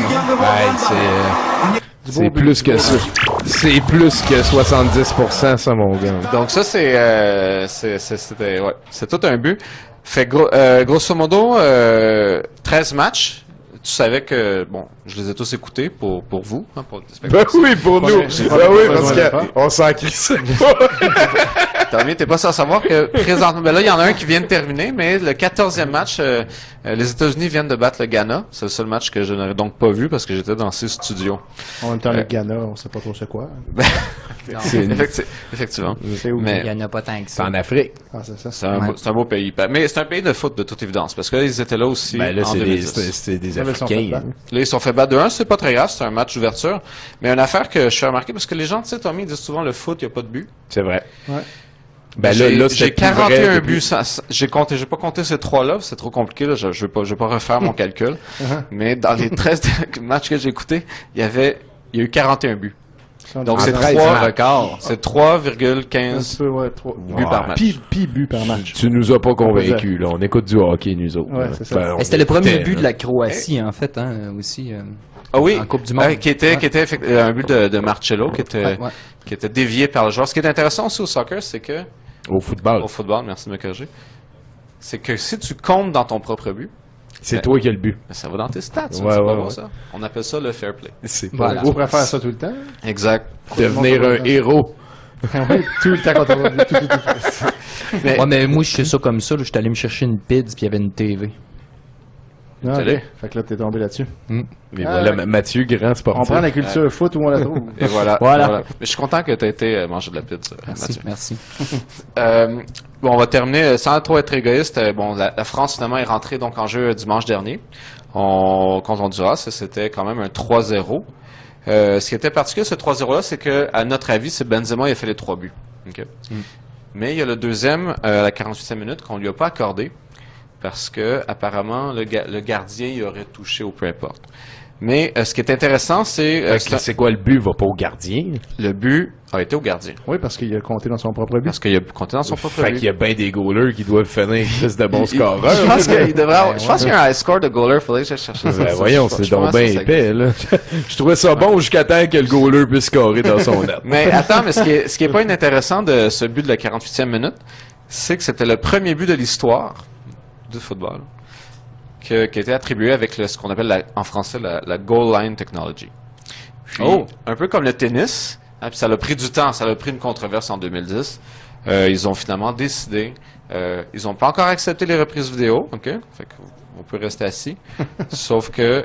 C'est plus que ça. C'est plus que 70%, ça, mon gars. Donc ça, c'est tout un but. Fait grosso modo, 13 matchs. Tu savais que, bon, je les ai tous écoutés pour vous, hein, pour les Ben oui, pour nous. Ben oui, parce qu'on s'en crisse pas. Tommy, t'es pas sans savoir que présentement, ben là, il y en a un qui vient de terminer, mais le 14e match, les États-Unis viennent de battre le Ghana. C'est le seul match que je n'aurais donc pas vu parce que j'étais dans ces studios. En même temps, le Ghana, on sait pas trop c'est quoi. Effectivement. C'est où? Mais Il y en a pas tant que C'est ça. en Afrique. Ah, c'est ça. c'est un beau pays. Mais c'est un pays de foot, de toute évidence, parce que là, ils étaient là aussi Ben là, en c'est 2010. des Là, ils sont fait Africains. battre. Là, ils sont fait battre 2-1, c'est pas très grave, c'est un match d'ouverture. Mais une affaire que je suis remarqué, parce que les gens, tu sais, Tommy, ils disent souvent le foot, il n'y a pas de but. C'est vrai. Ouais. Ben j'ai là, c'était plus vrai 41 depuis- buts. J'ai pas compté ces trois-là, c'est trop compliqué, là, je vais pas refaire mon calcul. Mais dans les 13 matchs que j'ai écoutés, il y a eu 41 buts. Donc c'est 3 records. C'est 3,15 buts par match. Pi buts par match. Tu nous as pas convaincus, là. On écoute du hockey, nous autres. Ouais, c'est ça. Ben, on Et c'était le premier écoutait, but de là. la Croatie, en fait, hein, aussi. Ah oui, en Coupe du Monde. qui était un but de Marcello, qui était dévié par le joueur. Ce qui est intéressant aussi au soccer, c'est que Au football. au football, merci de me corriger, c'est que si tu comptes dans ton propre but, C'est ben, toi qui as le but. ben, ça va dans tes stats. Ouais, c'est pas ouais, beau, ouais. ça. On appelle ça le fair play. C'est Voilà. On pourrait faire ça tout le temps. Exact. Devenir un héros. Ouais, tout le temps quand on va tout. Mais, Ouais, mais moi, je sais ça comme ça. Je suis allé me chercher une PIDS, puis il y avait une TV. Ah, télé. ok. Fait que là, t'es tombé là-dessus. Mais Ah, voilà, ouais. Mathieu, grand sportif. On prend la culture foot où on la trouve. et voilà, Voilà. Mais je suis content que tu aies été manger de la pizza, Mathieu. Merci. Bon, on va terminer sans trop être égoïste. Bon, la France finalement est rentrée donc en jeu dimanche dernier contre Honduras. C'était quand même un 3-0. Ce qui était particulier ce 3-0 là, c'est que à notre avis, c'est Benzema qui a fait les 3 buts. Okay. Mais il y a le deuxième à la 48e minute qu'on lui a pas accordé parce que apparemment le gardien il aurait touché ou peu importe. Mais ce qui est intéressant, c'est C'est quoi le but? Va pas au gardien? le but a été au gardien. Oui, parce qu'il a compté dans son propre but. Parce qu'il a compté dans son propre Fait but. qu'il y a bien des goalers qui doivent finir plus de bons Je scoreurs. pense qu'il devrait avoir, je pense qu'il y a un high score de goaler, faudrait que je cherche ça. Ben voyons, Je c'est suis pas donc mal bien sûr que ça épais, là. Je trouvais ça bon jusqu'à temps que le goaler puisse scorer dans son net. Mais attends, mais ce qui est pas inintéressant de ce but de la 48e minute, c'est que c'était le premier but de l'histoire du football qui a été attribué avec ce qu'on appelle en français la goal line technology. Puis, un peu comme le tennis, hein, puis ça a pris du temps, ça a pris une controverse en 2010. Ils ont finalement décidé, ils n'ont pas encore accepté les reprises vidéo, ok, fait qu'on peut rester assis. Sauf que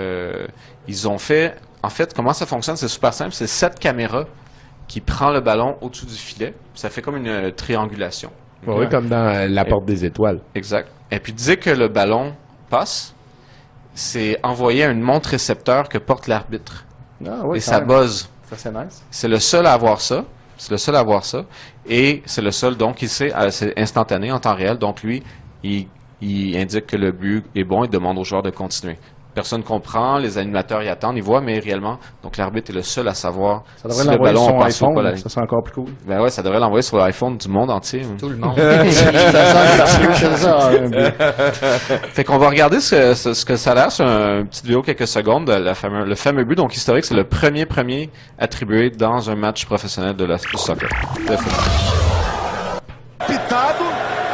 ils ont fait, en fait, comment ça fonctionne, c'est super simple, c'est 7 caméras qui prend le ballon au-dessus du filet, ça fait comme une triangulation. Oui, comme dans la porte des étoiles. Exact. Et puis dès que le ballon passe, c'est envoyé à une montre récepteur que porte l'arbitre. Ah, oui, et quand ça même. buzz. Ça, c'est nice. C'est le seul à avoir ça. C'est le seul à avoir ça. Et c'est le seul, donc, il sait, c'est instantané, en temps réel. Donc, lui, il indique que le but est bon et demande aux joueurs de continuer. Personne comprend, les animateurs y attendent, ils voient, mais réellement, donc l'arbitre est le seul à savoir Ça devrait si le l'envoyer ballon sur son passe ou pas la iPhone, ligne. ça serait encore plus cool. Ben ouais, ça devrait l'envoyer sur l'iPhone du monde entier. Tout le monde. C'est ça, un but. Fait qu'on va regarder ce que ça a l'air. C'est une petite vidéo quelques secondes de le fameux but. Donc historique, c'est le premier attribué dans un match professionnel du soccer. De football. Pitado.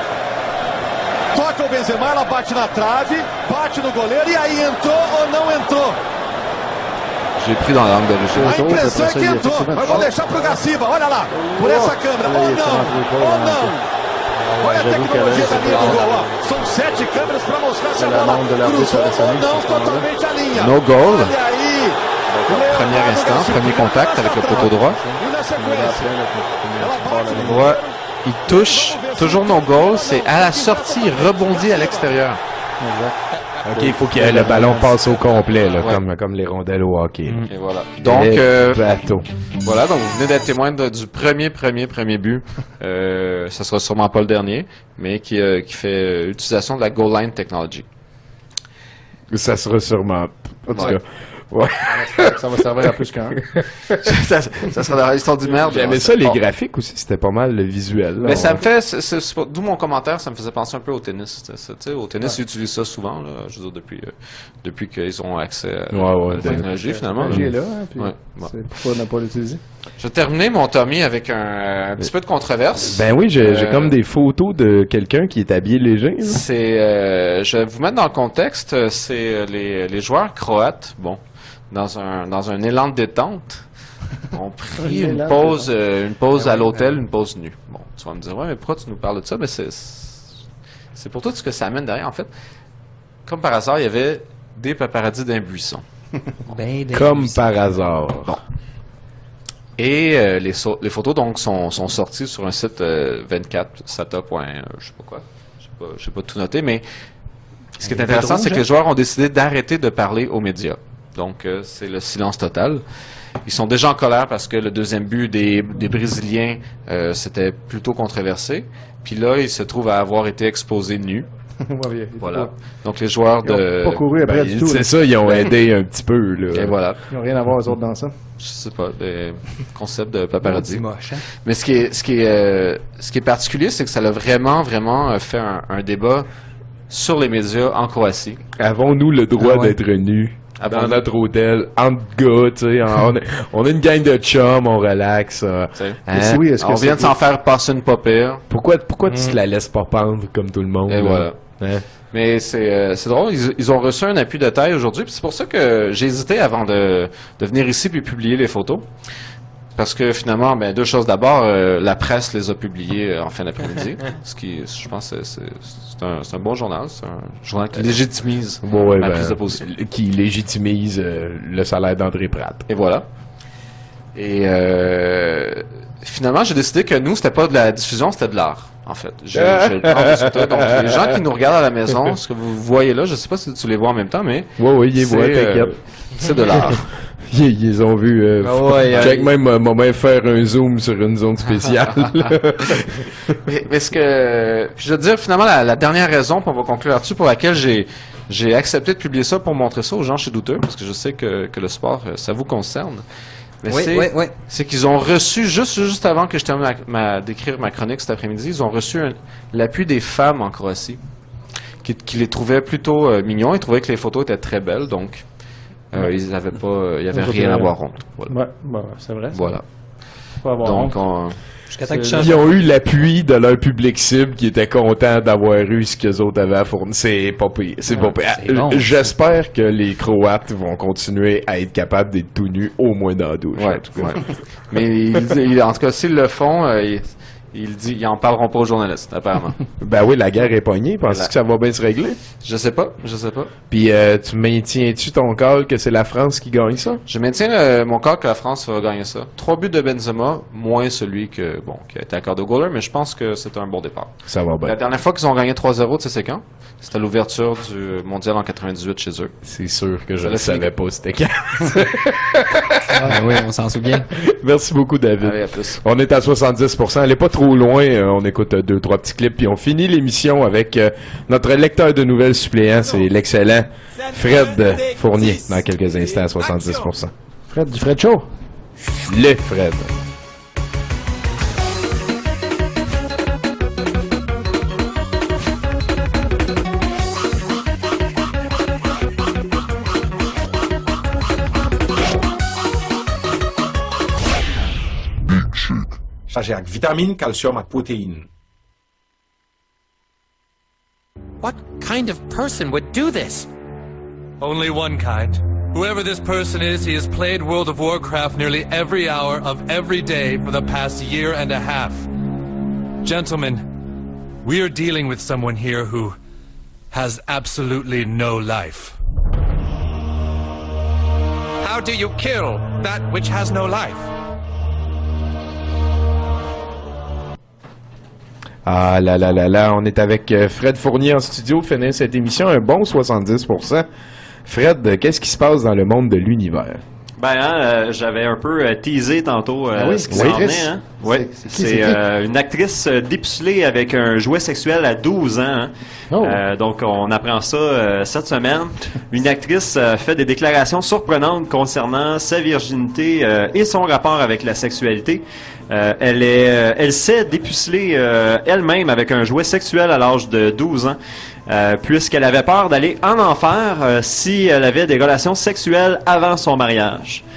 Toca o Benzema, ela bate na trave, bate no goleiro, e aí entrou ou não entrou? J'ai pris dans l'angle d'origine. A impressão é que entrou, mas vou deixar pro Gaciba, olha lá, por essa câmera, ou não. Olha a tecnologia da linha do gol, ó. São 7 câmeras para mostrar se a bola cruzou ou não totalmente a linha. No goal. Olha aí. Premier instant, premier contact avec le poteau droit. E na sequência, ela bate no Droit, il touche, toujours no goal, c'est à la sortie, il rebondit à l'extérieur. OK, il faut que le ballon passe au complet, là, Ouais. comme les rondelles au hockey. Et voilà. Donc, bateau. voilà, donc vous venez d'être témoin du premier but. Ça sera sûrement pas le dernier, mais qui fait utilisation de la goal line technology. Ça sera sûrement... En tout cas, ouais. Ça va servir à plus qu'un. ça sera dans l'histoire du merde. J'aimais ça, les graphiques aussi, c'était pas mal le visuel. Là. Mais ça me fait, d'où mon commentaire, ça me faisait penser un peu au tennis. Tu sais, au tennis, ils utilisent ça souvent, là, je veux dire, depuis qu'ils ont accès à la technologie, finalement. La technologie est là, hein, puis ouais, bon. pourquoi ne pas l'utiliser? Je vais terminer mon Tommy avec un petit peu de controverse. Ben oui, j'ai comme des photos de quelqu'un qui est habillé léger. Là. Je vais vous mettre dans le contexte, c'est les joueurs croates, bon, dans un élan de détente, ont pris une pause à l'hôtel, une pause nue. Bon, tu vas me dire, ouais, mais pourquoi tu nous parles de ça? Mais c'est pour tout ce que ça amène derrière. En fait, comme par hasard, il y avait des paparazzis d'un buisson. Comme par hasard. Bon. Et les photos donc sont sorties sur un site 24 sata. Je sais pas quoi. Je sais pas tout noté, mais ce qui est intéressant, c'est que les joueurs ont décidé d'arrêter de parler aux médias. Donc c'est le silence total. Ils sont déjà en colère parce que le deuxième but des Brésiliens c'était plutôt controversé. Puis là, ils se trouvent à avoir été exposés nus. Voilà. Donc les joueurs ils ont pas couru après du tout. C'est ça, ils ont aidé un petit peu. Là. Et voilà. Ils n'ont rien à voir aux autres dans ça. Je sais pas, des concepts de paparazzi. Moche, hein? Mais ce qui est particulier, c'est que ça a vraiment fait un débat sur les médias en Croatie. Avons-nous le droit d'être nus dans notre hôtel, entre gars, tu sais, on a une gang de chums, on relaxe. Hein? Oui, on vient de s'en faire passer une pas pire. Pourquoi tu te la laisses pas pendre comme tout le monde? Et là? voilà. Hein? Mais c'est drôle, ils ont reçu un appui de taille aujourd'hui, puis c'est pour ça que j'ai hésité avant de venir ici puis publier les photos. Parce que finalement, deux choses. D'abord, la presse les a publiées en fin d'après-midi, ce qui, je pense, c'est un bon journal. C'est un journal qui légitimise ma prise de position. Qui légitimise le salaire d'André Pratt. Et voilà. Et finalement, j'ai décidé que nous, c'était pas de la diffusion, c'était de l'art. En fait, j'ai le plan de résultat. Donc, les gens qui nous regardent à la maison, ce que vous voyez là, je sais pas si tu les vois en même temps, mais oui, ils les voient, t'inquiète. C'est de l'art. Ils ont vu. Check même m'a faire un zoom sur une zone spéciale. mais ce que, puis je veux dire finalement la dernière raison, puis on va conclure là-dessus, pour laquelle j'ai accepté de publier ça pour montrer ça aux gens chez Douteux, parce que je sais que le sport, ça vous concerne. Mais c'est qu'ils ont reçu, juste avant que je termine d'écrire ma chronique cet après-midi, ils ont reçu l'appui des femmes en Croatie, qui les trouvaient plutôt mignons. Ils trouvaient que les photos étaient très belles, donc ils n'avaient pas, il y avait rien à avoir honte. Voilà. Ouais, c'est vrai. Voilà. Faut avoir honte. Ils ont eu l'appui de leur public cible qui était content d'avoir eu ce qu'eux autres avaient à fournir. C'est pas pire. C'est pas pire. Bon, j'espère que les Croates vont continuer à être capables d'être tout nus au moins dans la douche. Ouais, en tout cas. Mais en tout cas, s'ils le font, ils en parleront pas aux journalistes, apparemment. Ben oui, la guerre est pognée. Penses-tu que ça va bien se régler? Je sais pas. Puis tu maintiens-tu ton call que c'est la France qui gagne ça? Je maintiens mon call que la France va gagner ça. 3 buts de Benzema, moins celui qui a été accordé au goaler, mais je pense que c'est un bon départ. Ça va bien. La dernière fois qu'ils ont gagné 3-0, tu sais c'est quand? C'était à l'ouverture du mondial en 98 chez eux. C'est sûr que je ne savais pas c'était quand. Oui, on s'en souvient. Merci beaucoup, David. Allez, à plus. On est à 70%. Elle est pas trop loin. On écoute 2-3 petits clips, puis on finit l'émission avec notre lecteur de nouvelles suppléant. C'est l'excellent Fred Fournier, dans quelques instants à 70%. Fred, du Fred Show. Le Fred. Chargé avec vitamine, calcium et protéines. What kind of person would do this? Only one kind. Whoever this person is, he has played World of Warcraft nearly every hour of every day for the past year and a half. Gentlemen, we are dealing with someone here who has absolutely no life. How do you kill that which has no life? Ah là, on est avec Fred Fournier en studio, finir cette émission, un bon 70%. Fred, qu'est-ce qui se passe dans le monde de l'univers? J'avais un peu teasé tantôt ce qui s'en venait. Hein? Oui, c'est une actrice dépucelée avec un jouet sexuel à 12 ans. Hein? Oh. Donc, on apprend ça cette semaine. Une actrice fait des déclarations surprenantes concernant sa virginité et son rapport avec la sexualité. Elle s'est dépucelée elle-même avec un jouet sexuel à l'âge de 12 ans. Puisqu'elle avait peur d'aller en enfer si elle avait des relations sexuelles avant son mariage.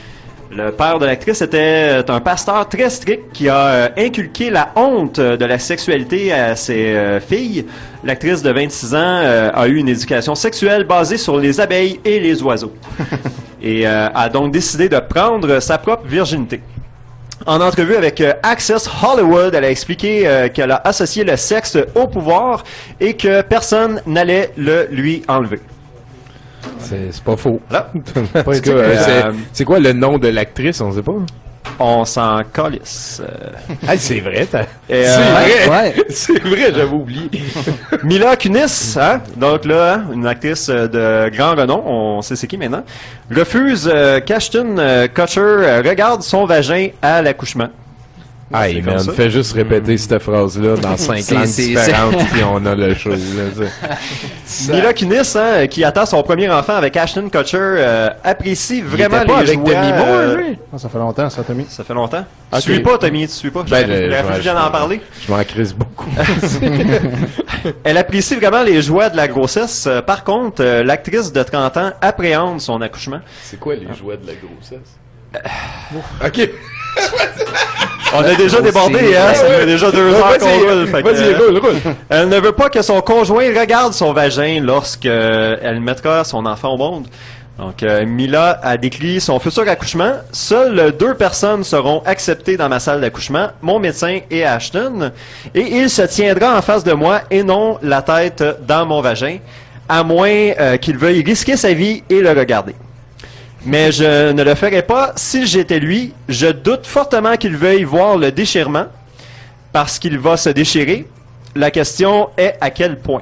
Le père de l'actrice était un pasteur très strict qui a inculqué la honte de la sexualité à ses filles. L'actrice de 26 ans a eu une éducation sexuelle basée sur les abeilles et les oiseaux. Et a donc décidé de prendre sa propre virginité. En entrevue avec Access Hollywood, elle a expliqué qu'elle a associé le sexe au pouvoir et que personne n'allait le lui enlever. C'est pas faux. Là. C'est quoi le nom de l'actrice, on sait pas? On s'en calisse. C'est vrai, c'est vrai. Ouais. C'est vrai, j'avais oublié. Mila Kunis, hein? Donc là, une actrice de grand renom, on sait c'est qui maintenant, refuse qu'Ashton Kutcher regarde son vagin à l'accouchement. Hey man, fais juste répéter cette phrase-là dans 5 langues différentes, puis on a le show. Mila Kunis, hein, qui attend son premier enfant avec Ashton Kutcher, apprécie vraiment les avec joies... Demi Moore, ça fait longtemps, ça, Tommy. Ça fait longtemps. Okay. Tu suis pas, Tommy, tu suis pas. Je viens d'en parler. Je m'en crisse beaucoup. Elle apprécie vraiment les joies de la grossesse. Par contre, l'actrice de 30 ans appréhende son accouchement. C'est quoi les joies de la grossesse? OK. On a déjà débordé, hein? Ça fait déjà 2 heures qu'on roule. Elle ne veut pas que son conjoint regarde son vagin lorsqu'elle mettra son enfant au monde. Donc, Mila a décrit son futur accouchement. Seules 2 personnes seront acceptées dans ma salle d'accouchement, mon médecin et Ashton. Et il se tiendra en face de moi et non la tête dans mon vagin, à moins qu'il veuille risquer sa vie et le regarder. Mais je ne le ferai pas si j'étais lui. Je doute fortement qu'il veuille voir le déchirement, parce qu'il va se déchirer. La question est à quel point.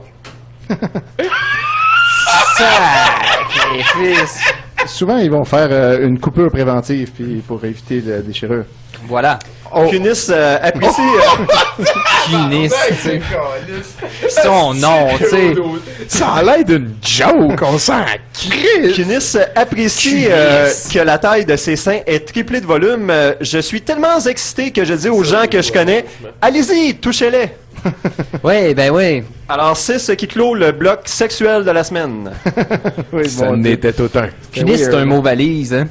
Souvent, ils vont faire une coupure préventive puis pour éviter la déchirure. Voilà. Kunis apprécie... Kunis, tu sais. Son nom, tu sais. Ça a l'air d'une joke, on s'en crisse. Kunis apprécie que la taille de ses seins est triplée de volume. Je suis tellement excité que je dis aux gens que je connais, allez-y, touchez-les. Oui, ben oui. Alors, c'est ce qui clôt le bloc sexuel de la semaine. Oui, ça n'était tout un. Kunis, c'est un mot valise, hein.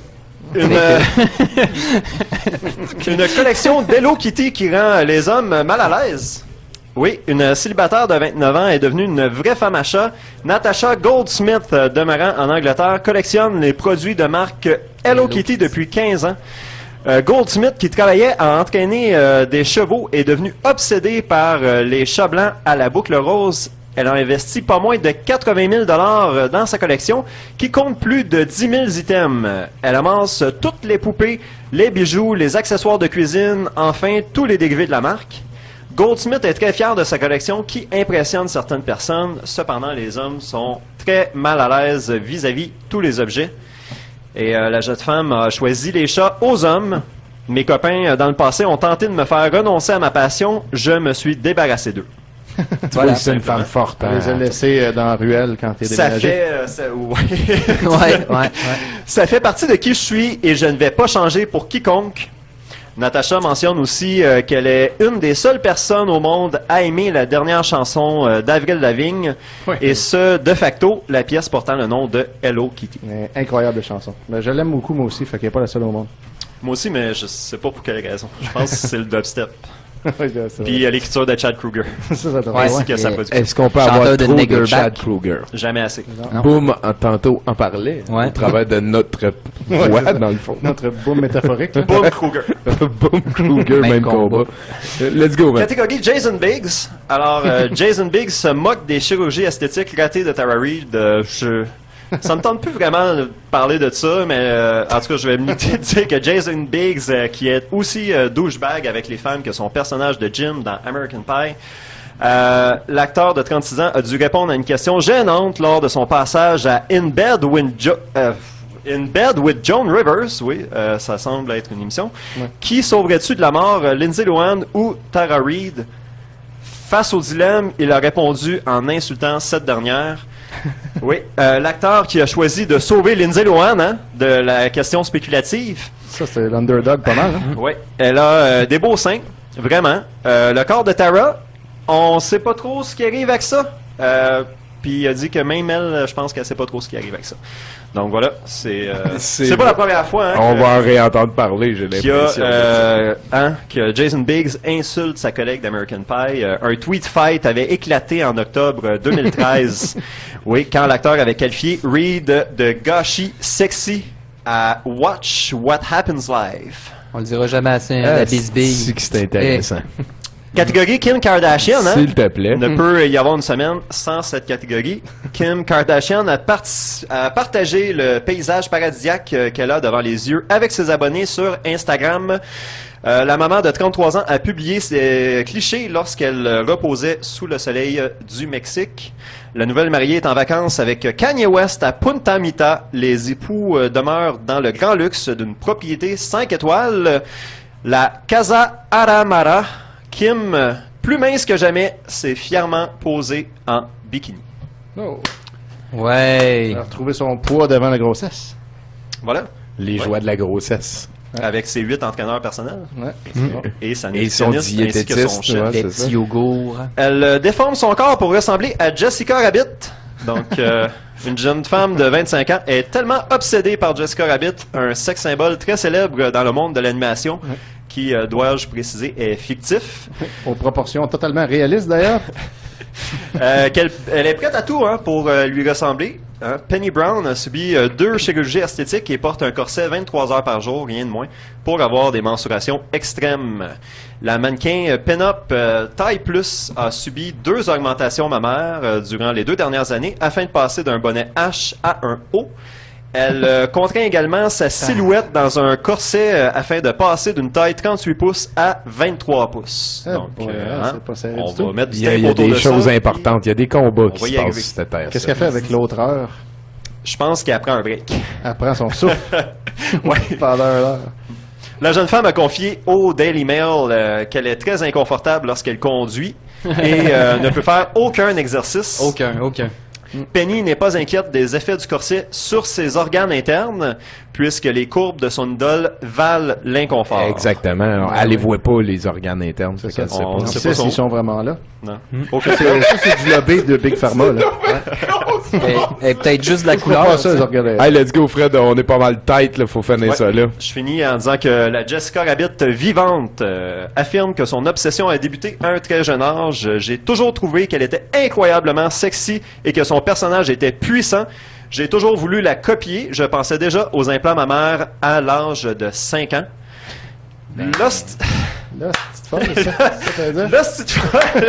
Une collection d'Hello Kitty qui rend les hommes mal à l'aise. Oui, une célibataire de 29 ans est devenue une vraie femme à chat. Natasha Goldsmith, demeurant en Angleterre, collectionne les produits de marque Hello Kitty depuis 15 ans. Goldsmith, qui travaillait à entraîner des chevaux, est devenue obsédée par les chats blancs à la boucle rose. Elle a investi pas moins de 80 000 $ dans sa collection, qui compte plus de 10 000 items. Elle amasse toutes les poupées, les bijoux, les accessoires de cuisine, enfin tous les dérivés de la marque. Goldsmith est très fier de sa collection qui impressionne certaines personnes. Cependant, les hommes sont très mal à l'aise vis-à-vis tous les objets. Et la jeune femme a choisi les chats aux hommes. Mes copains, dans le passé, ont tenté de me faire renoncer à ma passion. Je me suis débarrassé d'eux. Voilà, c'est une femme forte. On les a laissés dans la ruelle quand t'es déménagé. Ça fait partie de qui je suis et je ne vais pas changer pour quiconque. Natasha mentionne aussi qu'elle est une des seules personnes au monde à aimer la dernière chanson d'Avril Lavigne, et ce, de facto, la pièce portant le nom de Hello Kitty. Incroyable chanson. Mais je l'aime beaucoup, moi aussi, fait qu'elle n'est pas la seule au monde. Moi aussi, mais je sais pas pour quelle raison. Je pense que c'est le dubstep. Puis l'écriture de Chad Kruger. Est-ce qu'on peut avoir trop de Chad Kruger? Jamais assez. Boom, tantôt, en parlait. Au travers de notre voix, dans le fond. Notre boom métaphorique. Boom Kruger. Boom Kruger, même combat. Let's go, man. Catégorie Jason Biggs. Alors, Jason Biggs se moque des chirurgies esthétiques ratées de Tara Reid. Ça me tente plus vraiment de parler de ça, mais en tout cas, je vais me dire que Jason Biggs, qui est aussi douchebag avec les femmes que son personnage de Jim dans American Pie, l'acteur de 36 ans a dû répondre à une question gênante lors de son passage à In Bed with Joan Rivers, oui, ça semble être une émission, qui sauverait-tu de la mort Lindsay Lohan ou Tara Reid? Face au dilemme, il a répondu en insultant cette dernière. Oui, l'acteur qui a choisi de sauver Lindsay Lohan de la question spéculative. Ça, c'est l'underdog pas mal. Hein? Oui, elle a des beaux seins, vraiment. Le corps de Tara, on sait pas trop ce qui arrive avec ça. puis il a dit que même elle, je pense qu'elle sait pas trop ce qui arrive avec ça. Donc voilà, c'est pas la première fois. On va en réentendre parler, j'ai l'impression. Que Jason Biggs insulte sa collègue d'American Pie. Un tweet fight avait éclaté en octobre 2013. Oui, quand l'acteur avait qualifié Reed de gauchy sexy à Watch What Happens Live. On le dira jamais assez, la bisbille. C'est intéressant. Catégorie Kim Kardashian, hein? S'il te plaît. Ne peut y avoir une semaine sans cette catégorie. Kim Kardashian a partagé le paysage paradisiaque qu'elle a devant les yeux avec ses abonnés sur Instagram. La maman de 33 ans a publié ses clichés lorsqu'elle reposait sous le soleil du Mexique. La nouvelle mariée est en vacances avec Kanye West à Punta Mita. Les époux demeurent dans le grand luxe d'une propriété 5 étoiles, la Casa Aramara. Kim, plus mince que jamais, s'est fièrement posée en bikini. Oh. Ouais. Elle a retrouvé son poids devant la grossesse. Voilà. Les joies de la grossesse. Avec ses 8 entraîneurs personnels. Ouais. Et sa son nutritionniste ainsi que son chef. Des petits yogourts. Elle déforme son corps pour ressembler à Jessica Rabbit. Donc, une jeune femme de 25 ans est tellement obsédée par Jessica Rabbit, un sex symbole très célèbre dans le monde de l'animation, qui, dois-je préciser, est fictif. Aux proportions totalement réalistes, d'ailleurs. Elle est prête à tout pour lui ressembler. Penny Brown a subi 2 chirurgies esthétiques et porte un corset 23 heures par jour, rien de moins, pour avoir des mensurations extrêmes. La mannequin Pin-Up Taille Plus a subi 2 augmentations mammaires durant les 2 dernières années afin de passer d'un bonnet H à un O. Elle contraint également sa silhouette dans un corset afin de passer d'une taille 38 pouces à 23 pouces. Donc, c'est pas sérieux on du tout. va mettre du Il y a des choses importantes, il y a des combats qui se passent sur cette terre. Qu'est-ce qu'elle fait avec l'autre heure? Je pense qu'elle prend un break. Elle prend son souffle pendant une heure. La jeune femme a confié au Daily Mail qu'elle est très inconfortable lorsqu'elle conduit et ne peut faire aucun exercice. Aucun. Penny n'est pas inquiète des effets du corset sur ses organes internes, puisque les courbes de son idole valent l'inconfort. Exactement. Elle les voit pas, les organes internes. C'est ça. On ne sait pas s'ils sont vraiment là. Non. Ça, c'est du lobby de Big Pharma, là. Et peut-être juste de la couleur. Pas ça, les organes. Hey, let's go, Fred. On est pas mal tête, là. Faut finir ça, là. Je finis en disant que la Jessica Rabbit vivante affirme que son obsession a débuté à un très jeune âge. J'ai toujours trouvé qu'elle était incroyablement sexy et que son personnage était puissant. J'ai toujours voulu la copier. Je pensais déjà aux implants mammaires à l'âge de 5 ans. Lost... Petite folle, ça veut dire? Lost, petite folle.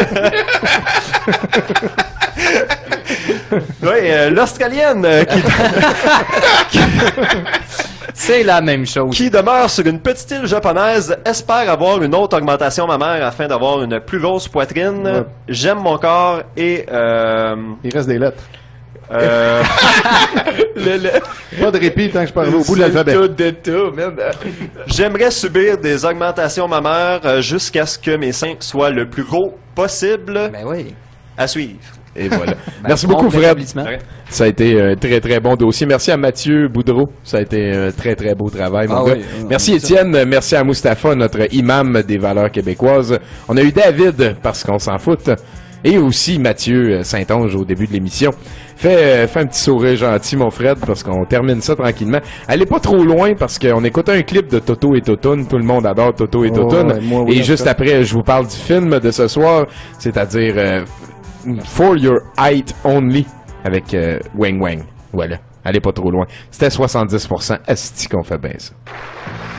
Oui, l'Australienne qui... C'est la même chose. Qui demeure sur une petite île japonaise, espère avoir une autre augmentation mammaire afin d'avoir une plus grosse poitrine. Ouais. J'aime mon corps et... Il reste des lettres. Pas de répit tant que je parle au bout de l'alphabet. J'aimerais subir des augmentations mammaires jusqu'à ce que mes seins soient le plus gros possible. Ben oui. À suivre. Et voilà. Merci beaucoup, Fred. Ça a été un très, très bon dossier. Merci à Mathieu Boudreau. Ça a été un très, très beau travail, mon gars. Oui, merci, Étienne. Merci à Mustapha, notre imam des valeurs québécoises. On a eu David, parce qu'on s'en fout. Et aussi Mathieu Saint-Onge au début de l'émission. Fais un petit sourire gentil, mon Fred, parce qu'on termine ça tranquillement. Allez pas trop loin, parce qu'on écoute un clip de Toto et Totoun. Tout le monde adore Toto et Totoun. Ouais, et juste après, je vous parle du film de ce soir, c'est-à-dire For Your Height Only, avec Wang Wang. Voilà. Allez pas trop loin. C'était 70%. Asti qu'on fait bien ça.